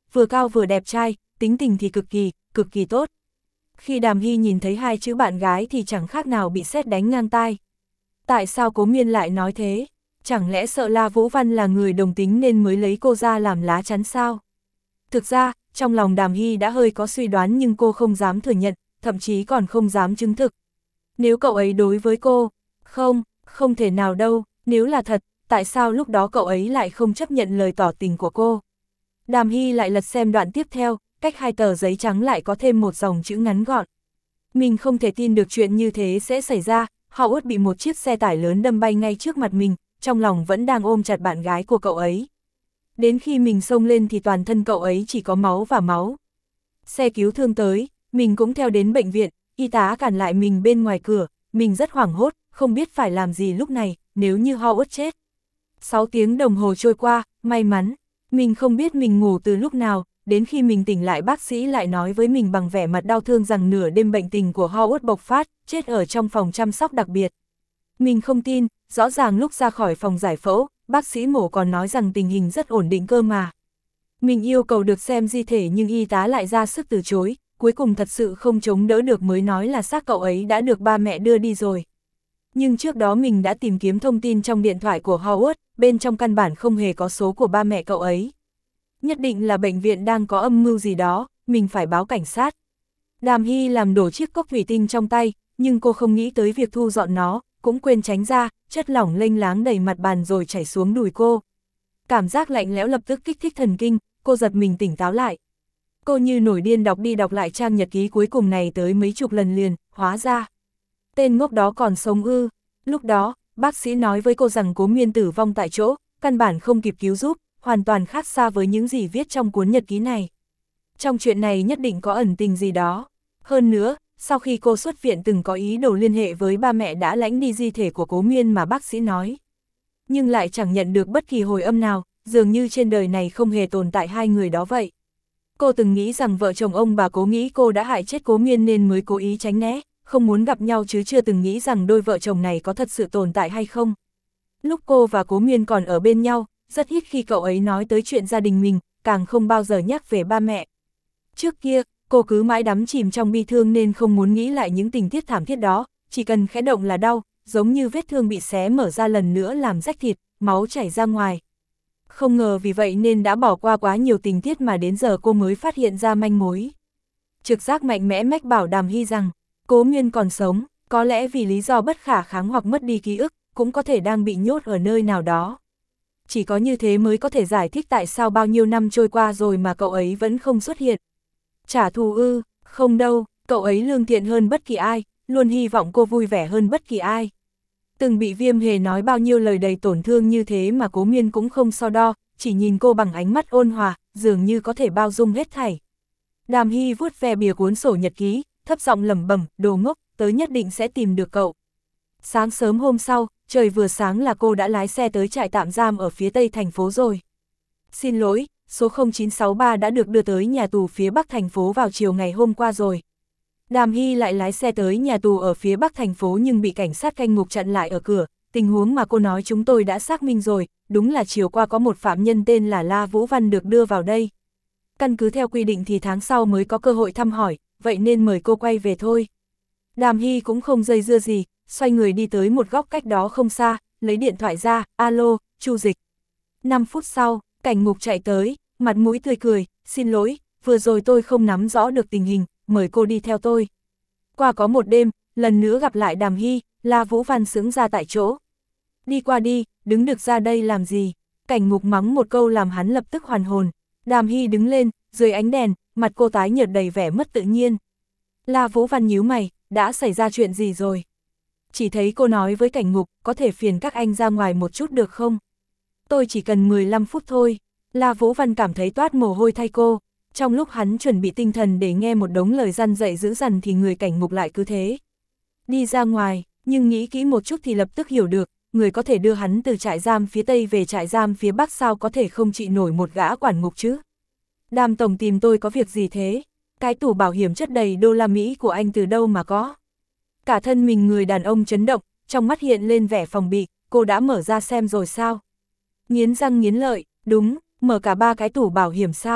vừa cao vừa đẹp trai, tính tình thì cực kỳ, cực kỳ tốt. Khi Đàm Hy nhìn thấy hai chữ bạn gái thì chẳng khác nào bị sét đánh ngang tai. Tại sao Cố Miên lại nói thế? Chẳng lẽ sợ La Vũ Văn là người đồng tính nên mới lấy cô ra làm lá chắn sao? Thực ra, trong lòng Đàm Hy đã hơi có suy đoán nhưng cô không dám thừa nhận, thậm chí còn không dám chứng thực. Nếu cậu ấy đối với cô, không, không thể nào đâu, nếu là thật, tại sao lúc đó cậu ấy lại không chấp nhận lời tỏ tình của cô? Đàm Hy lại lật xem đoạn tiếp theo, cách hai tờ giấy trắng lại có thêm một dòng chữ ngắn gọn. Mình không thể tin được chuyện như thế sẽ xảy ra, Howard bị một chiếc xe tải lớn đâm bay ngay trước mặt mình, trong lòng vẫn đang ôm chặt bạn gái của cậu ấy. Đến khi mình xông lên thì toàn thân cậu ấy chỉ có máu và máu. Xe cứu thương tới, mình cũng theo đến bệnh viện, y tá cản lại mình bên ngoài cửa, mình rất hoảng hốt, không biết phải làm gì lúc này, nếu như Howard chết. sáu tiếng đồng hồ trôi qua, may mắn, mình không biết mình ngủ từ lúc nào, đến khi mình tỉnh lại bác sĩ lại nói với mình bằng vẻ mặt đau thương rằng nửa đêm bệnh tình của Howard bộc phát, chết ở trong phòng chăm sóc đặc biệt. Mình không tin, rõ ràng lúc ra khỏi phòng giải phẫu, bác sĩ mổ còn nói rằng tình hình rất ổn định cơ mà. Mình yêu cầu được xem di thể nhưng y tá lại ra sức từ chối, cuối cùng thật sự không chống đỡ được mới nói là xác cậu ấy đã được ba mẹ đưa đi rồi. Nhưng trước đó mình đã tìm kiếm thông tin trong điện thoại của Howard, bên trong căn bản không hề có số của ba mẹ cậu ấy. Nhất định là bệnh viện đang có âm mưu gì đó, mình phải báo cảnh sát. Đàm Hy làm đổ chiếc cốc thủy tinh trong tay, nhưng cô không nghĩ tới việc thu dọn nó, cũng quên tránh ra, chất lỏng lênh láng đầy mặt bàn rồi chảy xuống đùi cô. Cảm giác lạnh lẽo lập tức kích thích thần kinh, cô giật mình tỉnh táo lại. Cô như nổi điên đọc đi đọc lại trang nhật ký cuối cùng này tới mấy chục lần liền, hóa ra. Tên ngốc đó còn sống ư. Lúc đó, bác sĩ nói với cô rằng Cố Miên tử vong tại chỗ, căn bản không kịp cứu giúp, hoàn toàn khác xa với những gì viết trong cuốn nhật ký này. Trong chuyện này nhất định có ẩn tình gì đó. Hơn nữa, sau khi cô xuất viện từng có ý đồ liên hệ với ba mẹ đã lãnh đi di thể của Cố Miên mà bác sĩ nói. Nhưng lại chẳng nhận được bất kỳ hồi âm nào, dường như trên đời này không hề tồn tại hai người đó vậy. Cô từng nghĩ rằng vợ chồng ông bà Cố nghĩ cô đã hại chết Cố Miên nên mới cố ý tránh né, không muốn gặp nhau chứ chưa từng nghĩ rằng đôi vợ chồng này có thật sự tồn tại hay không. Lúc cô và Cố Miên còn ở bên nhau, rất ít khi cậu ấy nói tới chuyện gia đình mình, càng không bao giờ nhắc về ba mẹ. Trước kia, cô cứ mãi đắm chìm trong bi thương nên không muốn nghĩ lại những tình tiết thảm thiết đó, chỉ cần khẽ động là đau, giống như vết thương bị xé mở ra lần nữa làm rách thịt, máu chảy ra ngoài. Không ngờ vì vậy nên đã bỏ qua quá nhiều tình tiết mà đến giờ cô mới phát hiện ra manh mối. Trực giác mạnh mẽ mách bảo Đàm Hy rằng, Cố Miên còn sống, có lẽ vì lý do bất khả kháng hoặc mất đi ký ức, cũng có thể đang bị nhốt ở nơi nào đó. Chỉ có như thế mới có thể giải thích tại sao bao nhiêu năm trôi qua rồi mà cậu ấy vẫn không xuất hiện. Trả thù ư, không đâu, cậu ấy lương thiện hơn bất kỳ ai, luôn hy vọng cô vui vẻ hơn bất kỳ ai. Từng bị Viêm Hề nói bao nhiêu lời đầy tổn thương như thế mà Cố Miên cũng không so đo, chỉ nhìn cô bằng ánh mắt ôn hòa, dường như có thể bao dung hết thảy. Đàm Hy vuốt ve bìa cuốn sổ nhật ký, thấp giọng lẩm bẩm, đồ ngốc, tớ nhất định sẽ tìm được cậu. Sáng sớm hôm sau, trời vừa sáng là cô đã lái xe tới trại tạm giam ở phía tây thành phố rồi. Xin lỗi, số không chín sáu ba đã được đưa tới nhà tù phía bắc thành phố vào chiều ngày hôm qua rồi. Đàm Hy lại lái xe tới nhà tù ở phía bắc thành phố nhưng bị cảnh sát canh ngục chặn lại ở cửa, tình huống mà cô nói chúng tôi đã xác minh rồi, đúng là chiều qua có một phạm nhân tên là La Vũ Văn được đưa vào đây. Căn cứ theo quy định thì tháng sau mới có cơ hội thăm hỏi, vậy nên mời cô quay về thôi. Đàm Hy cũng không dây dưa gì, xoay người đi tới một góc cách đó không xa, lấy điện thoại ra, alo, Chu Dịch. năm phút sau, cảnh ngục chạy tới, mặt mũi tươi cười, xin lỗi, vừa rồi tôi không nắm rõ được tình hình, mời cô đi theo tôi. Qua có một đêm, lần nữa gặp lại Đàm Hy, La Vũ Văn sững ra tại chỗ. Đi qua đi, đứng được ra đây làm gì? Cảnh ngục mắng một câu làm hắn lập tức hoàn hồn. Đàm Hy đứng lên, dưới ánh đèn, mặt cô tái nhợt đầy vẻ mất tự nhiên. La Vũ Văn nhíu mày, đã xảy ra chuyện gì rồi? Chỉ thấy cô nói với cảnh ngục, có thể phiền các anh ra ngoài một chút được không? Tôi chỉ cần mười lăm phút thôi. La Vũ Văn cảm thấy toát mồ hôi thay cô. Trong lúc hắn chuẩn bị tinh thần để nghe một đống lời răn dạy dữ dằn thì người cảnh ngục lại cứ thế. Đi ra ngoài, nhưng nghĩ kỹ một chút thì lập tức hiểu được, người có thể đưa hắn từ trại giam phía Tây về trại giam phía Bắc sao có thể không trị nổi một gã quản ngục chứ. Đàm tổng tìm tôi có việc gì thế? Cái tủ bảo hiểm chất đầy đô la Mỹ của anh từ đâu mà có? Cả thân mình người đàn ông chấn động, trong mắt hiện lên vẻ phòng bị, cô đã mở ra xem rồi sao? Nghiến răng nghiến lợi, đúng, mở cả ba cái tủ bảo hiểm sao?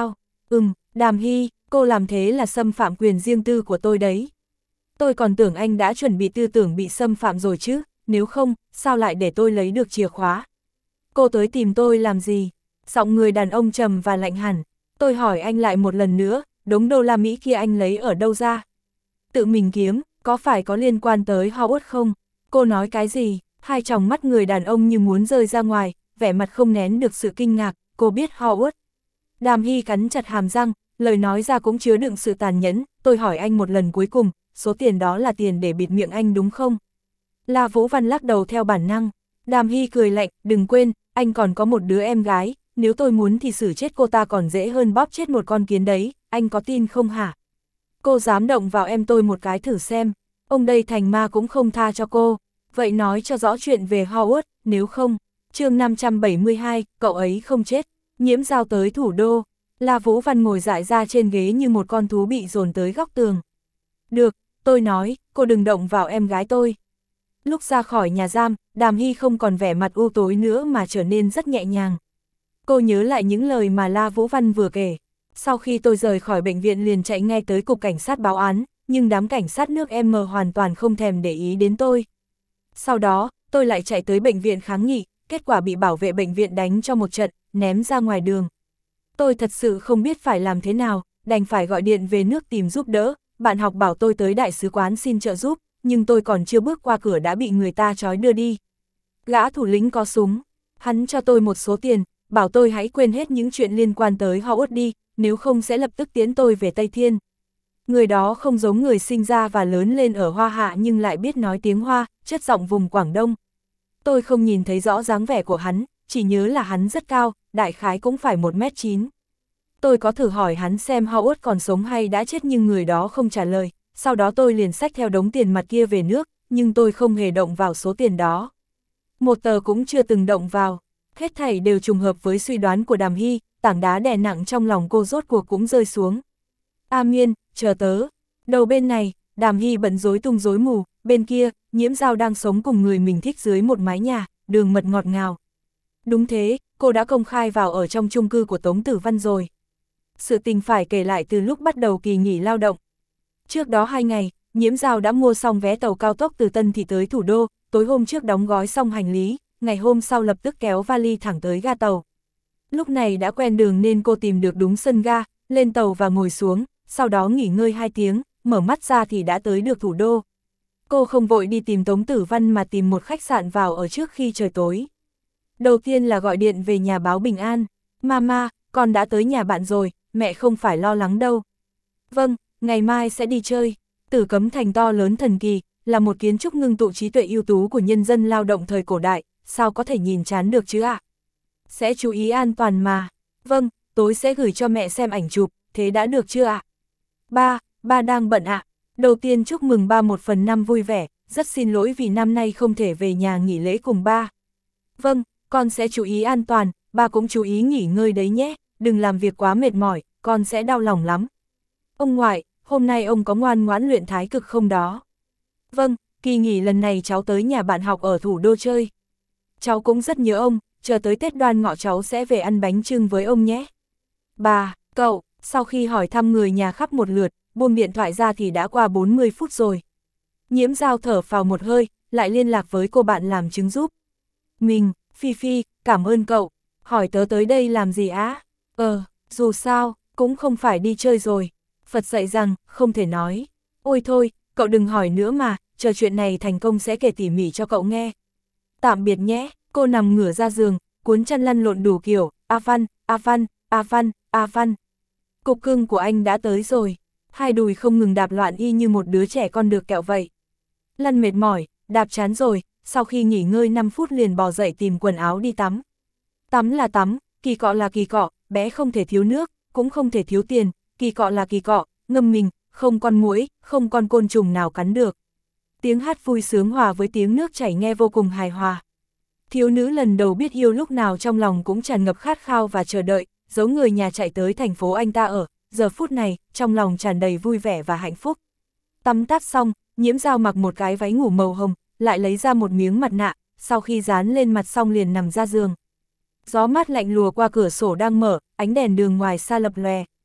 Ừm, Đàm Hy, cô làm thế là xâm phạm quyền riêng tư của tôi đấy. Tôi còn tưởng anh đã chuẩn bị tư tưởng bị xâm phạm rồi chứ, nếu không, sao lại để tôi lấy được chìa khóa? Cô tới tìm tôi làm gì? Giọng người đàn ông trầm và lạnh hẳn. Tôi hỏi anh lại một lần nữa, đống đô la Mỹ kia anh lấy ở đâu ra? Tự mình kiếm, có phải có liên quan tới Howard không? Cô nói cái gì? Hai tròng mắt người đàn ông như muốn rơi ra ngoài, vẻ mặt không nén được sự kinh ngạc, cô biết Howard. Đàm Hy cắn chặt hàm răng, lời nói ra cũng chứa đựng sự tàn nhẫn, tôi hỏi anh một lần cuối cùng, số tiền đó là tiền để bịt miệng anh đúng không? La Vũ Văn lắc đầu theo bản năng. Đàm Hy cười lạnh, đừng quên, anh còn có một đứa em gái, nếu tôi muốn thì xử chết cô ta còn dễ hơn bóp chết một con kiến đấy, anh có tin không hả? Cô dám động vào em tôi một cái thử xem, ông đây thành ma cũng không tha cho cô, vậy nói cho rõ chuyện về Howard, nếu không, chương năm trăm bảy mươi hai, cậu ấy không chết, Nhiễm Giao tới thủ đô, La Vũ Văn ngồi dại ra trên ghế như một con thú bị dồn tới góc tường. Được, tôi nói, cô đừng động vào em gái tôi. Lúc ra khỏi nhà giam, Đàm Hy không còn vẻ mặt u tối nữa mà trở nên rất nhẹ nhàng. Cô nhớ lại những lời mà La Vũ Văn vừa kể. Sau khi tôi rời khỏi bệnh viện liền chạy ngay tới cục cảnh sát báo án, nhưng đám cảnh sát nước M hoàn toàn không thèm để ý đến tôi. Sau đó, tôi lại chạy tới bệnh viện kháng nghị, kết quả bị bảo vệ bệnh viện đánh cho một trận, ném ra ngoài đường. Tôi thật sự không biết phải làm thế nào, đành phải gọi điện về nước tìm giúp đỡ, bạn học bảo tôi tới đại sứ quán xin trợ giúp, nhưng tôi còn chưa bước qua cửa đã bị người ta trói đưa đi. Gã thủ lĩnh có súng, hắn cho tôi một số tiền, bảo tôi hãy quên hết những chuyện liên quan tới Howard đi, nếu không sẽ lập tức tiến tôi về Tây Thiên. Người đó không giống người sinh ra và lớn lên ở Hoa Hạ nhưng lại biết nói tiếng Hoa, chất giọng vùng Quảng Đông. Tôi không nhìn thấy rõ dáng vẻ của hắn, chỉ nhớ là hắn rất cao, đại khái cũng phải một mét chín. Tôi có thử hỏi hắn xem Howard còn sống hay đã chết nhưng người đó không trả lời, sau đó tôi liền xách theo đống tiền mặt kia về nước, nhưng tôi không hề động vào số tiền đó. Một tờ cũng chưa từng động vào, hết thảy đều trùng hợp với suy đoán của Đàm Hy, tảng đá đè nặng trong lòng cô rốt cuộc cũng rơi xuống. A Miên, chờ tớ. Đầu bên này, Đàm Hy bận rối tung rối mù, bên kia, Nhiễm Giao đang sống cùng người mình thích dưới một mái nhà, đường mật ngọt ngào. Đúng thế, cô đã công khai vào ở trong chung cư của Tống Tử Văn rồi. Sự tình phải kể lại từ lúc bắt đầu kỳ nghỉ lao động. Trước đó hai ngày, Nhiễm Giao đã mua xong vé tàu cao tốc từ Tân Thị tới thủ đô, tối hôm trước đóng gói xong hành lý, ngày hôm sau lập tức kéo vali thẳng tới ga tàu. Lúc này đã quen đường nên cô tìm được đúng sân ga, lên tàu và ngồi xuống, sau đó nghỉ ngơi hai tiếng, mở mắt ra thì đã tới được thủ đô. Cô không vội đi tìm Tống Tử Văn mà tìm một khách sạn vào ở trước khi trời tối. Đầu tiên là gọi điện về nhà báo bình an. Mama, con đã tới nhà bạn rồi, mẹ không phải lo lắng đâu. Vâng, ngày mai sẽ đi chơi. Tử Cấm Thành to lớn thần kỳ, là một kiến trúc ngưng tụ trí tuệ ưu tú của nhân dân lao động thời cổ đại, sao có thể nhìn chán được chứ ạ? À? Sẽ chú ý an toàn mà. Vâng, tối sẽ gửi cho mẹ xem ảnh chụp, thế đã được chưa ạ? À? Ba, ba đang bận ạ. À? Đầu tiên chúc mừng ba một phần năm vui vẻ, rất xin lỗi vì năm nay không thể về nhà nghỉ lễ cùng ba. Vâng, con sẽ chú ý an toàn, ba cũng chú ý nghỉ ngơi đấy nhé, đừng làm việc quá mệt mỏi, con sẽ đau lòng lắm. Ông ngoại, hôm nay ông có ngoan ngoãn luyện thái cực không đó? Vâng, kỳ nghỉ lần này cháu tới nhà bạn học ở thủ đô chơi. Cháu cũng rất nhớ ông, chờ tới Tết Đoan Ngọ cháu sẽ về ăn bánh chưng với ông nhé. Bà, cậu, sau khi hỏi thăm người nhà khắp một lượt, buông điện thoại ra thì đã qua bốn mươi phút rồi. Nhiễm Giao thở phào một hơi, lại liên lạc với cô bạn làm chứng giúp. Mình, Phi Phi, cảm ơn cậu, hỏi tớ tới đây làm gì á? Ờ, dù sao, cũng không phải đi chơi rồi. Phật dạy rằng, không thể nói. Ôi thôi, cậu đừng hỏi nữa mà, chờ chuyện này thành công sẽ kể tỉ mỉ cho cậu nghe. Tạm biệt nhé, cô nằm ngửa ra giường, cuốn chăn lăn lộn đủ kiểu, A Văn, A Văn, A Văn, A Văn. Cục cưng của anh đã tới rồi, hai đùi không ngừng đạp loạn y như một đứa trẻ con được kẹo vậy. Lăn mệt mỏi, đạp chán rồi, sau khi nghỉ ngơi năm phút liền bò dậy tìm quần áo đi tắm. Tắm là tắm, kỳ cọ là kỳ cọ, bé không thể thiếu nước, cũng không thể thiếu tiền, kỳ cọ là kỳ cọ, ngâm mình, không con muỗi, không con côn trùng nào cắn được. Tiếng hát vui sướng hòa với tiếng nước chảy nghe vô cùng hài hòa. Thiếu nữ lần đầu biết yêu lúc nào trong lòng cũng tràn ngập khát khao và chờ đợi, giấu người nhà chạy tới thành phố anh ta ở, giờ phút này, trong lòng tràn đầy vui vẻ và hạnh phúc. Tắm táp xong, Nhiễm Giao mặc một cái váy ngủ màu hồng, lại lấy ra một miếng mặt nạ, sau khi dán lên mặt xong liền nằm ra giường. Gió mát lạnh lùa qua cửa sổ đang mở, ánh đèn đường ngoài xa lập lòe.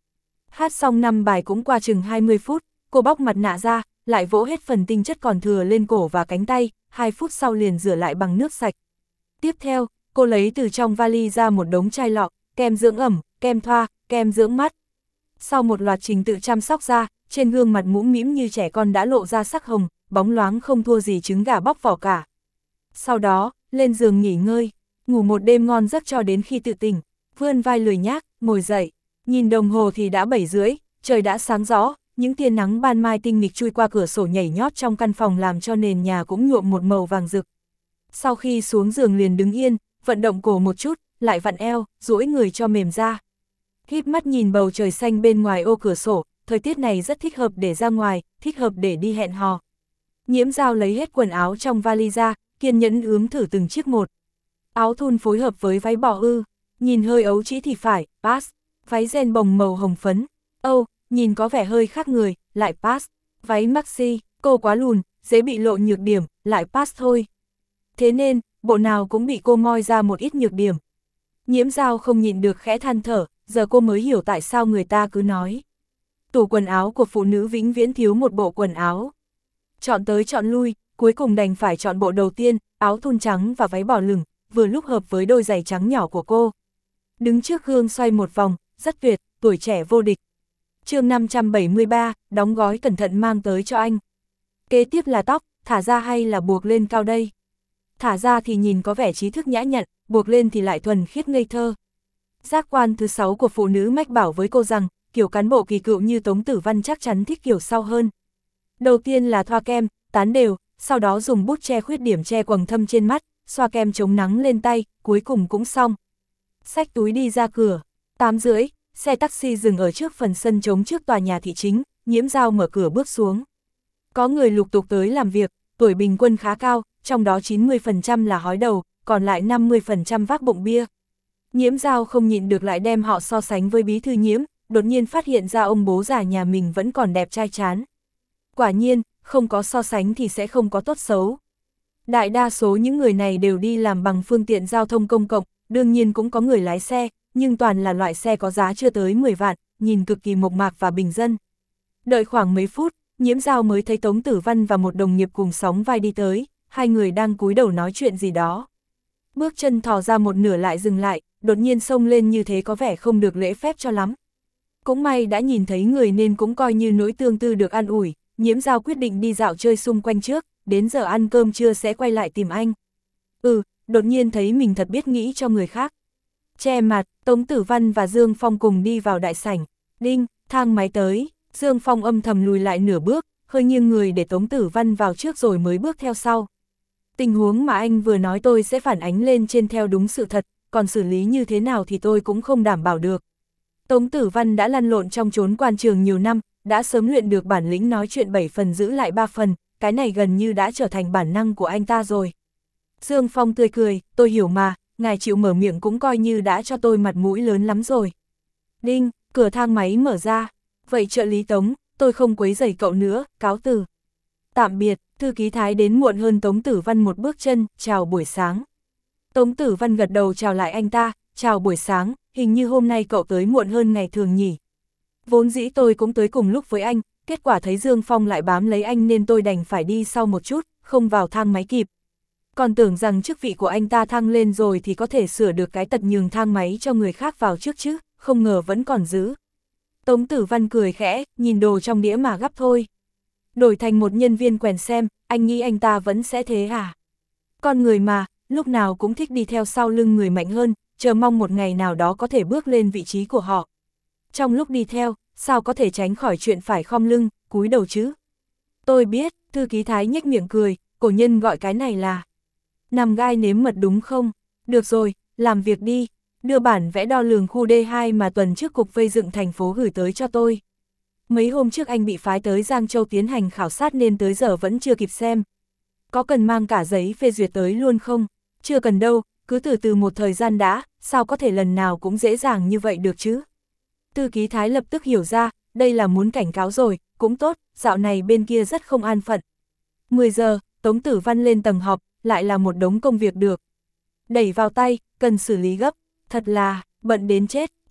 Hát xong năm bài cũng qua chừng hai mươi phút, cô bóc mặt nạ ra, lại vỗ hết phần tinh chất còn thừa lên cổ và cánh tay, hai phút sau liền rửa lại bằng nước sạch. Tiếp theo, cô lấy từ trong vali ra một đống chai lọ, kem dưỡng ẩm, kem thoa, kem dưỡng mắt. Sau một loạt trình tự chăm sóc da, trên gương mặt mũm mĩm như trẻ con đã lộ ra sắc hồng, bóng loáng không thua gì trứng gà bóc vỏ cả. Sau đó, lên giường nghỉ ngơi, ngủ một đêm ngon giấc cho đến khi tự tỉnh, vươn vai lười nhác, ngồi dậy, nhìn đồng hồ thì đã bảy rưỡi, trời đã sáng rõ, những tia nắng ban mai tinh mịch chui qua cửa sổ nhảy nhót trong căn phòng làm cho nền nhà cũng nhuộm một màu vàng rực. Sau khi xuống giường liền đứng yên, vận động cổ một chút, lại vặn eo, duỗi người cho mềm ra. Híp mắt nhìn bầu trời xanh bên ngoài ô cửa sổ, thời tiết này rất thích hợp để ra ngoài, thích hợp để đi hẹn hò. Nhiễm Dao lấy hết quần áo trong vali ra, kiên nhẫn ướm thử từng chiếc một. Áo thun phối hợp với váy bò ư, nhìn hơi ấu trĩ thì phải, pass. Váy ren bồng màu hồng phấn, âu, oh, nhìn có vẻ hơi khác người, lại pass. Váy maxi, cô quá lùn, dễ bị lộ nhược điểm, lại pass thôi. Thế nên, bộ nào cũng bị cô moi ra một ít nhược điểm. Nhiễm Dao không nhịn được khẽ than thở, giờ cô mới hiểu tại sao người ta cứ nói. Tủ quần áo của phụ nữ vĩnh viễn thiếu một bộ quần áo. Chọn tới chọn lui, cuối cùng đành phải chọn bộ đầu tiên, áo thun trắng và váy bò lửng, vừa lúc hợp với đôi giày trắng nhỏ của cô. Đứng trước gương xoay một vòng, rất tuyệt, tuổi trẻ vô địch. Chương năm trăm bảy mươi ba, đóng gói cẩn thận mang tới cho anh. Kế tiếp là tóc, thả ra hay là buộc lên cao đây? Thả ra thì nhìn có vẻ trí thức nhã nhặn, buộc lên thì lại thuần khiết ngây thơ. Giác quan thứ sáu của phụ nữ mách bảo với cô rằng, kiểu cán bộ kỳ cựu như Tống Tử Văn chắc chắn thích kiểu sau hơn. Đầu tiên là thoa kem, tán đều, sau đó dùng bút che khuyết điểm che quầng thâm trên mắt, xoa kem chống nắng lên tay, cuối cùng cũng xong. Xách túi đi ra cửa, tám rưỡi, xe taxi dừng ở trước phần sân trống trước tòa nhà thị chính, Nhiễm Dao mở cửa bước xuống. Có người lục tục tới làm việc, tuổi bình quân khá cao, trong đó chín mươi phần trăm là hói đầu, còn lại năm mươi phần trăm vác bụng bia. Nhiễm Dao không nhịn được lại đem họ so sánh với bí thư Nhiễm, đột nhiên phát hiện ra ông bố già nhà mình vẫn còn đẹp trai chán. Quả nhiên, không có so sánh thì sẽ không có tốt xấu. Đại đa số những người này đều đi làm bằng phương tiện giao thông công cộng, đương nhiên cũng có người lái xe, nhưng toàn là loại xe có giá chưa tới mười vạn, nhìn cực kỳ mộc mạc và bình dân. Đợi khoảng mấy phút, Nhiễm Dao mới thấy Tống Tử Văn và một đồng nghiệp cùng sóng vai đi tới, hai người đang cúi đầu nói chuyện gì đó. Bước chân thò ra một nửa lại dừng lại, đột nhiên xông lên như thế có vẻ không được lễ phép cho lắm. Cũng may đã nhìn thấy người nên cũng coi như nỗi tương tư được an ủi, Nhiễm Dao quyết định đi dạo chơi xung quanh trước, đến giờ ăn cơm trưa sẽ quay lại tìm anh. Ừ, đột nhiên thấy mình thật biết nghĩ cho người khác. Che mặt, Tống Tử Văn và Dương Phong cùng đi vào đại sảnh. Đinh, thang máy tới, Dương Phong âm thầm lùi lại nửa bước, hơi nghiêng người để Tống Tử Văn vào trước rồi mới bước theo sau. Tình huống mà anh vừa nói tôi sẽ phản ánh lên trên theo đúng sự thật, còn xử lý như thế nào thì tôi cũng không đảm bảo được. Tống Tử Văn đã lăn lộn trong chốn quan trường nhiều năm, đã sớm luyện được bản lĩnh nói chuyện bảy phần giữ lại ba phần, cái này gần như đã trở thành bản năng của anh ta rồi. Dương Phong tươi cười, tôi hiểu mà, ngài chịu mở miệng cũng coi như đã cho tôi mặt mũi lớn lắm rồi. Đinh, cửa thang máy mở ra. Vậy trợ lý Tống, tôi không quấy rầy cậu nữa, cáo từ. Tạm biệt, thư ký Thái đến muộn hơn Tống Tử Văn một bước chân, chào buổi sáng. Tống Tử Văn gật đầu chào lại anh ta, chào buổi sáng, hình như hôm nay cậu tới muộn hơn ngày thường nhỉ. Vốn dĩ tôi cũng tới cùng lúc với anh, kết quả thấy Dương Phong lại bám lấy anh nên tôi đành phải đi sau một chút, không vào thang máy kịp. Còn tưởng rằng chức vị của anh ta thăng lên rồi thì có thể sửa được cái tật nhường thang máy cho người khác vào trước chứ, không ngờ vẫn còn giữ. Tống Tử Văn cười khẽ, nhìn đồ trong đĩa mà gắp thôi. Đổi thành một nhân viên quèn xem, anh nghĩ anh ta vẫn sẽ thế à? Con người mà, lúc nào cũng thích đi theo sau lưng người mạnh hơn, chờ mong một ngày nào đó có thể bước lên vị trí của họ. Trong lúc đi theo, sao có thể tránh khỏi chuyện phải khom lưng, cúi đầu chứ? Tôi biết, thư ký Thái nhếch miệng cười, cổ nhân gọi cái này là nằm gai nếm mật đúng không? Được rồi, làm việc đi, đưa bản vẽ đo lường khu D hai mà tuần trước cục vây dựng thành phố gửi tới cho tôi. Mấy hôm trước anh bị phái tới Giang Châu tiến hành khảo sát nên tới giờ vẫn chưa kịp xem. Có cần mang cả giấy phê duyệt tới luôn không? Chưa cần đâu, cứ từ từ một thời gian đã, sao có thể lần nào cũng dễ dàng như vậy được chứ? Thư ký Thái lập tức hiểu ra, đây là muốn cảnh cáo rồi, cũng tốt, dạo này bên kia rất không an phận. mười giờ, Tống Tử Văn lên tầng họp, lại là một đống công việc được. Đẩy vào tay, cần xử lý gấp, thật là, bận đến chết,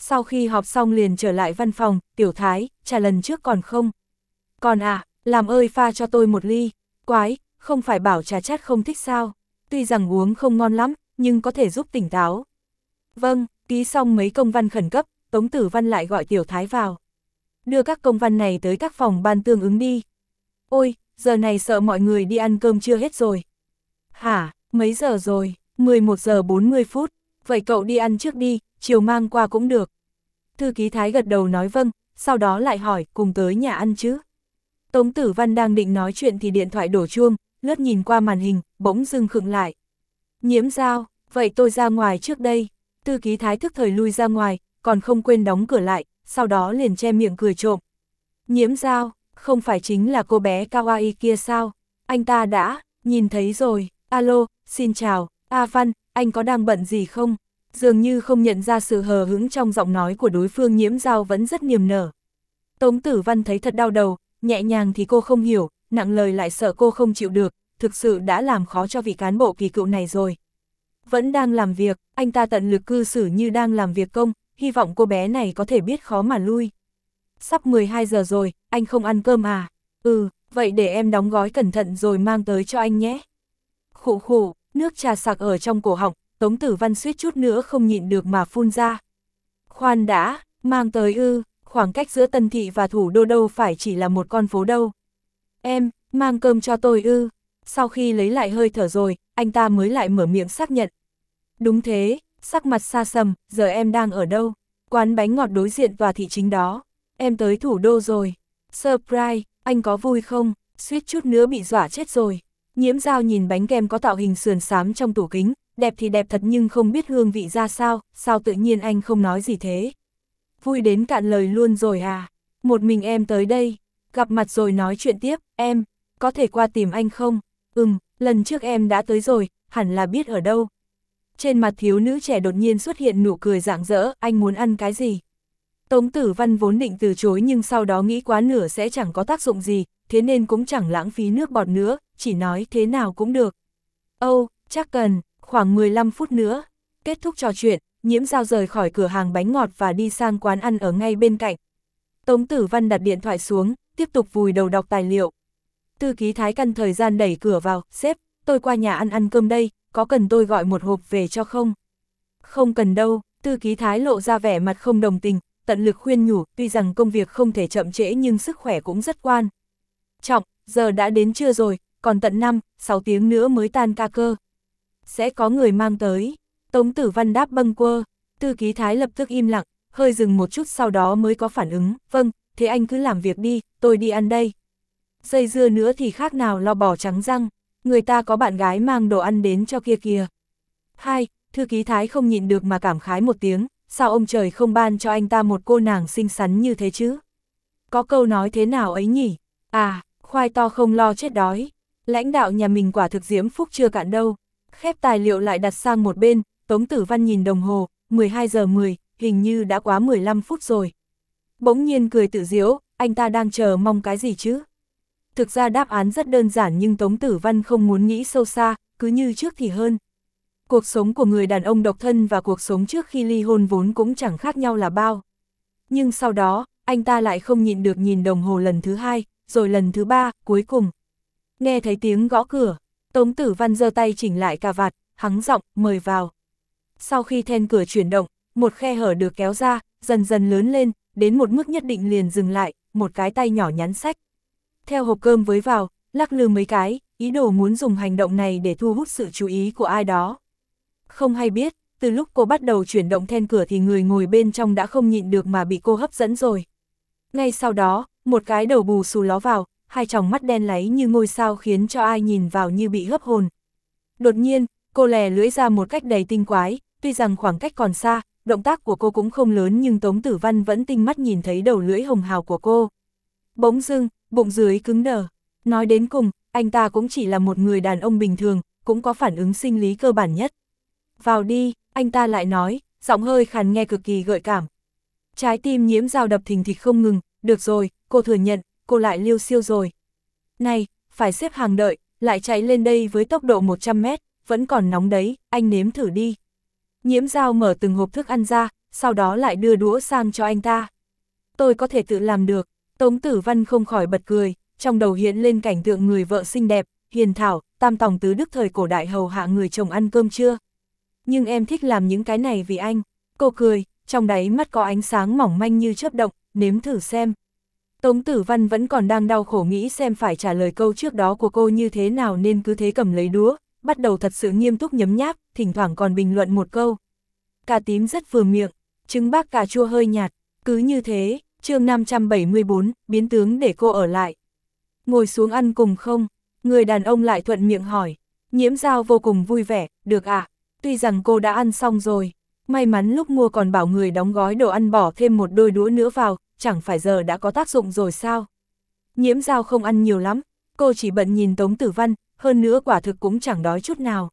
Sau khi họp xong liền trở lại văn phòng, Tiểu Thái, trà lần trước còn không? Còn à, làm ơi pha cho tôi một ly. Quái, không phải bảo trà chát không thích sao? Tuy rằng uống không ngon lắm, nhưng có thể giúp tỉnh táo. Vâng, ký xong mấy công văn khẩn cấp, Tống Tử Văn lại gọi Tiểu Thái vào. Đưa các công văn này tới các phòng ban tương ứng đi. Ôi, giờ này sợ mọi người đi ăn cơm chưa hết rồi. Hả, mấy giờ rồi? mười một giờ bốn mươi phút. Vậy cậu đi ăn trước đi, chiều mang qua cũng được. Thư ký Thái gật đầu nói vâng, sau đó lại hỏi, cùng tới nhà ăn chứ? Tống Tử Văn đang định nói chuyện thì điện thoại đổ chuông, lướt nhìn qua màn hình, bỗng dưng khựng lại. Nhiễm Giao, vậy tôi ra ngoài trước đây. Thư ký Thái thức thời lui ra ngoài, còn không quên đóng cửa lại, sau đó liền che miệng cười trộm. Nhiễm Giao, không phải chính là cô bé kawaii kia sao? Anh ta đã, nhìn thấy rồi. Alo, xin chào, A Văn, anh có đang bận gì không? Dường như không nhận ra sự hờ hững trong giọng nói của đối phương. Nhiễm Giao vẫn rất niềm nở. Tống Tử Văn thấy thật đau đầu, nhẹ nhàng thì cô không hiểu, nặng lời lại sợ cô không chịu được, thực sự đã làm khó cho vị cán bộ kỳ cựu này rồi. Vẫn đang làm việc, anh ta tận lực cư xử như đang làm việc công, hy vọng cô bé này có thể biết khó mà lui. Sắp mười hai giờ rồi, anh không ăn cơm à? Ừ, vậy để em đóng gói cẩn thận rồi mang tới cho anh nhé. Khụ khụ, nước trà sặc ở trong cổ họng, Tống Tử Văn suýt chút nữa không nhịn được mà phun ra. Khoan đã, mang tới ư, khoảng cách giữa Tân Thị và thủ đô đâu phải chỉ là một con phố đâu. Em, mang cơm cho tôi ư. Sau khi lấy lại hơi thở rồi, anh ta mới lại mở miệng xác nhận. Đúng thế, sắc mặt xa sầm, giờ em đang ở đâu? Quán bánh ngọt đối diện tòa thị chính đó. Em tới thủ đô rồi. Surprise, anh có vui không? Suýt chút nữa bị dọa chết rồi. Nhiễm Giao nhìn bánh kem có tạo hình sườn xám trong tủ kính, đẹp thì đẹp thật nhưng không biết hương vị ra sao, sao tự nhiên anh không nói gì thế? Vui đến cạn lời luôn rồi à? Một mình em tới đây, gặp mặt rồi nói chuyện tiếp, em, có thể qua tìm anh không? Ừm, lần trước em đã tới rồi, hẳn là biết ở đâu. Trên mặt thiếu nữ trẻ đột nhiên xuất hiện nụ cười rạng rỡ, anh muốn ăn cái gì? Tống Tử Văn vốn định từ chối nhưng sau đó nghĩ quá nửa sẽ chẳng có tác dụng gì, thế nên cũng chẳng lãng phí nước bọt nữa, chỉ nói thế nào cũng được. Âu, chắc cần, khoảng mười lăm phút nữa. Kết thúc trò chuyện, Nhiễm Giao rời khỏi cửa hàng bánh ngọt và đi sang quán ăn ở ngay bên cạnh. Tống Tử Văn đặt điện thoại xuống, tiếp tục vùi đầu đọc tài liệu. Thư ký Thái căn thời gian đẩy cửa vào, sếp, tôi qua nhà ăn ăn cơm đây, có cần tôi gọi một hộp về cho không? Không cần đâu, thư ký Thái lộ ra vẻ mặt không đồng tình, tận lực khuyên nhủ, tuy rằng công việc không thể chậm trễ nhưng sức khỏe cũng rất quan trọng, giờ đã đến trưa rồi, còn tận năm, sáu tiếng nữa mới tan ca cơ. Sẽ có người mang tới. Tống Tử Văn đáp bâng quơ, thư ký Thái lập tức im lặng, hơi dừng một chút sau đó mới có phản ứng, vâng, thế anh cứ làm việc đi, tôi đi ăn đây. Dây dưa nữa thì khác nào lo bò trắng răng, người ta có bạn gái mang đồ ăn đến cho kia kìa. Hai, thư ký Thái không nhịn được mà cảm khái một tiếng, sao ông trời không ban cho anh ta một cô nàng xinh xắn như thế chứ? Có câu nói thế nào ấy nhỉ? À, khoai to không lo chết đói. Lãnh đạo nhà mình quả thực diễm phúc chưa cạn đâu. Khép tài liệu lại đặt sang một bên, Tống Tử Văn nhìn đồng hồ, mười hai giờ mười, hình như đã quá mười lăm phút rồi. Bỗng nhiên cười tự giễu, anh ta đang chờ mong cái gì chứ? Thực ra đáp án rất đơn giản nhưng Tống Tử Văn không muốn nghĩ sâu xa, cứ như trước thì hơn. Cuộc sống của người đàn ông độc thân và cuộc sống trước khi ly hôn vốn cũng chẳng khác nhau là bao. Nhưng sau đó, anh ta lại không nhịn được nhìn đồng hồ lần thứ hai, rồi lần thứ ba, cuối cùng. Nghe thấy tiếng gõ cửa, Tống Tử Văn giơ tay chỉnh lại cà vạt, hắng giọng, mời vào. Sau khi then cửa chuyển động, một khe hở được kéo ra, dần dần lớn lên, đến một mức nhất định liền dừng lại, một cái tay nhỏ nhắn xách theo hộp cơm với vào, lắc lư mấy cái, ý đồ muốn dùng hành động này để thu hút sự chú ý của ai đó. Không hay biết, từ lúc cô bắt đầu chuyển động then cửa thì người ngồi bên trong đã không nhịn được mà bị cô hấp dẫn rồi. Ngay sau đó, một cái đầu bù xù ló vào, hai tròng mắt đen láy như ngôi sao khiến cho ai nhìn vào như bị hấp hồn. Đột nhiên, cô lè lưỡi ra một cách đầy tinh quái, tuy rằng khoảng cách còn xa, động tác của cô cũng không lớn nhưng Tống Tử Văn vẫn tinh mắt nhìn thấy đầu lưỡi hồng hào của cô. Bỗng dưng, bụng dưới cứng đờ. Nói đến cùng, anh ta cũng chỉ là một người đàn ông bình thường, cũng có phản ứng sinh lý cơ bản nhất. Vào đi, anh ta lại nói, giọng hơi khàn nghe cực kỳ gợi cảm. Trái tim Nhiễm Giao đập thình thịch không ngừng, được rồi, cô thừa nhận, cô lại liêu xiêu rồi. Này, phải xếp hàng đợi, lại chạy lên đây với tốc độ một trăm mét, vẫn còn nóng đấy, anh nếm thử đi. Nhiễm Giao mở từng hộp thức ăn ra, sau đó lại đưa đũa sang cho anh ta. Tôi có thể tự làm được. Tống Tử Văn không khỏi bật cười, trong đầu hiện lên cảnh tượng người vợ xinh đẹp, hiền thảo, tam tòng tứ đức thời cổ đại hầu hạ người chồng ăn cơm trưa. Nhưng em thích làm những cái này vì anh. Cô cười, trong đáy mắt có ánh sáng mỏng manh như chớp động, nếm thử xem. Tống Tử Văn vẫn còn đang đau khổ nghĩ xem phải trả lời câu trước đó của cô như thế nào nên cứ thế cầm lấy đũa, bắt đầu thật sự nghiêm túc nhấm nháp, thỉnh thoảng còn bình luận một câu. Cà tím rất vừa miệng, trứng bác cà chua hơi nhạt, cứ như thế, chương năm trăm bảy mươi bốn, biến tướng để cô ở lại. Ngồi xuống ăn cùng không? Người đàn ông lại thuận miệng hỏi. Nhiễm Dao vô cùng vui vẻ, được ạ, à? Tuy rằng cô đã ăn xong rồi, may mắn lúc mua còn bảo người đóng gói đồ ăn bỏ thêm một đôi đũa nữa vào, chẳng phải giờ đã có tác dụng rồi sao? Nhiễm Dao không ăn nhiều lắm, cô chỉ bận nhìn Tống Tử Văn, hơn nữa quả thực cũng chẳng đói chút nào.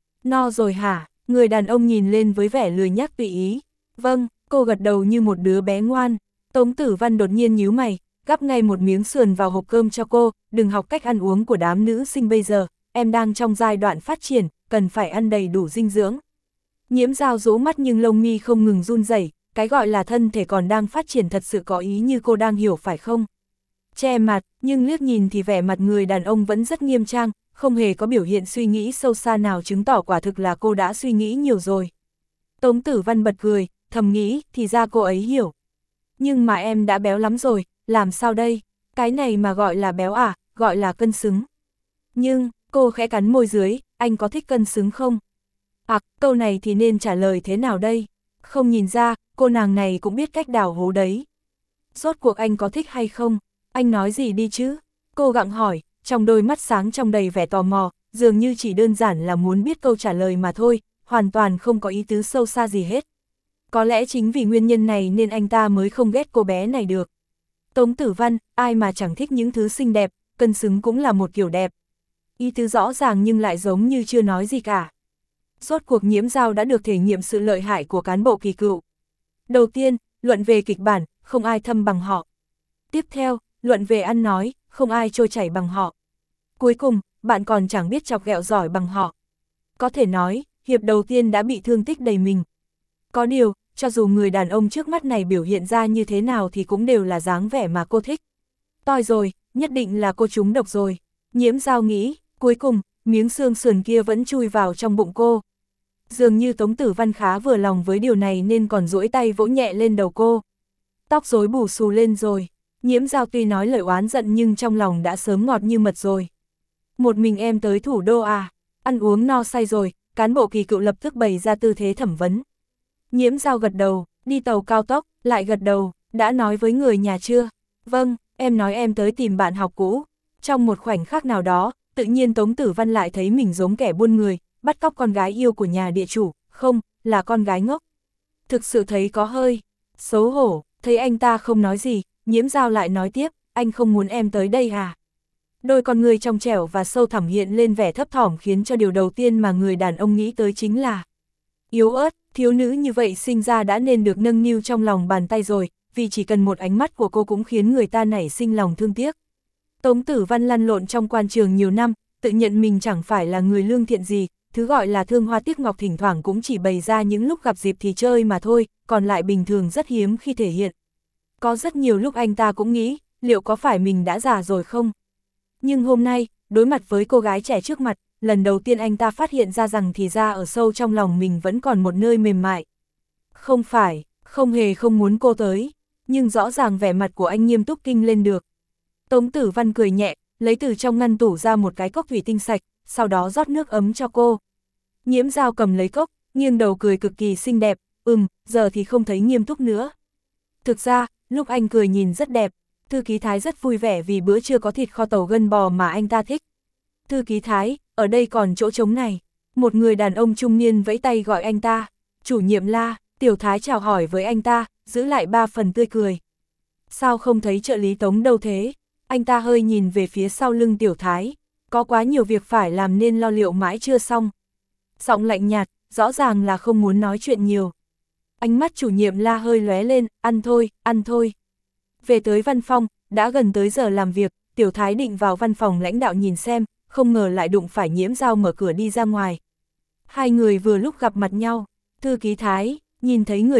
No rồi hả? Người đàn ông nhìn lên với vẻ lười nhác tùy ý. Vâng, cô gật đầu như một đứa bé ngoan. Tống Tử Văn đột nhiên nhíu mày, gắp ngay một miếng sườn vào hộp cơm cho cô, đừng học cách ăn uống của đám nữ sinh bây giờ, em đang trong giai đoạn phát triển, cần phải ăn đầy đủ dinh dưỡng. Nhiễm Dao rũ mắt nhưng lông mi không ngừng run rẩy, cái gọi là thân thể còn đang phát triển thật sự có ý như cô đang hiểu phải không? Che mặt, nhưng liếc nhìn thì vẻ mặt người đàn ông vẫn rất nghiêm trang, không hề có biểu hiện suy nghĩ sâu xa nào chứng tỏ quả thực là cô đã suy nghĩ nhiều rồi. Tống Tử Văn bật cười, thầm nghĩ, thì ra cô ấy hiểu. Nhưng mà em đã béo lắm rồi, làm sao đây? Cái này mà gọi là béo à, gọi là cân xứng. Nhưng, cô khẽ cắn môi dưới, anh có thích cân xứng không? À, câu này thì nên trả lời thế nào đây? Không nhìn ra, cô nàng này cũng biết cách đào hố đấy. Rốt cuộc anh có thích hay không? Anh nói gì đi chứ? Cô gặng hỏi, trong đôi mắt sáng trong đầy vẻ tò mò, dường như chỉ đơn giản là muốn biết câu trả lời mà thôi, hoàn toàn không có ý tứ sâu xa gì hết. Có lẽ chính vì nguyên nhân này nên anh ta mới không ghét cô bé này được. Tống Tử Văn, ai mà chẳng thích những thứ xinh đẹp, cân xứng cũng là một kiểu đẹp. Ý tứ rõ ràng nhưng lại giống như chưa nói gì cả. Rốt cuộc Nhiễm Dao đã được thể nghiệm sự lợi hại của cán bộ kỳ cựu. Đầu tiên, luận về kịch bản, không ai thâm bằng họ. Tiếp theo, luận về ăn nói, không ai trôi chảy bằng họ. Cuối cùng, bạn còn chẳng biết chọc ghẹo giỏi bằng họ. Có thể nói, hiệp đầu tiên đã bị thương tích đầy mình. Có điều, cho dù người đàn ông trước mắt này biểu hiện ra như thế nào thì cũng đều là dáng vẻ mà cô thích. Toi rồi, nhất định là cô trúng độc rồi. Nhiễm Dao nghĩ, cuối cùng, miếng xương sườn kia vẫn chui vào trong bụng cô. Dường như Tống Tử Văn khá vừa lòng với điều này nên còn duỗi tay vỗ nhẹ lên đầu cô. Tóc rối bù xù lên rồi. Nhiễm Dao tuy nói lời oán giận nhưng trong lòng đã sớm ngọt như mật rồi. Một mình em tới thủ đô à? Ăn uống no say rồi, cán bộ kỳ cựu lập tức bày ra tư thế thẩm vấn. Nhiễm Dao gật đầu, đi tàu cao tốc, lại gật đầu, đã nói với người nhà chưa? Vâng, em nói em tới tìm bạn học cũ. Trong một khoảnh khắc nào đó, tự nhiên Tống Tử Văn lại thấy mình giống kẻ buôn người, bắt cóc con gái yêu của nhà địa chủ, không, là con gái ngốc. Thực sự thấy có hơi xấu hổ, thấy anh ta không nói gì, Nhiễm Dao lại nói tiếp, anh không muốn em tới đây à? Đôi con người trong trẻo và sâu thẳm hiện lên vẻ thấp thỏm khiến cho điều đầu tiên mà người đàn ông nghĩ tới chính là yếu ớt, thiếu nữ như vậy sinh ra đã nên được nâng niu trong lòng bàn tay rồi, vì chỉ cần một ánh mắt của cô cũng khiến người ta nảy sinh lòng thương tiếc. Tống Tử Văn lăn lộn trong quan trường nhiều năm, tự nhận mình chẳng phải là người lương thiện gì, thứ gọi là thương hoa tiếc ngọc thỉnh thoảng cũng chỉ bày ra những lúc gặp dịp thì chơi mà thôi, còn lại bình thường rất hiếm khi thể hiện. Có rất nhiều lúc anh ta cũng nghĩ, liệu có phải mình đã già rồi không? Nhưng hôm nay, đối mặt với cô gái trẻ trước mặt, lần đầu tiên anh ta phát hiện ra rằng thì ra ở sâu trong lòng mình vẫn còn một nơi mềm mại. Không phải, không hề không muốn cô tới, nhưng rõ ràng vẻ mặt của anh nghiêm túc kinh lên được. Tống Tử Văn cười nhẹ, lấy từ trong ngăn tủ ra một cái cốc thủy tinh sạch, sau đó rót nước ấm cho cô. Nhiễm Dao cầm lấy cốc, nghiêng đầu cười cực kỳ xinh đẹp, ừm, giờ thì không thấy nghiêm túc nữa. Thực ra, lúc anh cười nhìn rất đẹp, Thư ký Thái rất vui vẻ vì bữa trưa có thịt kho tàu gân bò mà anh ta thích. Thư ký Thái, ở đây còn chỗ trống này. Một người đàn ông trung niên vẫy tay gọi anh ta. Chủ nhiệm La, Tiểu Thái chào hỏi với anh ta, giữ lại ba phần tươi cười. Sao không thấy trợ lý Tống đâu thế? Anh ta hơi nhìn về phía sau lưng Tiểu Thái. Có quá nhiều việc phải làm nên lo liệu mãi chưa xong. Giọng lạnh nhạt, rõ ràng là không muốn nói chuyện nhiều. Ánh mắt chủ nhiệm La hơi lóe lên, ăn thôi, ăn thôi. Về tới văn phòng, đã gần tới giờ làm việc, Tiểu Thái định vào văn phòng lãnh đạo nhìn xem, không ngờ lại đụng phải Nhiễm Dao mở cửa đi ra ngoài. Hai người vừa lúc gặp mặt nhau, Thư ký Thái, nhìn thấy người quen,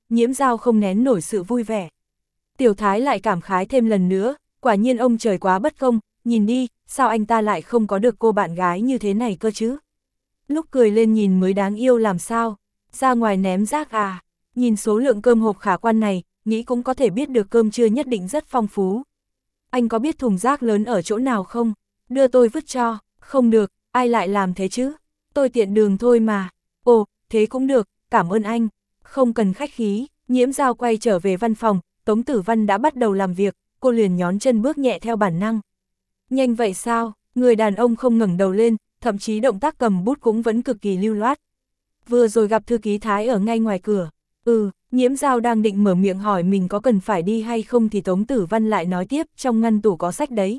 Nhiễm Dao không nén nổi sự vui vẻ. Tiểu Thái lại cảm khái thêm lần nữa, quả nhiên ông trời quá bất công, nhìn đi, sao anh ta lại không có được cô bạn gái như thế này cơ chứ? Lúc cười lên nhìn mới đáng yêu làm sao, ra ngoài ném rác à, nhìn số lượng cơm hộp khả quan này, nghĩ cũng có thể biết được cơm trưa nhất định rất phong phú. Anh có biết thùng rác lớn ở chỗ nào không? Đưa tôi vứt cho, không được, ai lại làm thế chứ? Tôi tiện đường thôi mà. Ồ, thế cũng được, cảm ơn anh. Không cần khách khí, Nhiễm Dao quay trở về văn phòng, Tống Tử Văn đã bắt đầu làm việc, cô liền nhón chân bước nhẹ theo bản năng. Nhanh vậy sao? Người đàn ông không ngẩng đầu lên, thậm chí động tác cầm bút cũng vẫn cực kỳ lưu loát. Vừa rồi gặp thư ký Thái ở ngay ngoài cửa. Ừ, Nhiễm Dao đang định mở miệng hỏi mình có cần phải đi hay không thì Tống Tử Văn lại nói tiếp, trong ngăn tủ có sách đấy.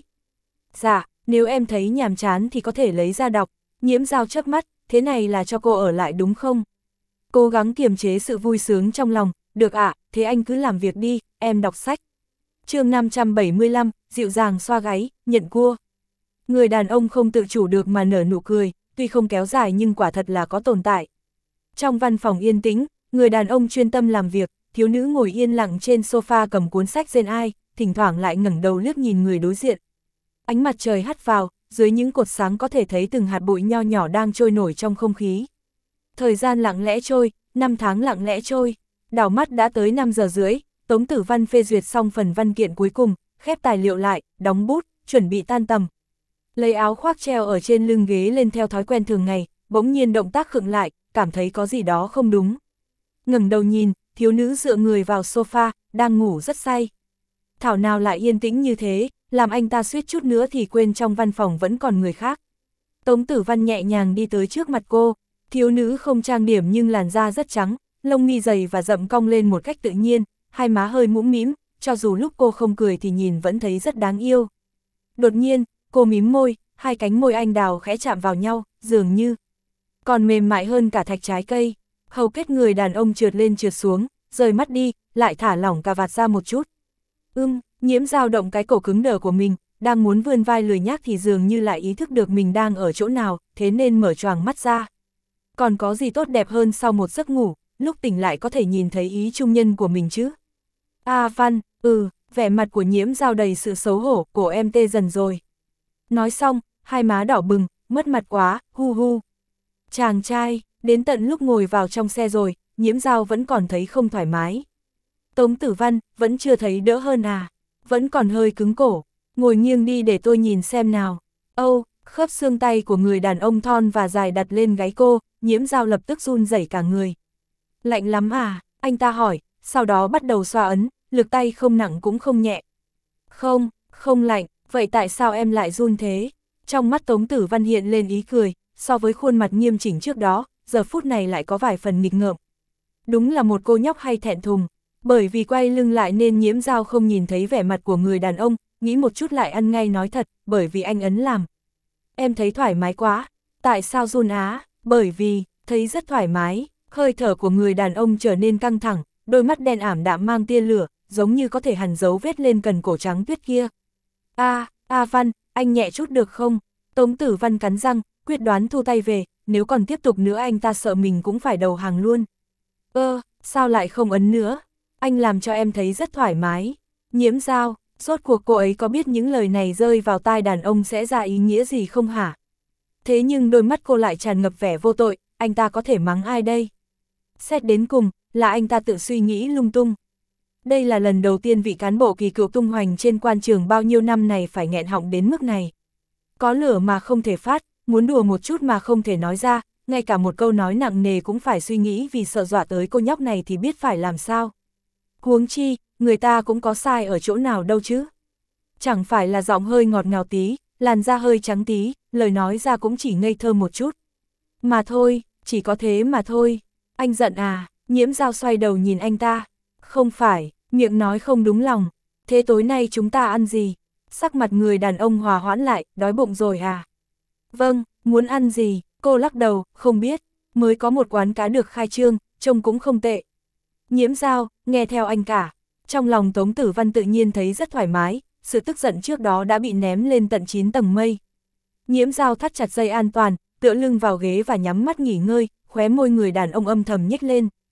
Dạ, nếu em thấy nhàm chán thì có thể lấy ra đọc. Nhiễm Dao chớp mắt, thế này là cho cô ở lại đúng không? Cố gắng kiềm chế sự vui sướng trong lòng, được ạ, à, thế anh cứ làm việc đi, em đọc sách. Chương năm trăm bảy mươi lăm, dịu dàng xoa gáy, nhận cua. Người đàn ông không tự chủ được mà nở nụ cười, tuy không kéo dài nhưng quả thật là có tồn tại. Trong văn phòng yên tĩnh, người đàn ông chuyên tâm làm việc, thiếu nữ ngồi yên lặng trên sofa cầm cuốn sách Gen Ai, thỉnh thoảng lại ngẩng đầu liếc nhìn người đối diện. Ánh mặt trời hắt vào, dưới những cột sáng có thể thấy từng hạt bụi nho nhỏ đang trôi nổi trong không khí. Thời gian lặng lẽ trôi, năm tháng lặng lẽ trôi, đảo mắt đã tới năm giờ rưỡi, Tống Tử Văn phê duyệt xong phần văn kiện cuối cùng, khép tài liệu lại, đóng bút, chuẩn bị tan tầm. Lấy áo khoác treo ở trên lưng ghế lên theo thói quen thường ngày, bỗng nhiên động tác khựng lại, cảm thấy có gì đó không đúng. Ngẩng đầu nhìn, thiếu nữ dựa người vào sofa, đang ngủ rất say. Thảo nào lại yên tĩnh như thế, làm anh ta suýt chút nữa thì quên trong văn phòng vẫn còn người khác. Tống Tử Văn nhẹ nhàng đi tới trước mặt cô, thiếu nữ không trang điểm nhưng làn da rất trắng, lông mi dày và rậm cong lên một cách tự nhiên, hai má hơi mũm mĩm, cho dù lúc cô không cười thì nhìn vẫn thấy rất đáng yêu. Đột nhiên, cô mím môi, hai cánh môi anh đào khẽ chạm vào nhau, dường như còn mềm mại hơn cả thạch trái cây. Hầu kết người đàn ông trượt lên trượt xuống, rời mắt đi, lại thả lỏng cà vạt ra một chút. Ưm, Nhiễm dao động cái cổ cứng đờ của mình, đang muốn vươn vai lười nhác thì dường như lại ý thức được mình đang ở chỗ nào, thế nên mở choàng mắt ra. Còn có gì tốt đẹp hơn sau một giấc ngủ, lúc tỉnh lại có thể nhìn thấy ý trung nhân của mình chứ? A Văn, ừ, vẻ mặt của Nhiễm dao đầy sự xấu hổ, cổ em tê dần rồi. Nói xong, hai má đỏ bừng, mất mặt quá, hu hu. Chàng trai, đến tận lúc ngồi vào trong xe rồi, Nhiễm dao vẫn còn thấy không thoải mái. Tống Tử Văn, vẫn chưa thấy đỡ hơn à? Vẫn còn hơi cứng cổ, ngồi nghiêng đi để tôi nhìn xem nào. Âu, khớp xương tay của người đàn ông thon và dài đặt lên gáy cô, Nhiễm dao lập tức run rẩy cả người. Lạnh lắm à? Anh ta hỏi, sau đó bắt đầu xoa ấn, lực tay không nặng cũng không nhẹ. Không, không lạnh, vậy tại sao em lại run thế? Trong mắt Tống Tử Văn hiện lên ý cười, so với khuôn mặt nghiêm chỉnh trước đó, giờ phút này lại có vài phần nghịch ngợm. Đúng là một cô nhóc hay thẹn thùng, bởi vì quay lưng lại nên Nhiễm dao không nhìn thấy vẻ mặt của người đàn ông, nghĩ một chút lại ăn ngay nói thật, bởi vì anh ấn làm. Em thấy thoải mái quá, tại sao run á? Bởi vì, thấy rất thoải mái, hơi thở của người đàn ông trở nên căng thẳng, đôi mắt đen ảm đạm mang tia lửa, giống như có thể hằn dấu vết lên cần cổ trắng tuyết kia. A, A Văn, anh nhẹ chút được không? Tống Tử Văn cắn răng, quyết đoán thu tay về, nếu còn tiếp tục nữa anh ta sợ mình cũng phải đầu hàng luôn. Ơ, sao lại không ấn nữa? Anh làm cho em thấy rất thoải mái. Nhiễm dao, rốt cuộc cô ấy có biết những lời này rơi vào tai đàn ông sẽ ra ý nghĩa gì không hả? Thế nhưng đôi mắt cô lại tràn ngập vẻ vô tội, anh ta có thể mắng ai đây? Xét đến cùng, là anh ta tự suy nghĩ lung tung. Đây là lần đầu tiên vị cán bộ kỳ cựu tung hoành trên quan trường bao nhiêu năm này phải nghẹn họng đến mức này. Có lửa mà không thể phát, muốn đùa một chút mà không thể nói ra, ngay cả một câu nói nặng nề cũng phải suy nghĩ vì sợ dọa tới cô nhóc này thì biết phải làm sao. Huống chi, người ta cũng có sai ở chỗ nào đâu chứ. Chẳng phải là giọng hơi ngọt ngào tí, làn da hơi trắng tí, lời nói ra cũng chỉ ngây thơ một chút. Mà thôi, chỉ có thế mà thôi. Anh giận à? Nhiễm dao xoay đầu nhìn anh ta. Không phải, miệng nói không đúng lòng. Thế tối nay chúng ta ăn gì? Sắc mặt người đàn ông hòa hoãn lại, đói bụng rồi à? Vâng, muốn ăn gì? Cô lắc đầu, không biết. Mới có một quán cá được khai trương, trông cũng không tệ. Nhiễm dao, nghe theo anh cả. Trong lòng Tống Tử Văn tự nhiên thấy rất thoải mái, sự tức giận trước đó đã bị ném lên tận chín tầng mây. Nhiễm dao thắt chặt dây an toàn, tựa lưng vào ghế và nhắm mắt nghỉ ngơi, khóe môi người đàn ông âm thầm nhếch lên.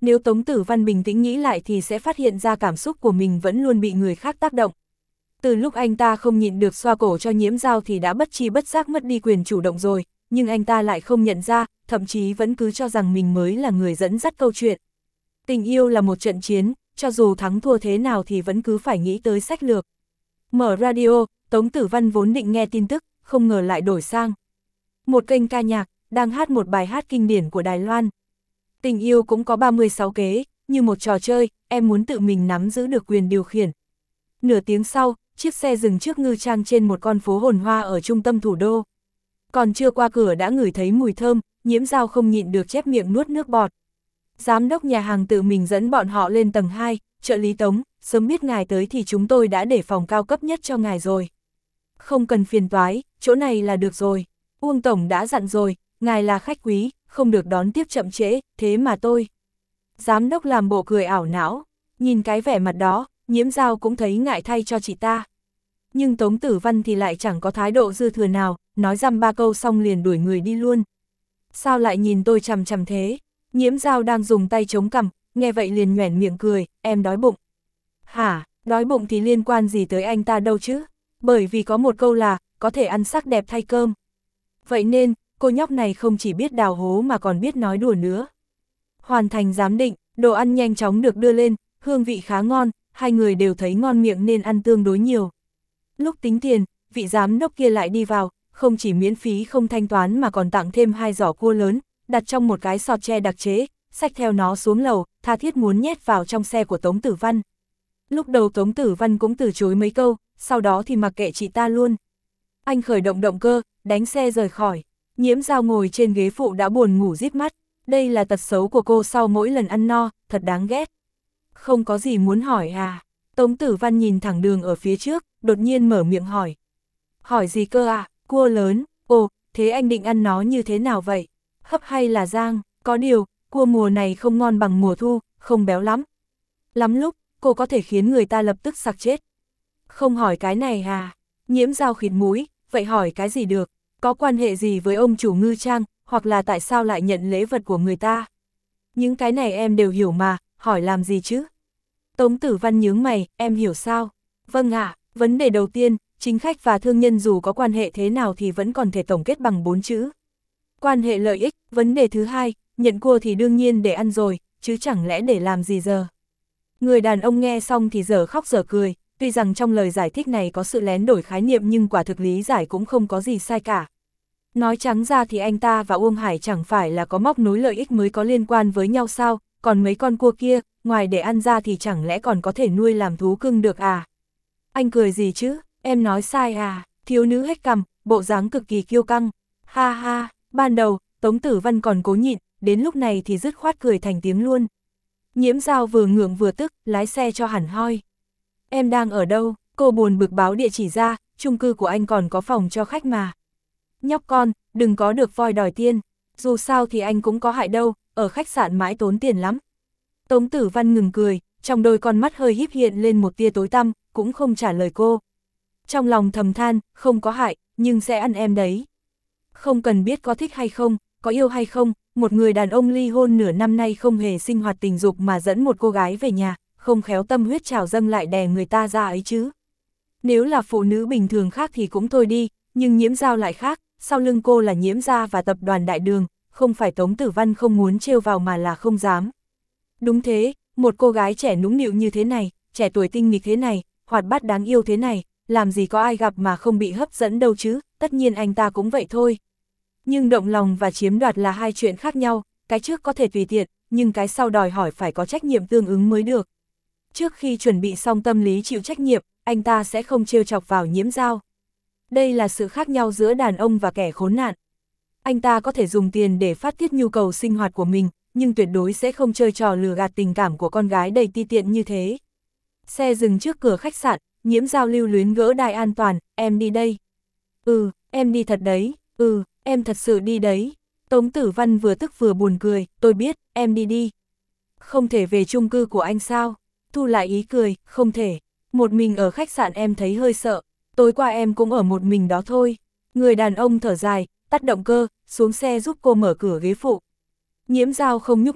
Nếu Tống Tử Văn bình tĩnh nghĩ lại thì sẽ phát hiện ra cảm xúc của mình vẫn luôn bị người khác tác động. Từ lúc anh ta không nhịn được xoa cổ cho Nhiễm Dao thì đã bất tri bất giác mất đi quyền chủ động rồi, nhưng anh ta lại không nhận ra, thậm chí vẫn cứ cho rằng mình mới là người dẫn dắt câu chuyện. Tình yêu là một trận chiến, cho dù thắng thua thế nào thì vẫn cứ phải nghĩ tới sách lược. Mở radio, Tống Tử Văn vốn định nghe tin tức, không ngờ lại đổi sang một kênh ca nhạc, đang hát một bài hát kinh điển của Đài Loan. Tình yêu cũng có ba mươi sáu kế, như một trò chơi, em muốn tự mình nắm giữ được quyền điều khiển. Nửa tiếng sau, chiếc xe dừng trước ngư trang trên một con phố hồn hoa ở trung tâm thủ đô. Còn chưa qua cửa đã ngửi thấy mùi thơm, Nhiễm Dao không nhịn được chép miệng nuốt nước bọt. Giám đốc nhà hàng tự mình dẫn bọn họ lên tầng hai, trợ lý Tống, sớm biết ngài tới thì chúng tôi đã để phòng cao cấp nhất cho ngài rồi. Không cần phiền toái, chỗ này là được rồi. Uông Tổng đã dặn rồi, ngài là khách quý, không được đón tiếp chậm trễ, thế mà tôi. Giám đốc làm bộ cười ảo não, nhìn cái vẻ mặt đó, Nhiễm Dao cũng thấy ngại thay cho chị ta. Nhưng Tống Tử Văn thì lại chẳng có thái độ dư thừa nào, nói dăm ba câu xong liền đuổi người đi luôn. Sao lại nhìn tôi chằm chằm thế? Nhiễm Dao đang dùng tay chống cằm, nghe vậy liền nhoẻn miệng cười, em đói bụng. Hả, đói bụng thì liên quan gì tới anh ta đâu chứ? Bởi vì có một câu là, có thể ăn sắc đẹp thay cơm. Vậy nên, cô nhóc này không chỉ biết đào hố mà còn biết nói đùa nữa. Hoàn thành giám định, đồ ăn nhanh chóng được đưa lên, hương vị khá ngon, hai người đều thấy ngon miệng nên ăn tương đối nhiều. Lúc tính tiền, vị giám đốc kia lại đi vào, không chỉ miễn phí không thanh toán mà còn tặng thêm hai giỏ cua lớn, đặt trong một cái sọt tre đặc chế, xách theo nó xuống lầu, tha thiết muốn nhét vào trong xe của Tống Tử Văn. Lúc đầu Tống Tử Văn cũng từ chối mấy câu, sau đó thì mặc kệ chị ta luôn. Anh khởi động động cơ, đánh xe rời khỏi. Nhiễm Dao ngồi trên ghế phụ đã buồn ngủ díp mắt. Đây là tật xấu của cô sau mỗi lần ăn no, thật đáng ghét. Không có gì muốn hỏi à? Tống Tử Văn nhìn thẳng đường ở phía trước, đột nhiên mở miệng hỏi. Hỏi gì cơ à? Cua lớn, ồ, thế anh định ăn nó như thế nào vậy? Hấp hay là rang? Có điều, cua mùa này không ngon bằng mùa thu, không béo lắm. Lắm lúc, cô có thể khiến người ta lập tức sặc chết. Không hỏi cái này à? Nhiễm Dao khịt mũi, vậy hỏi cái gì được? Có quan hệ gì với ông chủ ngư trang, hoặc là tại sao lại nhận lễ vật của người ta? Những cái này em đều hiểu mà, hỏi làm gì chứ? Tống Tử Văn nhướng mày, em hiểu sao? Vâng ạ, vấn đề đầu tiên, chính khách và thương nhân dù có quan hệ thế nào thì vẫn còn thể tổng kết bằng bốn chữ. Quan hệ lợi ích, vấn đề thứ hai, nhận cua thì đương nhiên để ăn rồi, chứ chẳng lẽ để làm gì giờ? Người đàn ông nghe xong thì dở khóc dở cười, tuy rằng trong lời giải thích này có sự lén đổi khái niệm nhưng quả thực lý giải cũng không có gì sai cả. Nói trắng ra thì anh ta và Uông Hải chẳng phải là có móc nối lợi ích mới có liên quan với nhau sao, còn mấy con cua kia, ngoài để ăn ra thì chẳng lẽ còn có thể nuôi làm thú cưng được à? Anh cười gì chứ, em nói sai à? Thiếu nữ hét cằm, bộ dáng cực kỳ kiêu căng. Ha ha, ban đầu, Tống Tử Văn còn cố nhịn, đến lúc này thì dứt khoát cười thành tiếng luôn. Nhiễm Dao vừa ngượng vừa tức, lái xe cho hẳn hoi. Em đang ở đâu? Cô buồn bực báo địa chỉ ra, chung cư của anh còn có phòng cho khách mà. Nhóc con, đừng có được voi đòi tiên, dù sao thì anh cũng có hại đâu, ở khách sạn mãi tốn tiền lắm. Tống Tử Văn ngừng cười, trong đôi con mắt hơi híp hiện lên một tia tối tăm, cũng không trả lời cô. Trong lòng thầm than, không có hại, nhưng sẽ ăn em đấy. Không cần biết có thích hay không, có yêu hay không, một người đàn ông ly hôn nửa năm nay không hề sinh hoạt tình dục mà dẫn một cô gái về nhà, không khéo tâm huyết trào dâng lại đè người ta ra ấy chứ. Nếu là phụ nữ bình thường khác thì cũng thôi đi, nhưng Nhiễm Dao lại khác, sau lưng cô là Nhiễm gia và tập đoàn Đại Đường, không phải Tống Tử Văn không muốn trêu vào mà là không dám. Đúng thế, một cô gái trẻ nũng nịu như thế này, trẻ tuổi tinh nghịch thế này, hoạt bát đáng yêu thế này, làm gì có ai gặp mà không bị hấp dẫn đâu chứ, tất nhiên anh ta cũng vậy thôi. Nhưng động lòng và chiếm đoạt là hai chuyện khác nhau, cái trước có thể tùy tiện, nhưng cái sau đòi hỏi phải có trách nhiệm tương ứng mới được. Trước khi chuẩn bị xong tâm lý chịu trách nhiệm, anh ta sẽ không trêu chọc vào Nhiễm Dao. Đây là sự khác nhau giữa đàn ông và kẻ khốn nạn. Anh ta có thể dùng tiền để phát tiết nhu cầu sinh hoạt của mình, nhưng tuyệt đối sẽ không chơi trò lừa gạt tình cảm của con gái đầy ti tiện như thế. Xe dừng trước cửa khách sạn, Nhiễm Dao lưu luyến gỡ đai an toàn, em đi đây. Ừ, em đi thật đấy, ừ, em thật sự đi đấy. Tống Tử Văn vừa tức vừa buồn cười, tôi biết, em đi đi. Không thể về chung cư của anh sao? Thu lại ý cười, không thể. Một mình ở khách sạn em thấy hơi sợ, tối qua em cũng ở một mình đó thôi. Người đàn ông thở dài, tắt động cơ, xuống xe giúp cô mở cửa ghế phụ. Nhiễm Dao không nhúc nhích,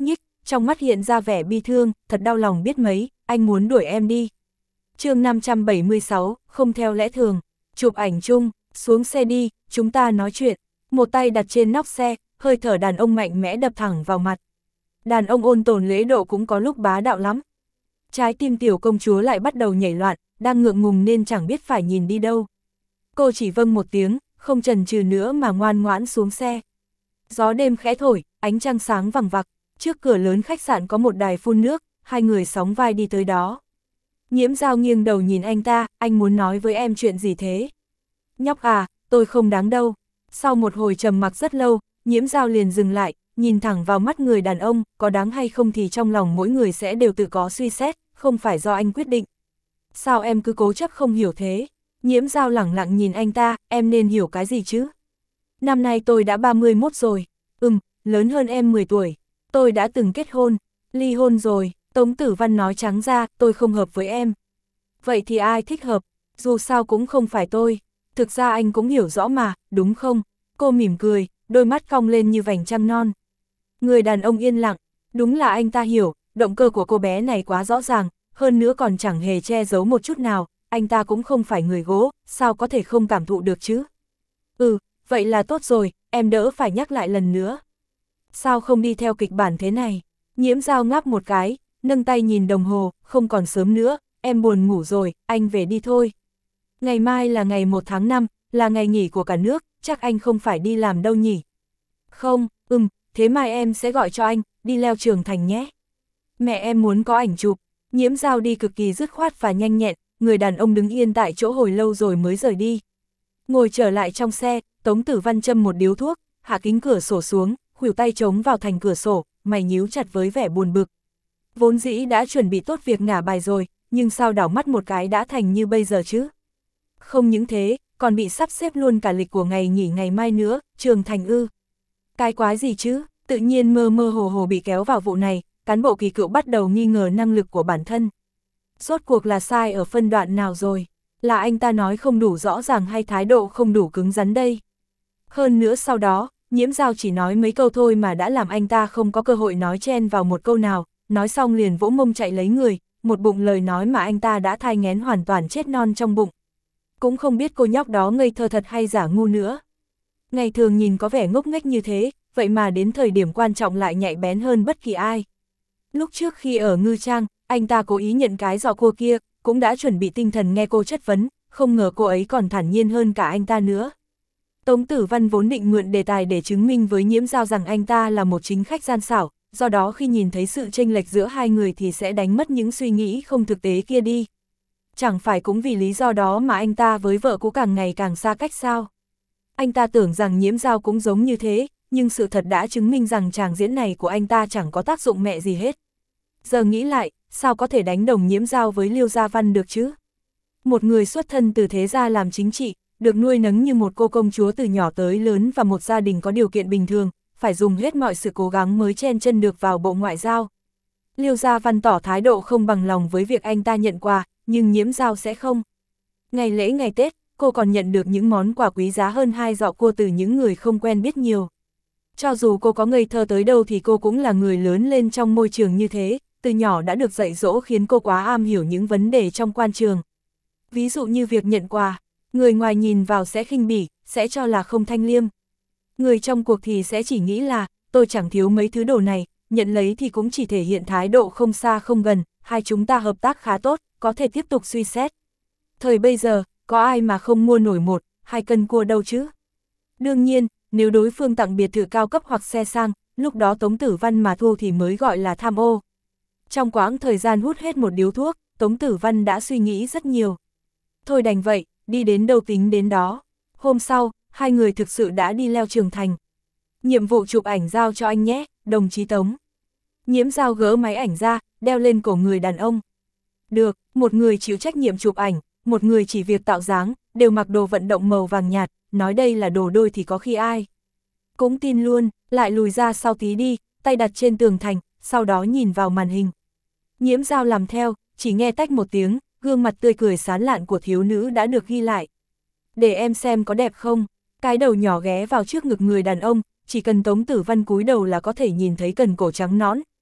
trong mắt hiện ra vẻ bi thương, thật đau lòng biết mấy, anh muốn đuổi em đi. chương năm trăm bảy mươi sáu, không theo lẽ thường, chụp ảnh chung, xuống xe đi, chúng ta nói chuyện, một tay đặt trên nóc xe, hơi thở đàn ông mạnh mẽ đập thẳng vào mặt. Đàn ông ôn tồn lễ độ cũng có lúc bá đạo lắm. Trái tim tiểu công chúa lại bắt đầu nhảy loạn, đang ngượng ngùng nên chẳng biết phải nhìn đi đâu. Cô chỉ vâng một tiếng, không chần chừ nữa mà ngoan ngoãn xuống xe. Gió đêm khẽ thổi, ánh trăng sáng vằng vặc, trước cửa lớn khách sạn có một đài phun nước, hai người sóng vai đi tới đó. Nhiễm Dao nghiêng đầu nhìn anh ta, anh muốn nói với em chuyện gì thế? Nhóc à, tôi không đáng đâu. Sau một hồi trầm mặc rất lâu, Nhiễm Dao liền dừng lại, nhìn thẳng vào mắt người đàn ông, có đáng hay không thì trong lòng mỗi người sẽ đều tự có suy xét, không phải do anh quyết định. Sao em cứ cố chấp không hiểu thế? Nhiễm Dao lẳng lặng nhìn anh ta, em nên hiểu cái gì chứ? Năm nay tôi đã ba mươi mốt rồi. Ừm, lớn hơn em mười tuổi. Tôi đã từng kết hôn, ly hôn rồi. Tống Tử Văn nói trắng ra, tôi không hợp với em. Vậy thì ai thích hợp? Dù sao cũng không phải tôi. Thực ra anh cũng hiểu rõ mà, đúng không? Cô mỉm cười, đôi mắt cong lên như vành trăng non. Người đàn ông yên lặng, đúng là anh ta hiểu, động cơ của cô bé này quá rõ ràng, hơn nữa còn chẳng hề che giấu một chút nào, anh ta cũng không phải người gỗ, sao có thể không cảm thụ được chứ? Ừ, vậy là tốt rồi, em đỡ phải nhắc lại lần nữa. Sao không đi theo kịch bản thế này? Nhiễm Dao ngáp một cái, nâng tay nhìn đồng hồ, không còn sớm nữa, em buồn ngủ rồi, anh về đi thôi. Ngày mai là ngày một tháng năm, là ngày nghỉ của cả nước, chắc anh không phải đi làm đâu nhỉ? Không, ừm, thế mai em sẽ gọi cho anh, đi leo Trường Thành nhé. Mẹ em muốn có ảnh chụp. Nhiễm Dao đi cực kỳ dứt khoát và nhanh nhẹn, người đàn ông đứng yên tại chỗ hồi lâu rồi mới rời đi. Ngồi trở lại trong xe, Tống Tử Văn châm một điếu thuốc, hạ kính cửa sổ xuống, khuỷu tay chống vào thành cửa sổ, mày nhíu chặt với vẻ buồn bực. Vốn dĩ đã chuẩn bị tốt việc ngả bài rồi, nhưng sao đảo mắt một cái đã thành như bây giờ chứ? Không những thế, còn bị sắp xếp luôn cả lịch của ngày nghỉ ngày mai nữa, Trường Thành ư. Cái quái gì chứ, tự nhiên mơ mơ hồ hồ bị kéo vào vụ này, cán bộ kỳ cựu bắt đầu nghi ngờ năng lực của bản thân. Rốt cuộc là sai ở phân đoạn nào rồi? Là anh ta nói không đủ rõ ràng hay thái độ không đủ cứng rắn đây? Hơn nữa sau đó, Nhiễm Dao chỉ nói mấy câu thôi mà đã làm anh ta không có cơ hội nói chen vào một câu nào, nói xong liền vỗ mông chạy lấy người, một bụng lời nói mà anh ta đã thai nghén hoàn toàn chết non trong bụng. Cũng không biết cô nhóc đó ngây thơ thật hay giả ngu nữa. Ngày thường nhìn có vẻ ngốc nghếch như thế, vậy mà đến thời điểm quan trọng lại nhạy bén hơn bất kỳ ai. Lúc trước khi ở Ngư Trang, anh ta cố ý nhận cái giỏ cua kia, cũng đã chuẩn bị tinh thần nghe cô chất vấn, không ngờ cô ấy còn thản nhiên hơn cả anh ta nữa. Tống Tử Văn vốn định mượn đề tài để chứng minh với Nhiễm Dao rằng anh ta là một chính khách gian xảo, do đó khi nhìn thấy sự chênh lệch giữa hai người thì sẽ đánh mất những suy nghĩ không thực tế kia đi. Chẳng phải cũng vì lý do đó mà anh ta với vợ cũ càng ngày càng xa cách sao? Anh ta tưởng rằng Nhiễm Dao cũng giống như thế, nhưng sự thật đã chứng minh rằng tràng diễn này của anh ta chẳng có tác dụng mẹ gì hết. Giờ nghĩ lại, sao có thể đánh đồng Nhiễm Dao với Liêu Gia Văn được chứ? Một người xuất thân từ thế gia làm chính trị, được nuôi nấng như một cô công chúa từ nhỏ tới lớn và một gia đình có điều kiện bình thường, phải dùng hết mọi sự cố gắng mới chen chân được vào bộ ngoại giao. Liêu Gia Văn tỏ thái độ không bằng lòng với việc anh ta nhận quà, nhưng Nhiễm Dao sẽ không. Ngày lễ ngày Tết, cô còn nhận được những món quà quý giá hơn hai giỏ cua từ những người không quen biết nhiều. Cho dù cô có ngây thơ tới đâu thì cô cũng là người lớn lên trong môi trường như thế, từ nhỏ đã được dạy dỗ khiến cô quá am hiểu những vấn đề trong quan trường. Ví dụ như việc nhận quà, người ngoài nhìn vào sẽ khinh bỉ, sẽ cho là không thanh liêm. Người trong cuộc thì sẽ chỉ nghĩ là, tôi chẳng thiếu mấy thứ đồ này, nhận lấy thì cũng chỉ thể hiện thái độ không xa không gần, hai chúng ta hợp tác khá tốt, có thể tiếp tục suy xét. Thời bây giờ, có ai mà không mua nổi một, hai cân cua đâu chứ? Đương nhiên, nếu đối phương tặng biệt thự cao cấp hoặc xe sang, lúc đó Tống Tử Văn mà thu thì mới gọi là tham ô. Trong quãng thời gian hút hết một điếu thuốc, Tống Tử Văn đã suy nghĩ rất nhiều. Thôi đành vậy, đi đến đâu tính đến đó. Hôm sau, hai người thực sự đã đi leo Trường Thành. Nhiệm vụ chụp ảnh giao cho anh nhé, đồng chí Tống. Nhiễm Dao gỡ máy ảnh ra, đeo lên cổ người đàn ông. Được, một người chịu trách nhiệm chụp ảnh, một người chỉ việc tạo dáng, đều mặc đồ vận động màu vàng nhạt, nói đây là đồ đôi thì có khi ai. Cũng tin luôn, lại lùi ra sau tí đi, tay đặt trên tường thành, sau đó nhìn vào màn hình. Nhiễm Dao làm theo, chỉ nghe tách một tiếng, gương mặt tươi cười sán lạn của thiếu nữ đã được ghi lại. Để em xem có đẹp không? Cái đầu nhỏ ghé vào trước ngực người đàn ông, chỉ cần Tống Tử Văn cúi đầu là có thể nhìn thấy cần cổ trắng nõn,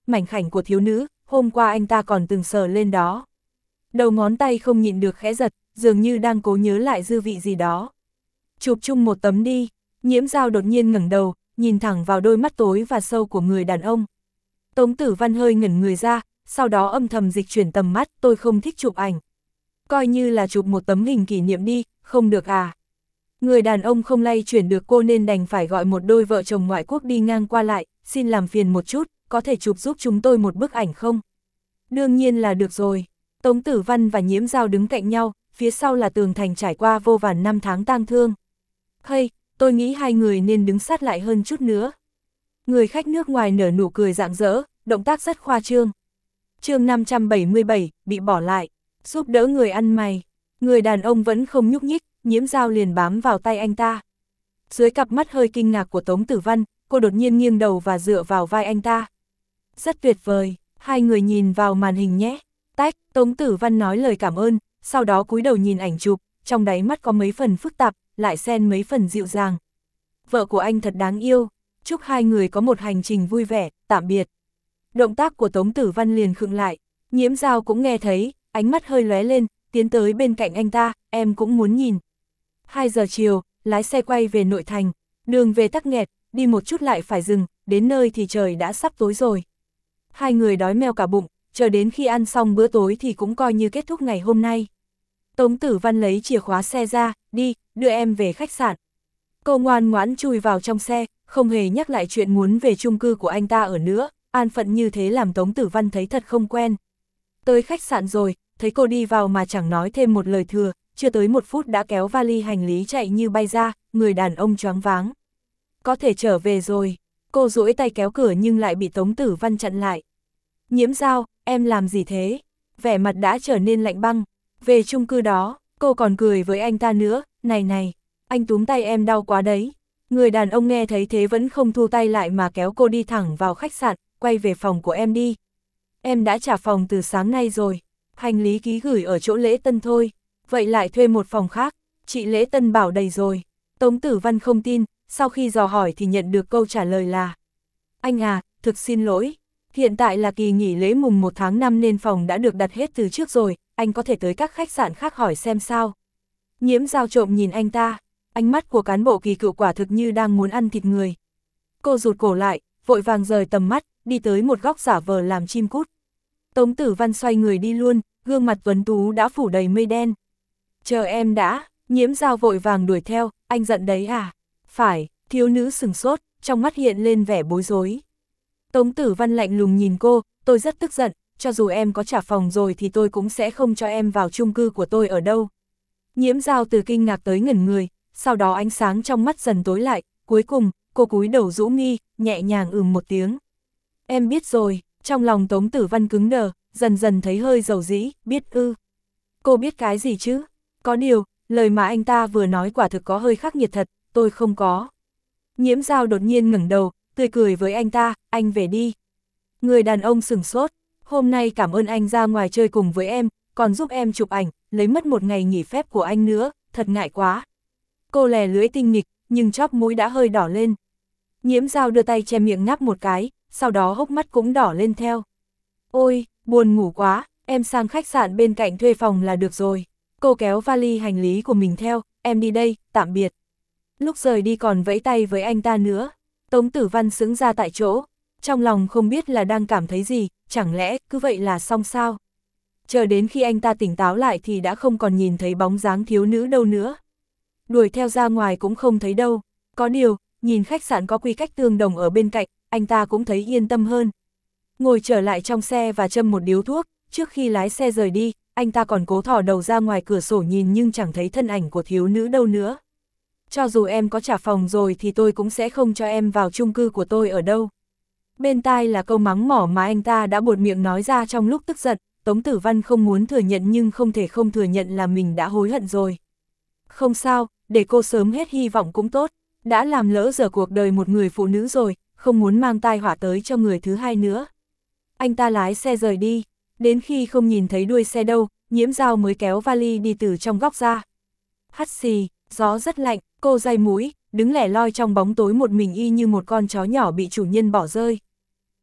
mảnh khảnh của thiếu nữ, hôm qua anh ta còn từng sờ lên đó. Đầu ngón tay không nhịn được khẽ giật, dường như đang cố nhớ lại dư vị gì đó. Chụp chung một tấm đi, Nhiễm Dao đột nhiên ngẩng đầu, nhìn thẳng vào đôi mắt tối và sâu của người đàn ông. Tống Tử Văn hơi ngẩn người ra, sau đó âm thầm dịch chuyển tầm mắt, tôi không thích chụp ảnh. Coi như là chụp một tấm hình kỷ niệm đi, không được à? Người đàn ông không lay chuyển được cô nên đành phải gọi một đôi vợ chồng ngoại quốc đi ngang qua lại, xin làm phiền một chút, có thể chụp giúp chúng tôi một bức ảnh không? Đương nhiên là được rồi. Tống Tử Văn và Nhiễm Dao đứng cạnh nhau, phía sau là tường thành trải qua vô vàn năm tháng tang thương. Hay, tôi nghĩ hai người nên đứng sát lại hơn chút nữa. Người khách nước ngoài nở nụ cười rạng rỡ, động tác rất khoa trương. Chương năm trăm bảy mươi bảy, bị bỏ lại, giúp đỡ người ăn mày. Người đàn ông vẫn không nhúc nhích, Nhiễm Dao liền bám vào tay anh ta. Dưới cặp mắt hơi kinh ngạc của Tống Tử Văn, cô đột nhiên nghiêng đầu và dựa vào vai anh ta. Rất tuyệt vời, hai người nhìn vào màn hình nhé. Tách, Tống Tử Văn nói lời cảm ơn, sau đó cúi đầu nhìn ảnh chụp, trong đáy mắt có mấy phần phức tạp, lại xen mấy phần dịu dàng. Vợ của anh thật đáng yêu, chúc hai người có một hành trình vui vẻ, tạm biệt. Động tác của Tống Tử Văn liền khựng lại, Nhiễm Dao cũng nghe thấy, ánh mắt hơi lóe lên, tiến tới bên cạnh anh ta, em cũng muốn nhìn. hai giờ chiều, lái xe quay về nội thành, đường về tắc nghẹt, đi một chút lại phải dừng, đến nơi thì trời đã sắp tối rồi. Hai người đói meo cả bụng, chờ đến khi ăn xong bữa tối thì cũng coi như kết thúc ngày hôm nay. Tống Tử Văn lấy chìa khóa xe ra, đi, đưa em về khách sạn. Cô ngoan ngoãn chui vào trong xe, không hề nhắc lại chuyện muốn về chung cư của anh ta ở nữa, an phận như thế làm Tống Tử Văn thấy thật không quen. Tới khách sạn rồi, thấy cô đi vào mà chẳng nói thêm một lời thừa, chưa tới một phút đã kéo vali hành lý chạy như bay ra, người đàn ông choáng váng. Có thể trở về rồi, cô duỗi tay kéo cửa nhưng lại bị Tống Tử Văn chặn lại. Nhiễm Dao, em làm gì thế? Vẻ mặt đã trở nên lạnh băng. Về chung cư đó, cô còn cười với anh ta nữa, này này, anh túm tay em đau quá đấy. Người đàn ông nghe thấy thế vẫn không thu tay lại mà kéo cô đi thẳng vào khách sạn, quay về phòng của em đi. Em đã trả phòng từ sáng nay rồi, hành lý ký gửi ở chỗ Lễ Tân thôi, vậy lại thuê một phòng khác, chị Lễ Tân bảo đầy rồi. Tống Tử Văn không tin, sau khi dò hỏi thì nhận được câu trả lời là: anh à, thực xin lỗi, hiện tại là kỳ nghỉ lễ mùng một tháng năm nên phòng đã được đặt hết từ trước rồi, anh có thể tới các khách sạn khác hỏi xem sao. Nhiễm Dao trộm nhìn anh ta, ánh mắt của cán bộ kỳ cựu quả thực như đang muốn ăn thịt người. Cô rụt cổ lại, vội vàng rời tầm mắt, đi tới một góc giả vờ làm chim cút. Tống Tử Văn xoay người đi luôn, gương mặt tuấn tú đã phủ đầy mây đen. Chờ em đã, Nhiễm Dao vội vàng đuổi theo, anh giận đấy à? Phải, thiếu nữ sừng sốt, trong mắt hiện lên vẻ bối rối. Tống Tử Văn lạnh lùng nhìn cô, tôi rất tức giận, cho dù em có trả phòng rồi thì tôi cũng sẽ không cho em vào chung cư của tôi ở đâu. Nhiễm Dao từ kinh ngạc tới ngẩn người, sau đó ánh sáng trong mắt dần tối lại, cuối cùng, cô cúi đầu rũ mi, nhẹ nhàng ừm một tiếng. Em biết rồi, trong lòng Tống Tử Văn cứng đờ, dần dần thấy hơi dầu dĩ, biết ư. Cô biết cái gì chứ? Có điều, lời mà anh ta vừa nói quả thực có hơi khắc nghiệt thật, tôi không có. Nhiễm Dao đột nhiên ngẩng đầu, tươi cười với anh ta, anh về đi. Người đàn ông sửng sốt, hôm nay cảm ơn anh ra ngoài chơi cùng với em, còn giúp em chụp ảnh, lấy mất một ngày nghỉ phép của anh nữa, thật ngại quá. Cô lè lưỡi tinh nghịch, nhưng chóp mũi đã hơi đỏ lên. Nhiễm Dao đưa tay che miệng ngáp một cái, sau đó hốc mắt cũng đỏ lên theo. Ôi, buồn ngủ quá, em sang khách sạn bên cạnh thuê phòng là được rồi. Cô kéo vali hành lý của mình theo, em đi đây, tạm biệt. Lúc rời đi còn vẫy tay với anh ta nữa. Tống Tử Văn sững ra tại chỗ, trong lòng không biết là đang cảm thấy gì, chẳng lẽ cứ vậy là xong sao? Chờ đến khi anh ta tỉnh táo lại thì đã không còn nhìn thấy bóng dáng thiếu nữ đâu nữa. Đuổi theo ra ngoài cũng không thấy đâu, có điều, nhìn khách sạn có quy cách tương đồng ở bên cạnh, anh ta cũng thấy yên tâm hơn. Ngồi trở lại trong xe và châm một điếu thuốc, trước khi lái xe rời đi, anh ta còn cố thò đầu ra ngoài cửa sổ nhìn nhưng chẳng thấy thân ảnh của thiếu nữ đâu nữa. Cho dù em có trả phòng rồi thì tôi cũng sẽ không cho em vào chung cư của tôi ở đâu. Bên tai là câu mắng mỏ mà anh ta đã buột miệng nói ra trong lúc tức giận, Tống Tử Văn không muốn thừa nhận nhưng không thể không thừa nhận là mình đã hối hận rồi. Không sao, để cô sớm hết hy vọng cũng tốt, đã làm lỡ dở cuộc đời một người phụ nữ rồi, không muốn mang tai họa tới cho người thứ hai nữa. Anh ta lái xe rời đi, đến khi không nhìn thấy đuôi xe đâu, Nhiễm Dao mới kéo vali đi từ trong góc ra. Hắt xì, gió rất lạnh, cô day mũi, đứng lẻ loi trong bóng tối một mình y như một con chó nhỏ bị chủ nhân bỏ rơi.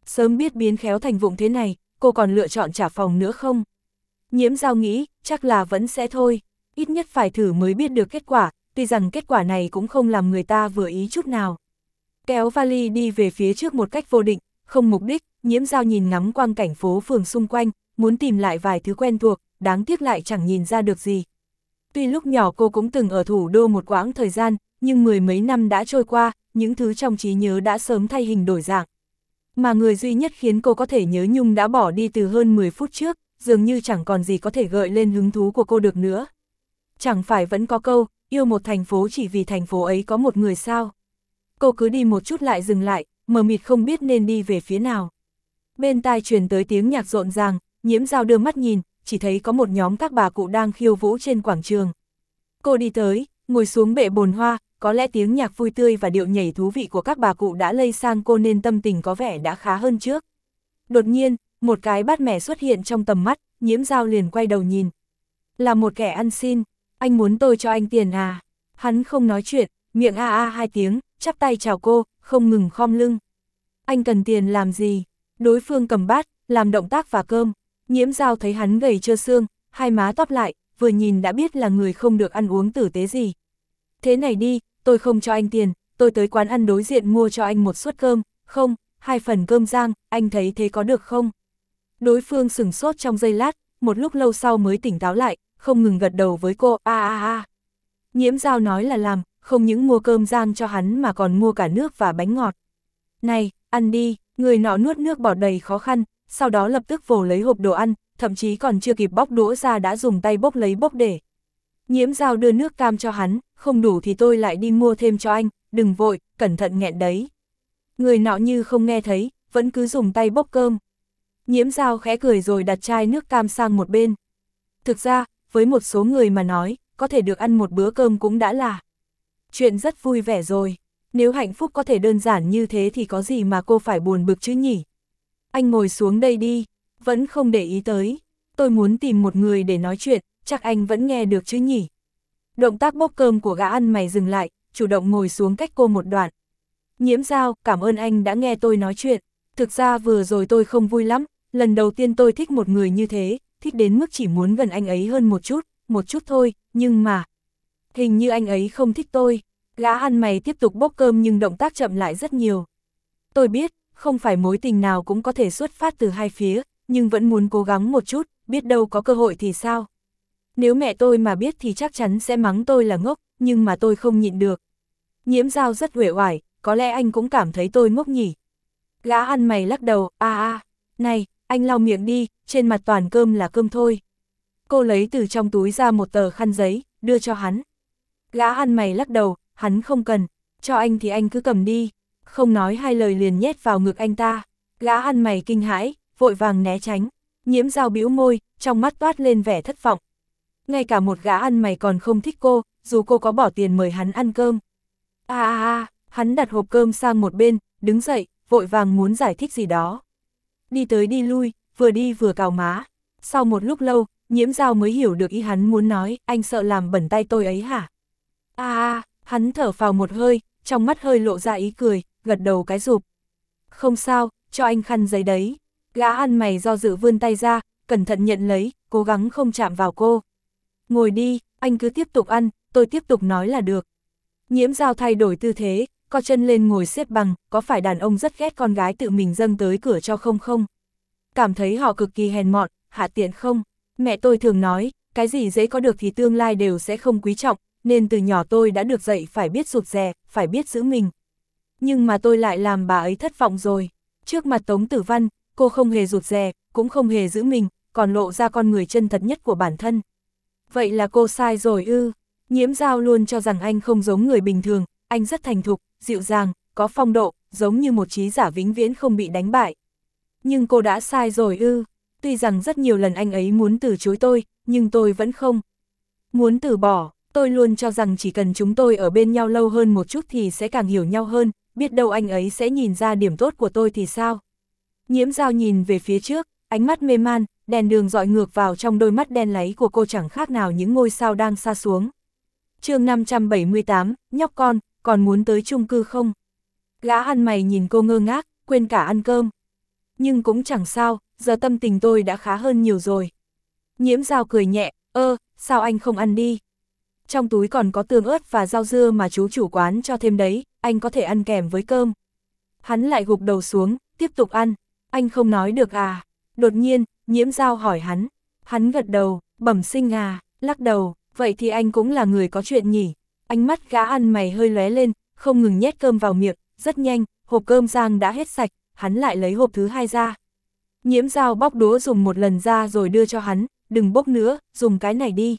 Sớm biết biến khéo thành vụng thế này, cô còn lựa chọn trả phòng nữa không? Nhiễm Dao nghĩ, chắc là vẫn sẽ thôi, ít nhất phải thử mới biết được kết quả, tuy rằng kết quả này cũng không làm người ta vừa ý chút nào. Kéo vali đi về phía trước một cách vô định, không mục đích, Nhiễm Dao nhìn ngắm quang cảnh phố phường xung quanh, muốn tìm lại vài thứ quen thuộc, đáng tiếc lại chẳng nhìn ra được gì. Tuy lúc nhỏ cô cũng từng ở thủ đô một quãng thời gian, nhưng mười mấy năm đã trôi qua, những thứ trong trí nhớ đã sớm thay hình đổi dạng. Mà người duy nhất khiến cô có thể nhớ nhung đã bỏ đi từ hơn mười phút trước, dường như chẳng còn gì có thể gợi lên hứng thú của cô được nữa. Chẳng phải vẫn có câu, yêu một thành phố chỉ vì thành phố ấy có một người sao. Cô cứ đi một chút lại dừng lại, mờ mịt không biết nên đi về phía nào. Bên tai truyền tới tiếng nhạc rộn ràng, Nhiễm Dao đưa mắt nhìn, chỉ thấy có một nhóm các bà cụ đang khiêu vũ trên quảng trường. Cô đi tới, ngồi xuống bệ bồn hoa, có lẽ tiếng nhạc vui tươi và điệu nhảy thú vị của các bà cụ đã lây sang cô nên tâm tình có vẻ đã khá hơn trước. Đột nhiên, một cái bát mẻ xuất hiện trong tầm mắt, Nhiễm Dao liền quay đầu nhìn. Là một kẻ ăn xin, anh muốn tôi cho anh tiền à? Hắn không nói chuyện, miệng a a hai tiếng, chắp tay chào cô, không ngừng khom lưng. Anh cần tiền làm gì? Đối phương cầm bát, làm động tác và cơm. Nhiễm Dao thấy hắn gầy trơ xương, hai má tóp lại, vừa nhìn đã biết là người không được ăn uống tử tế gì. Thế này đi, tôi không cho anh tiền, tôi tới quán ăn đối diện mua cho anh một suất cơm, không, hai phần cơm rang, anh thấy thế có được không? Đối phương sửng sốt trong giây lát, một lúc lâu sau mới tỉnh táo lại, không ngừng gật đầu với cô, a a a. Nhiễm Dao nói là làm, không những mua cơm rang cho hắn mà còn mua cả nước và bánh ngọt. Này, ăn đi, người nọ nuốt nước bọt đầy khó khăn, sau đó lập tức vồ lấy hộp đồ ăn, thậm chí còn chưa kịp bóc đũa ra đã dùng tay bốc lấy bốc để. Nhiễm Dao đưa nước cam cho hắn, không đủ thì tôi lại đi mua thêm cho anh, đừng vội, cẩn thận nghẹn đấy. Người nọ như không nghe thấy, vẫn cứ dùng tay bốc cơm. Nhiễm Dao khẽ cười rồi đặt chai nước cam sang một bên. Thực ra, với một số người mà nói, có thể được ăn một bữa cơm cũng đã là chuyện rất vui vẻ rồi. Nếu hạnh phúc có thể đơn giản như thế thì có gì mà cô phải buồn bực chứ nhỉ? Anh ngồi xuống đây đi, vẫn không để ý tới. Tôi muốn tìm một người để nói chuyện, chắc anh vẫn nghe được chứ nhỉ? Động tác bốc cơm của gã ăn mày dừng lại, chủ động ngồi xuống cách cô một đoạn. Nhiễm Dao, cảm ơn anh đã nghe tôi nói chuyện. Thực ra vừa rồi tôi không vui lắm, lần đầu tiên tôi thích một người như thế, thích đến mức chỉ muốn gần anh ấy hơn một chút, một chút thôi, nhưng mà... Hình như anh ấy không thích tôi. Gã ăn mày tiếp tục bốc cơm nhưng động tác chậm lại rất nhiều. Tôi biết, không phải mối tình nào cũng có thể xuất phát từ hai phía, nhưng vẫn muốn cố gắng một chút, biết đâu có cơ hội thì sao. Nếu mẹ tôi mà biết thì chắc chắn sẽ mắng tôi là ngốc, nhưng mà tôi không nhịn được. Nhiễm Dao rất uể oải, có lẽ anh cũng cảm thấy tôi ngốc nhỉ. Gã ăn mày lắc đầu, a a, này, anh lau miệng đi, trên mặt toàn cơm là cơm thôi. Cô lấy từ trong túi ra một tờ khăn giấy, đưa cho hắn. Gã ăn mày lắc đầu, hắn không cần, cho anh thì anh cứ cầm đi. Không nói hai lời liền nhét vào ngực anh ta. Gã ăn mày kinh hãi, vội vàng né tránh. Nhiễm Dao bĩu môi, trong mắt toát lên vẻ thất vọng. Ngay cả một gã ăn mày còn không thích cô, dù cô có bỏ tiền mời hắn ăn cơm. A a a, hắn đặt hộp cơm sang một bên, đứng dậy, vội vàng muốn giải thích gì đó. Đi tới đi lui, vừa đi vừa cào má. Sau một lúc lâu, Nhiễm Dao mới hiểu được ý hắn muốn nói, anh sợ làm bẩn tay tôi ấy hả? A a, hắn thở phào một hơi, trong mắt hơi lộ ra ý cười, gật đầu cái rụp. Không sao, cho anh khăn giấy đấy. Gã ăn mày do dự vươn tay ra, cẩn thận nhận lấy, cố gắng không chạm vào cô. Ngồi đi, anh cứ tiếp tục ăn, tôi tiếp tục nói là được. Nhiễm Dao thay đổi tư thế, co chân lên ngồi xếp bằng, có phải đàn ông rất ghét con gái tự mình dâng tới cửa cho không không? Cảm thấy họ cực kỳ hèn mọn, hạ tiện không? Mẹ tôi thường nói, cái gì dễ có được thì tương lai đều sẽ không quý trọng, nên từ nhỏ tôi đã được dạy phải biết rụt rè, phải biết giữ mình. Nhưng mà tôi lại làm bà ấy thất vọng rồi. Trước mặt Tống Tử Văn, cô không hề rụt rè, cũng không hề giữ mình, còn lộ ra con người chân thật nhất của bản thân. Vậy là cô sai rồi ư? Nhiễm Dao luôn cho rằng anh không giống người bình thường, anh rất thành thục, dịu dàng, có phong độ, giống như một trí giả vĩnh viễn không bị đánh bại. Nhưng cô đã sai rồi ư? Tuy rằng rất nhiều lần anh ấy muốn từ chối tôi, nhưng tôi vẫn không muốn từ bỏ. Tôi luôn cho rằng chỉ cần chúng tôi ở bên nhau lâu hơn một chút thì sẽ càng hiểu nhau hơn, biết đâu anh ấy sẽ nhìn ra điểm tốt của tôi thì sao. Nhiễm Dao nhìn về phía trước, ánh mắt mê man, đèn đường dọi ngược vào trong đôi mắt đen láy của cô chẳng khác nào những ngôi sao đang sa xuống. Chương năm trăm bảy mươi tám, nhóc con, còn muốn tới chung cư không? Gã ăn mày nhìn cô ngơ ngác, quên cả ăn cơm. nhưng cũng chẳng sao, giờ tâm tình tôi đã khá hơn nhiều rồi. Nhiễm Dao cười nhẹ, ơ, sao anh không ăn đi? Trong túi còn có tương ớt và rau dưa mà chú chủ quán cho thêm đấy, anh có thể ăn kèm với cơm. Hắn lại gục đầu xuống, tiếp tục ăn, anh không nói được à? Đột nhiên, Nhiễm Dao hỏi hắn, hắn gật đầu, bẩm sinh à, lắc đầu, vậy thì anh cũng là người có chuyện nhỉ? Ánh mắt gã ăn mày hơi lóe lên, không ngừng nhét cơm vào miệng, rất nhanh, hộp cơm rang đã hết sạch, hắn lại lấy hộp thứ hai ra. Nhiễm Dao bóc đũa dùng một lần ra rồi đưa cho hắn, đừng bốc nữa, dùng cái này đi.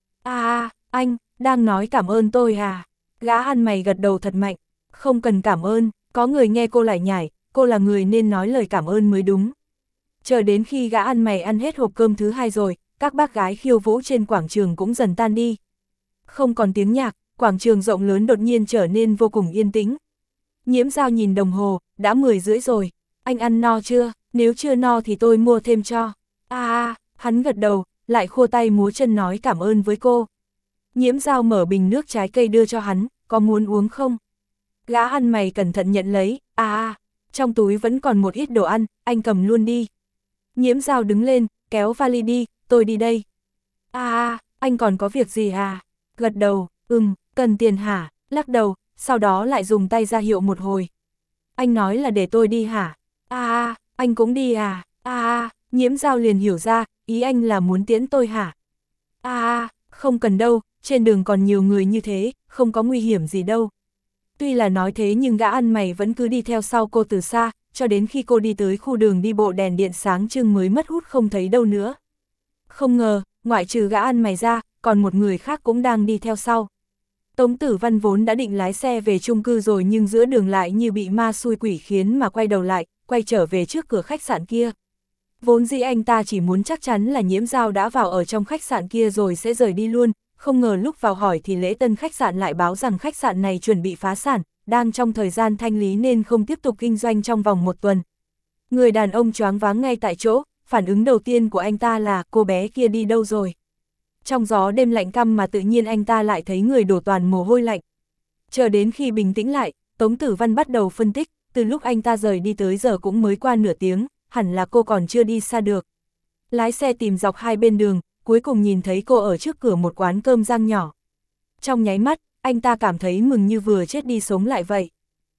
À, anh, đang nói cảm ơn tôi à? Gã ăn mày gật đầu thật mạnh, không cần cảm ơn, có người nghe cô lại nhảy, cô là người nên nói lời cảm ơn mới đúng. Chờ đến khi gã ăn mày ăn hết hộp cơm thứ hai rồi, các bác gái khiêu vũ trên quảng trường cũng dần tan đi. Không còn tiếng nhạc, quảng trường rộng lớn đột nhiên trở nên vô cùng yên tĩnh. Nhiễm Dao nhìn đồng hồ, đã mười rưỡi rồi, anh ăn no chưa, nếu chưa no thì tôi mua thêm cho. À, à, hắn gật đầu, lại khua tay múa chân nói cảm ơn với cô. Nhiễm Dao mở bình nước trái cây đưa cho hắn, có muốn uống không? Gã ăn mày cẩn thận nhận lấy, à, à, trong túi vẫn còn một ít đồ ăn, anh cầm luôn đi. Nhiễm Dao đứng lên, kéo vali đi, tôi đi đây. À, à, anh còn có việc gì à? Gật đầu, ừm, cần tiền hả? Lắc đầu, sau đó lại dùng tay ra hiệu một hồi. Anh nói là để tôi đi hả? À, à, anh cũng đi à? À, à, Nhiễm Dao liền hiểu ra, ý anh là muốn tiễn tôi hả? À, à, không cần đâu, trên đường còn nhiều người như thế, không có nguy hiểm gì đâu. Tuy là nói thế nhưng gã ăn mày vẫn cứ đi theo sau cô từ xa, cho đến khi cô đi tới khu đường đi bộ đèn điện sáng trưng mới mất hút không thấy đâu nữa. Không ngờ, ngoại trừ gã ăn mày ra, còn một người khác cũng đang đi theo sau. Tống Tử Văn vốn đã định lái xe về chung cư rồi nhưng giữa đường lại như bị ma xui quỷ khiến mà quay đầu lại, quay trở về trước cửa khách sạn kia. Vốn dĩ anh ta chỉ muốn chắc chắn là Nhiễm Dao đã vào ở trong khách sạn kia rồi sẽ rời đi luôn, không ngờ lúc vào hỏi thì lễ tân khách sạn lại báo rằng khách sạn này chuẩn bị phá sản, đang trong thời gian thanh lý nên không tiếp tục kinh doanh trong vòng một tuần. Người đàn ông choáng váng ngay tại chỗ, phản ứng đầu tiên của anh ta là cô bé kia đi đâu rồi. Trong gió đêm lạnh căm mà tự nhiên anh ta lại thấy người đổ toàn mồ hôi lạnh. Chờ đến khi bình tĩnh lại, Tống Tử Văn bắt đầu phân tích, từ lúc anh ta rời đi tới giờ cũng mới qua nửa tiếng, hẳn là cô còn chưa đi xa được. Lái xe tìm dọc hai bên đường, cuối cùng nhìn thấy cô ở trước cửa một quán cơm rang nhỏ. Trong nháy mắt, anh ta cảm thấy mừng như vừa chết đi sống lại vậy.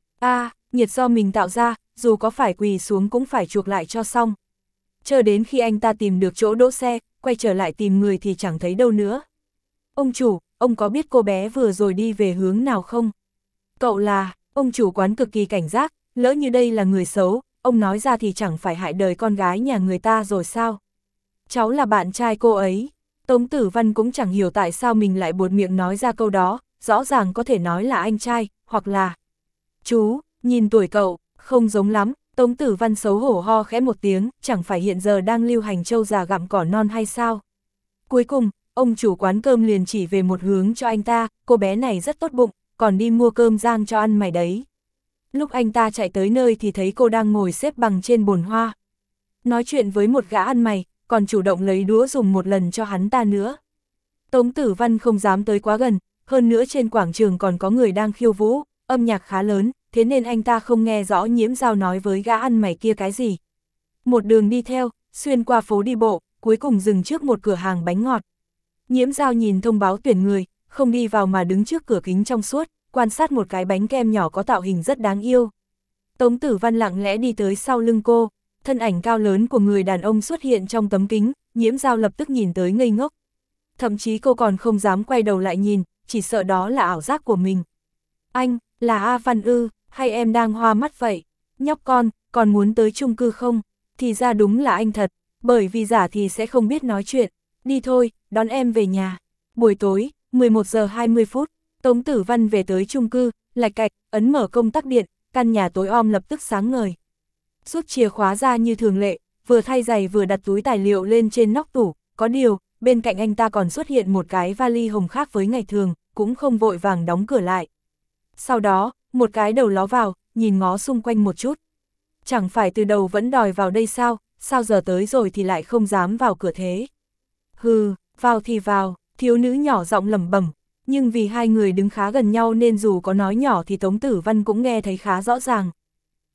À, nhiệt do mình tạo ra, dù có phải quỳ xuống cũng phải chuộc lại cho xong. Chờ đến khi anh ta tìm được chỗ đỗ xe, quay trở lại tìm người thì chẳng thấy đâu nữa. Ông chủ, ông có biết cô bé vừa rồi đi về hướng nào không? Cậu là, ông chủ quán cực kỳ cảnh giác, lỡ như đây là người xấu, ông nói ra thì chẳng phải hại đời con gái nhà người ta rồi sao? Cháu là bạn trai cô ấy. Tống Tử Văn cũng chẳng hiểu tại sao mình lại buột miệng nói ra câu đó, rõ ràng có thể nói là anh trai, hoặc là chú, nhìn tuổi cậu, không giống lắm. Tống Tử Văn xấu hổ ho khẽ một tiếng, chẳng phải hiện giờ đang lưu hành trâu già gặm cỏ non hay sao? Cuối cùng, ông chủ quán cơm liền chỉ về một hướng cho anh ta, cô bé này rất tốt bụng, còn đi mua cơm rang cho ăn mày đấy. Lúc anh ta chạy tới nơi thì thấy cô đang ngồi xếp bằng trên bồn hoa. Nói chuyện với một gã ăn mày, còn chủ động lấy đũa dùng một lần cho hắn ta nữa. Tống Tử Văn không dám tới quá gần, hơn nữa trên quảng trường còn có người đang khiêu vũ, âm nhạc khá lớn, thế nên anh ta không nghe rõ Nhiễm Dao nói với gã ăn mày kia cái gì. Một đường đi theo, xuyên qua phố đi bộ, cuối cùng dừng trước một cửa hàng bánh ngọt. Nhiễm Dao nhìn thông báo tuyển người, không đi vào mà đứng trước cửa kính trong suốt, quan sát một cái bánh kem nhỏ có tạo hình rất đáng yêu. Tống Tử Văn lặng lẽ đi tới sau lưng cô, thân ảnh cao lớn của người đàn ông xuất hiện trong tấm kính, Nhiễm Dao lập tức nhìn tới ngây ngốc. Thậm chí cô còn không dám quay đầu lại nhìn, chỉ sợ đó là ảo giác của mình. Anh, là A Văn ư, hay em đang hoa mắt vậy? Nhóc con, còn muốn tới chung cư không? Thì ra đúng là anh thật, bởi vì giả thì sẽ không biết nói chuyện. Đi thôi, đón em về nhà. Buổi tối, mười một giờ hai mươi phút, Tống Tử Văn về tới chung cư, lạch cạch, ấn mở công tắc điện, căn nhà tối om lập tức sáng ngời. Rút chìa khóa ra như thường lệ, vừa thay giày vừa đặt túi tài liệu lên trên nóc tủ, có điều, bên cạnh anh ta còn xuất hiện một cái vali hồng khác với ngày thường, cũng không vội vàng đóng cửa lại. Sau đó, một cái đầu ló vào, nhìn ngó xung quanh một chút. Chẳng phải từ đầu vẫn đòi vào đây sao, sao giờ tới rồi thì lại không dám vào cửa thế. Hừ, vào thì vào, thiếu nữ nhỏ giọng lẩm bẩm, nhưng vì hai người đứng khá gần nhau nên dù có nói nhỏ thì Tống Tử Văn cũng nghe thấy khá rõ ràng.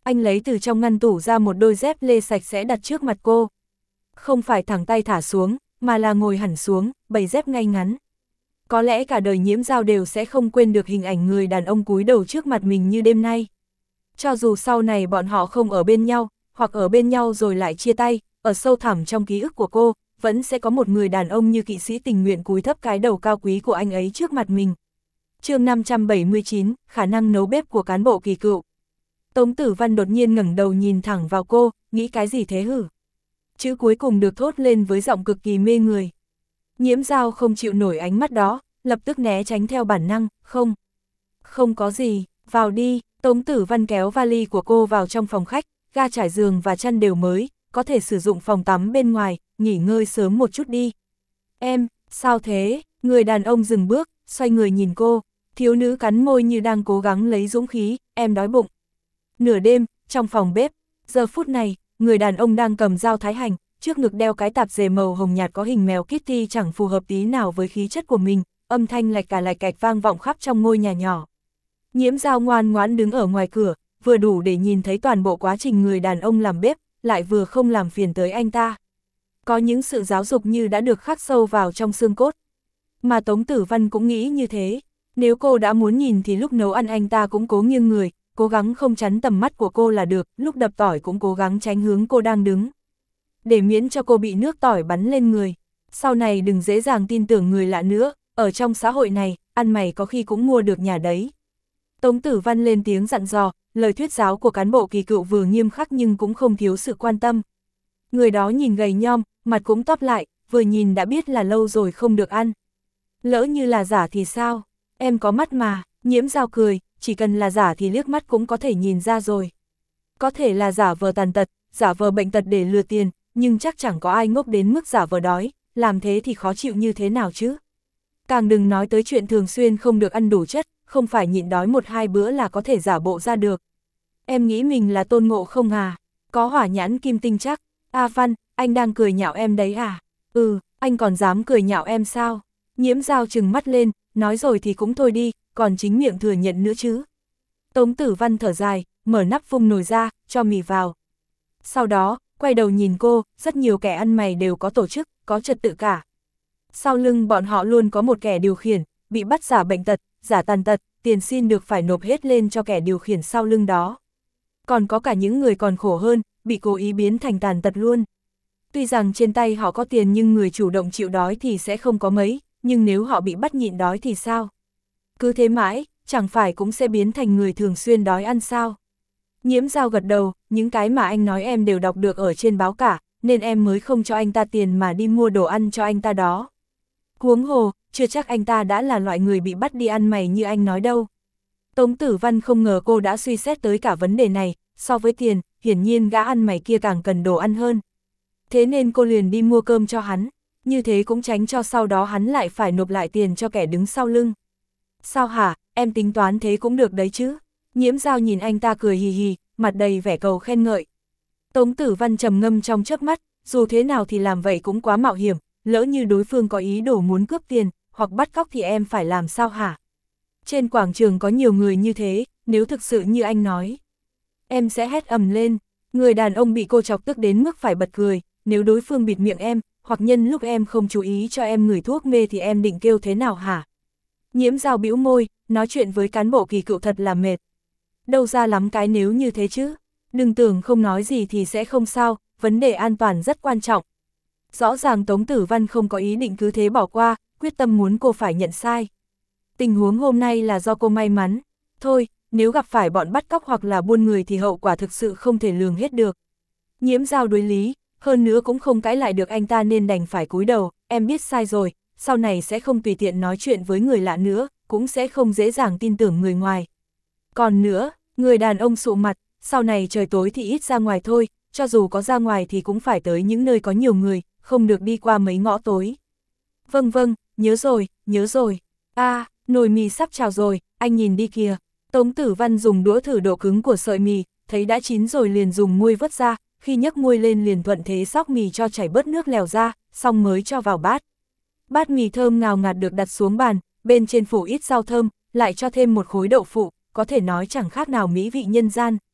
Anh lấy từ trong ngăn tủ ra một đôi dép lê sạch sẽ đặt trước mặt cô. Không phải thẳng tay thả xuống, mà là ngồi hẳn xuống, bày dép ngay ngắn. Có lẽ cả đời Nhiễm Dao đều sẽ không quên được hình ảnh người đàn ông cúi đầu trước mặt mình như đêm nay. Cho dù sau này bọn họ không ở bên nhau, hoặc ở bên nhau rồi lại chia tay, ở sâu thẳm trong ký ức của cô, vẫn sẽ có một người đàn ông như kỵ sĩ tình nguyện cúi thấp cái đầu cao quý của anh ấy trước mặt mình. chương năm trăm bảy mươi chín, khả năng nấu bếp của cán bộ kỳ cựu. Tống Tử Văn đột nhiên ngẩng đầu nhìn thẳng vào cô, nghĩ cái gì thế hử? Chữ cuối cùng được thốt lên với giọng cực kỳ mê người. Nhiễm Dao không chịu nổi ánh mắt đó, lập tức né tránh theo bản năng, không. Không có gì, vào đi. Tống Tử Văn kéo vali của cô vào trong phòng khách, ga trải giường và chăn đều mới, có thể sử dụng phòng tắm bên ngoài, nghỉ ngơi sớm một chút đi. Em, sao thế? Người đàn ông dừng bước, xoay người nhìn cô, thiếu nữ cắn môi như đang cố gắng lấy dũng khí, em đói bụng. Nửa đêm, trong phòng bếp, giờ phút này, người đàn ông đang cầm dao thái hành, trước ngực đeo cái tạp dề màu hồng nhạt có hình mèo Kitty chẳng phù hợp tí nào với khí chất của mình, âm thanh lạch cả lạch cạch vang vọng khắp trong ngôi nhà nhỏ. Nhiễm Dao ngoan ngoãn đứng ở ngoài cửa, vừa đủ để nhìn thấy toàn bộ quá trình người đàn ông làm bếp, lại vừa không làm phiền tới anh ta. Có những sự giáo dục như đã được khắc sâu vào trong xương cốt. Mà Tống Tử Văn cũng nghĩ như thế, nếu cô đã muốn nhìn thì lúc nấu ăn anh ta cũng cố nghiêng người, cố gắng không chắn tầm mắt của cô là được, lúc đập tỏi cũng cố gắng tránh hướng cô đang đứng. Để miễn cho cô bị nước tỏi bắn lên người. Sau này đừng dễ dàng tin tưởng người lạ nữa, ở trong xã hội này, ăn mày có khi cũng mua được nhà đấy. Tống Tử Văn lên tiếng dặn dò, lời thuyết giáo của cán bộ kỳ cựu vừa nghiêm khắc nhưng cũng không thiếu sự quan tâm. Người đó nhìn gầy nhom, mặt cũng tóp lại, vừa nhìn đã biết là lâu rồi không được ăn. Lỡ như là giả thì sao? Em có mắt mà. Nhiễm Dao cười, chỉ cần là giả thì liếc mắt cũng có thể nhìn ra rồi. Có thể là giả vờ tàn tật, giả vờ bệnh tật để lừa tiền, nhưng chắc chẳng có ai ngốc đến mức giả vờ đói, làm thế thì khó chịu như thế nào chứ? Càng đừng nói tới chuyện thường xuyên không được ăn đủ chất, không phải nhịn đói một hai bữa là có thể giả bộ ra được. Em nghĩ mình là Tôn Ngộ Không à? Có hỏa nhãn kim tinh chắc. A Văn, anh đang cười nhạo em đấy à? Ừ, anh còn dám cười nhạo em sao? Nhiễm Dao trừng mắt lên, nói rồi thì cũng thôi đi, còn chính miệng thừa nhận nữa chứ. Tống Tử Văn thở dài, mở nắp vung nồi ra, cho mì vào. Sau đó, quay đầu nhìn cô, rất nhiều kẻ ăn mày đều có tổ chức, có trật tự cả. Sau lưng bọn họ luôn có một kẻ điều khiển, bị bắt giả bệnh tật, giả tàn tật, tiền xin được phải nộp hết lên cho kẻ điều khiển sau lưng đó. Còn có cả những người còn khổ hơn, bị cố ý biến thành tàn tật luôn. Tuy rằng trên tay họ có tiền nhưng người chủ động chịu đói thì sẽ không có mấy, nhưng nếu họ bị bắt nhịn đói thì sao? Cứ thế mãi, chẳng phải cũng sẽ biến thành người thường xuyên đói ăn sao? Nhiễm Dao gật đầu, những cái mà anh nói em đều đọc được ở trên báo cả, nên em mới không cho anh ta tiền mà đi mua đồ ăn cho anh ta đó. Huống hồ, chưa chắc anh ta đã là loại người bị bắt đi ăn mày như anh nói đâu. Tống Tử Văn không ngờ cô đã suy xét tới cả vấn đề này, so với tiền, hiển nhiên gã ăn mày kia càng cần đồ ăn hơn. Thế nên cô liền đi mua cơm cho hắn, như thế cũng tránh cho sau đó hắn lại phải nộp lại tiền cho kẻ đứng sau lưng. Sao hả, em tính toán thế cũng được đấy chứ? Nhiễm Dao nhìn anh ta cười hì hì, mặt đầy vẻ cầu khen ngợi. Tống Tử Văn trầm ngâm trong chớp mắt, dù thế nào thì làm vậy cũng quá mạo hiểm, lỡ như đối phương có ý đồ muốn cướp tiền, hoặc bắt cóc thì em phải làm sao hả? Trên quảng trường có nhiều người như thế, nếu thực sự như anh nói, em sẽ hét ầm lên. Người đàn ông bị cô chọc tức đến mức phải bật cười, nếu đối phương bịt miệng em, hoặc nhân lúc em không chú ý cho em ngửi thuốc mê thì em định kêu thế nào hả? Nhiễm Dao bĩu môi, nói chuyện với cán bộ kỳ cựu thật là mệt. Đâu ra lắm cái nếu như thế chứ, đừng tưởng không nói gì thì sẽ không sao, vấn đề an toàn rất quan trọng. Rõ ràng Tống Tử Văn không có ý định cứ thế bỏ qua, quyết tâm muốn cô phải nhận sai. Tình huống hôm nay là do cô may mắn, thôi, nếu gặp phải bọn bắt cóc hoặc là buôn người thì hậu quả thực sự không thể lường hết được. Nhiễm Dao đối lý, hơn nữa cũng không cãi lại được anh ta nên đành phải cúi đầu, em biết sai rồi, sau này sẽ không tùy tiện nói chuyện với người lạ nữa, cũng sẽ không dễ dàng tin tưởng người ngoài. Còn nữa, người đàn ông sụ mặt, sau này trời tối thì ít ra ngoài thôi, cho dù có ra ngoài thì cũng phải tới những nơi có nhiều người, không được đi qua mấy ngõ tối. Vâng vâng, nhớ rồi, nhớ rồi. A, à, nồi mì sắp trào rồi, anh nhìn đi kìa. Tống Tử Văn dùng đũa thử độ cứng của sợi mì, thấy đã chín rồi liền dùng muôi vớt ra, khi nhấc muôi lên liền thuận thế xóc mì cho chảy bớt nước lèo ra, xong mới cho vào bát. Bát mì thơm ngào ngạt được đặt xuống bàn, bên trên phủ ít rau thơm, lại cho thêm một khối đậu phụ, có thể nói chẳng khác nào mỹ vị nhân gian.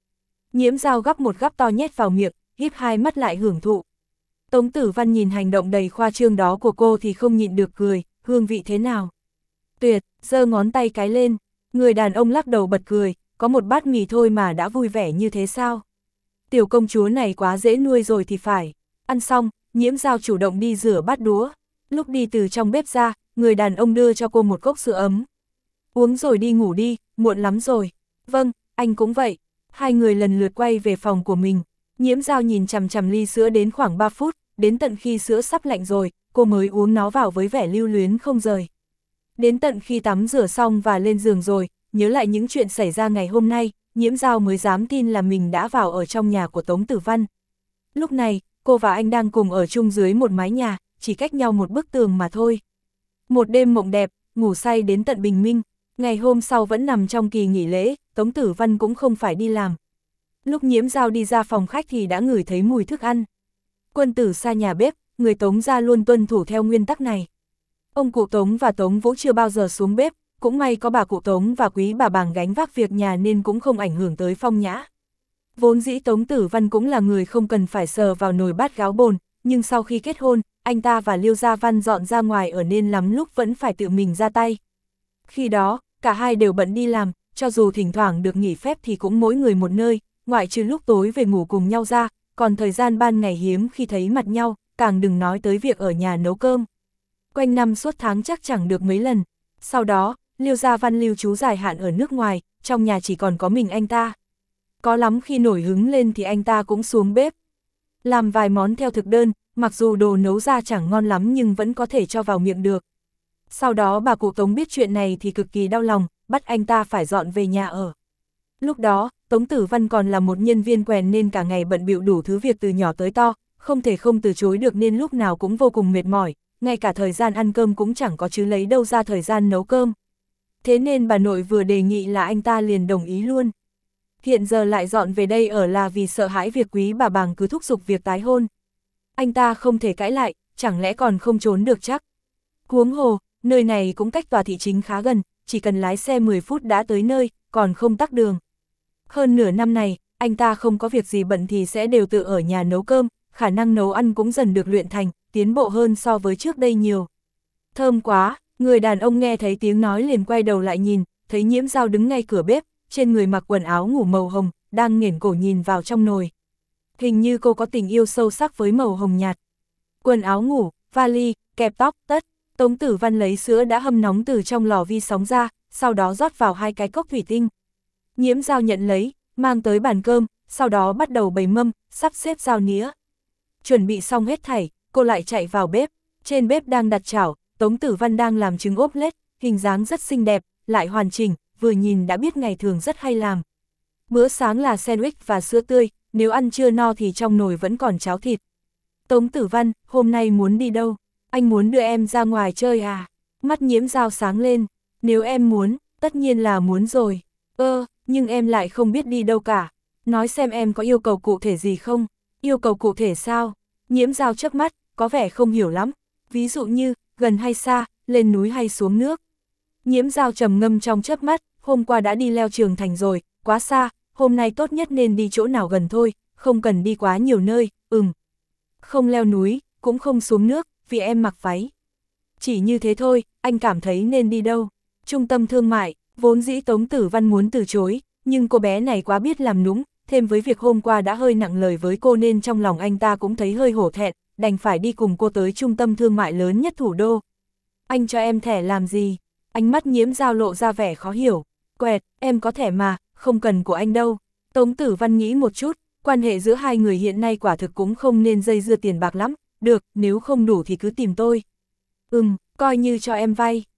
Nhiễm Dao gắp một gắp to nhét vào miệng, híp hai mắt lại hưởng thụ. Tống Tử Văn nhìn hành động đầy khoa trương đó của cô thì không nhịn được cười, hương vị thế nào? Tuyệt, giơ ngón tay cái lên, người đàn ông lắc đầu bật cười, có một bát mì thôi mà đã vui vẻ như thế sao? Tiểu công chúa này quá dễ nuôi rồi thì phải. Ăn xong, Nhiễm Dao chủ động đi rửa bát đũa. Lúc đi từ trong bếp ra, người đàn ông đưa cho cô một cốc sữa ấm. Uống rồi đi ngủ đi, muộn lắm rồi. Vâng, anh cũng vậy. Hai người lần lượt quay về phòng của mình. Nhiễm Dao nhìn chằm chằm ly sữa đến khoảng ba phút, đến tận khi sữa sắp lạnh rồi, cô mới uống nó vào với vẻ lưu luyến không rời. Đến tận khi tắm rửa xong và lên giường rồi, nhớ lại những chuyện xảy ra ngày hôm nay, Nhiễm Dao mới dám tin là mình đã vào ở trong nhà của Tống Tử Văn. Lúc này, cô và anh đang cùng ở chung dưới một mái nhà, chỉ cách nhau một bức tường mà thôi. Một đêm mộng đẹp, ngủ say đến tận bình minh, ngày hôm sau vẫn nằm trong kỳ nghỉ lễ, Tống Tử Văn cũng không phải đi làm. Lúc Nhiễm Dao đi ra phòng khách thì đã ngửi thấy mùi thức ăn. Quân tử xa nhà bếp, người Tống gia luôn tuân thủ theo nguyên tắc này. Ông cụ Tống và Tống Vũ chưa bao giờ xuống bếp, cũng may có bà cụ Tống và quý bà Bàng gánh vác việc nhà nên cũng không ảnh hưởng tới phong nhã. Vốn dĩ Tống Tử Văn cũng là người không cần phải sờ vào nồi bát gáo bồn, nhưng sau khi kết hôn, anh ta và Liêu Gia Văn dọn ra ngoài ở nên lắm lúc vẫn phải tự mình ra tay. Khi đó, cả hai đều bận đi làm, cho dù thỉnh thoảng được nghỉ phép thì cũng mỗi người một nơi, ngoại trừ lúc tối về ngủ cùng nhau ra, còn thời gian ban ngày hiếm khi thấy mặt nhau, càng đừng nói tới việc ở nhà nấu cơm. Quanh năm suốt tháng chắc chẳng được mấy lần. Sau đó, Liêu Gia Văn lưu trú dài hạn ở nước ngoài, trong nhà chỉ còn có mình anh ta. Có lắm khi nổi hứng lên thì anh ta cũng xuống bếp. Làm vài món theo thực đơn, mặc dù đồ nấu ra chẳng ngon lắm nhưng vẫn có thể cho vào miệng được. Sau đó bà cụ Tống biết chuyện này thì cực kỳ đau lòng, bắt anh ta phải dọn về nhà ở. Lúc đó, Tống Tử Văn còn là một nhân viên quèn nên cả ngày bận bịu đủ thứ việc từ nhỏ tới to, không thể không từ chối được nên lúc nào cũng vô cùng mệt mỏi, ngay cả thời gian ăn cơm cũng chẳng có chứ lấy đâu ra thời gian nấu cơm. Thế nên bà nội vừa đề nghị là anh ta liền đồng ý luôn. Hiện giờ lại dọn về đây ở là vì sợ hãi việc quý bà Bàng cứ thúc giục việc tái hôn. Anh ta không thể cãi lại, chẳng lẽ còn không trốn được chắc. Huống hồ, nơi này cũng cách tòa thị chính khá gần, chỉ cần lái xe mười phút đã tới nơi, còn không tắc đường. Hơn nửa năm này, anh ta không có việc gì bận thì sẽ đều tự ở nhà nấu cơm, khả năng nấu ăn cũng dần được luyện thành, tiến bộ hơn so với trước đây nhiều. Thơm quá, người đàn ông nghe thấy tiếng nói liền quay đầu lại nhìn, thấy Nhiễm Dao đứng ngay cửa bếp, trên người mặc quần áo ngủ màu hồng, đang nghiền cổ nhìn vào trong nồi. Hình như cô có tình yêu sâu sắc với màu hồng nhạt. Quần áo ngủ, vali, kẹp tóc, tất. Tống Tử Văn lấy sữa đã hâm nóng từ trong lò vi sóng ra, sau đó rót vào hai cái cốc thủy tinh. Nhiễm Dao nhận lấy, mang tới bàn cơm, sau đó bắt đầu bày mâm, sắp xếp dao nĩa. Chuẩn bị xong hết thảy, cô lại chạy vào bếp. Trên bếp đang đặt chảo, Tống Tử Văn đang làm trứng ốp lết, hình dáng rất xinh đẹp, lại hoàn chỉnh, vừa nhìn đã biết ngày thường rất hay làm. Bữa sáng là sandwich và sữa tươi, nếu ăn chưa no thì trong nồi vẫn còn cháo thịt. Tống Tử Văn, hôm nay muốn đi đâu? Anh muốn đưa em ra ngoài chơi à? Mắt Nhiễm Dao sáng lên, nếu em muốn, tất nhiên là muốn rồi. Ơ, nhưng em lại không biết đi đâu cả. Nói xem em có yêu cầu cụ thể gì không? Yêu cầu cụ thể sao? Nhiễm Dao chớp mắt, có vẻ không hiểu lắm. Ví dụ như, gần hay xa, lên núi hay xuống nước. Nhiễm Dao trầm ngâm trong chớp mắt, hôm qua đã đi leo Trường Thành rồi, quá xa, hôm nay tốt nhất nên đi chỗ nào gần thôi, không cần đi quá nhiều nơi, ừm. Không leo núi, cũng không xuống nước, vì em mặc váy. Chỉ như thế thôi, anh cảm thấy nên đi đâu? Trung tâm thương mại, vốn dĩ Tống Tử Văn muốn từ chối, nhưng cô bé này quá biết làm nũng, thêm với việc hôm qua đã hơi nặng lời với cô nên trong lòng anh ta cũng thấy hơi hổ thẹn, đành phải đi cùng cô tới trung tâm thương mại lớn nhất thủ đô. Anh cho em thẻ làm gì? Ánh mắt Nhiễm Dao lộ ra vẻ khó hiểu. Quẹt, em có thẻ mà, không cần của anh đâu. Tống Tử Văn nghĩ một chút, quan hệ giữa hai người hiện nay quả thực cũng không nên dây dưa tiền bạc lắm. Được, nếu không đủ thì cứ tìm tôi. Ừm, coi như cho em vay.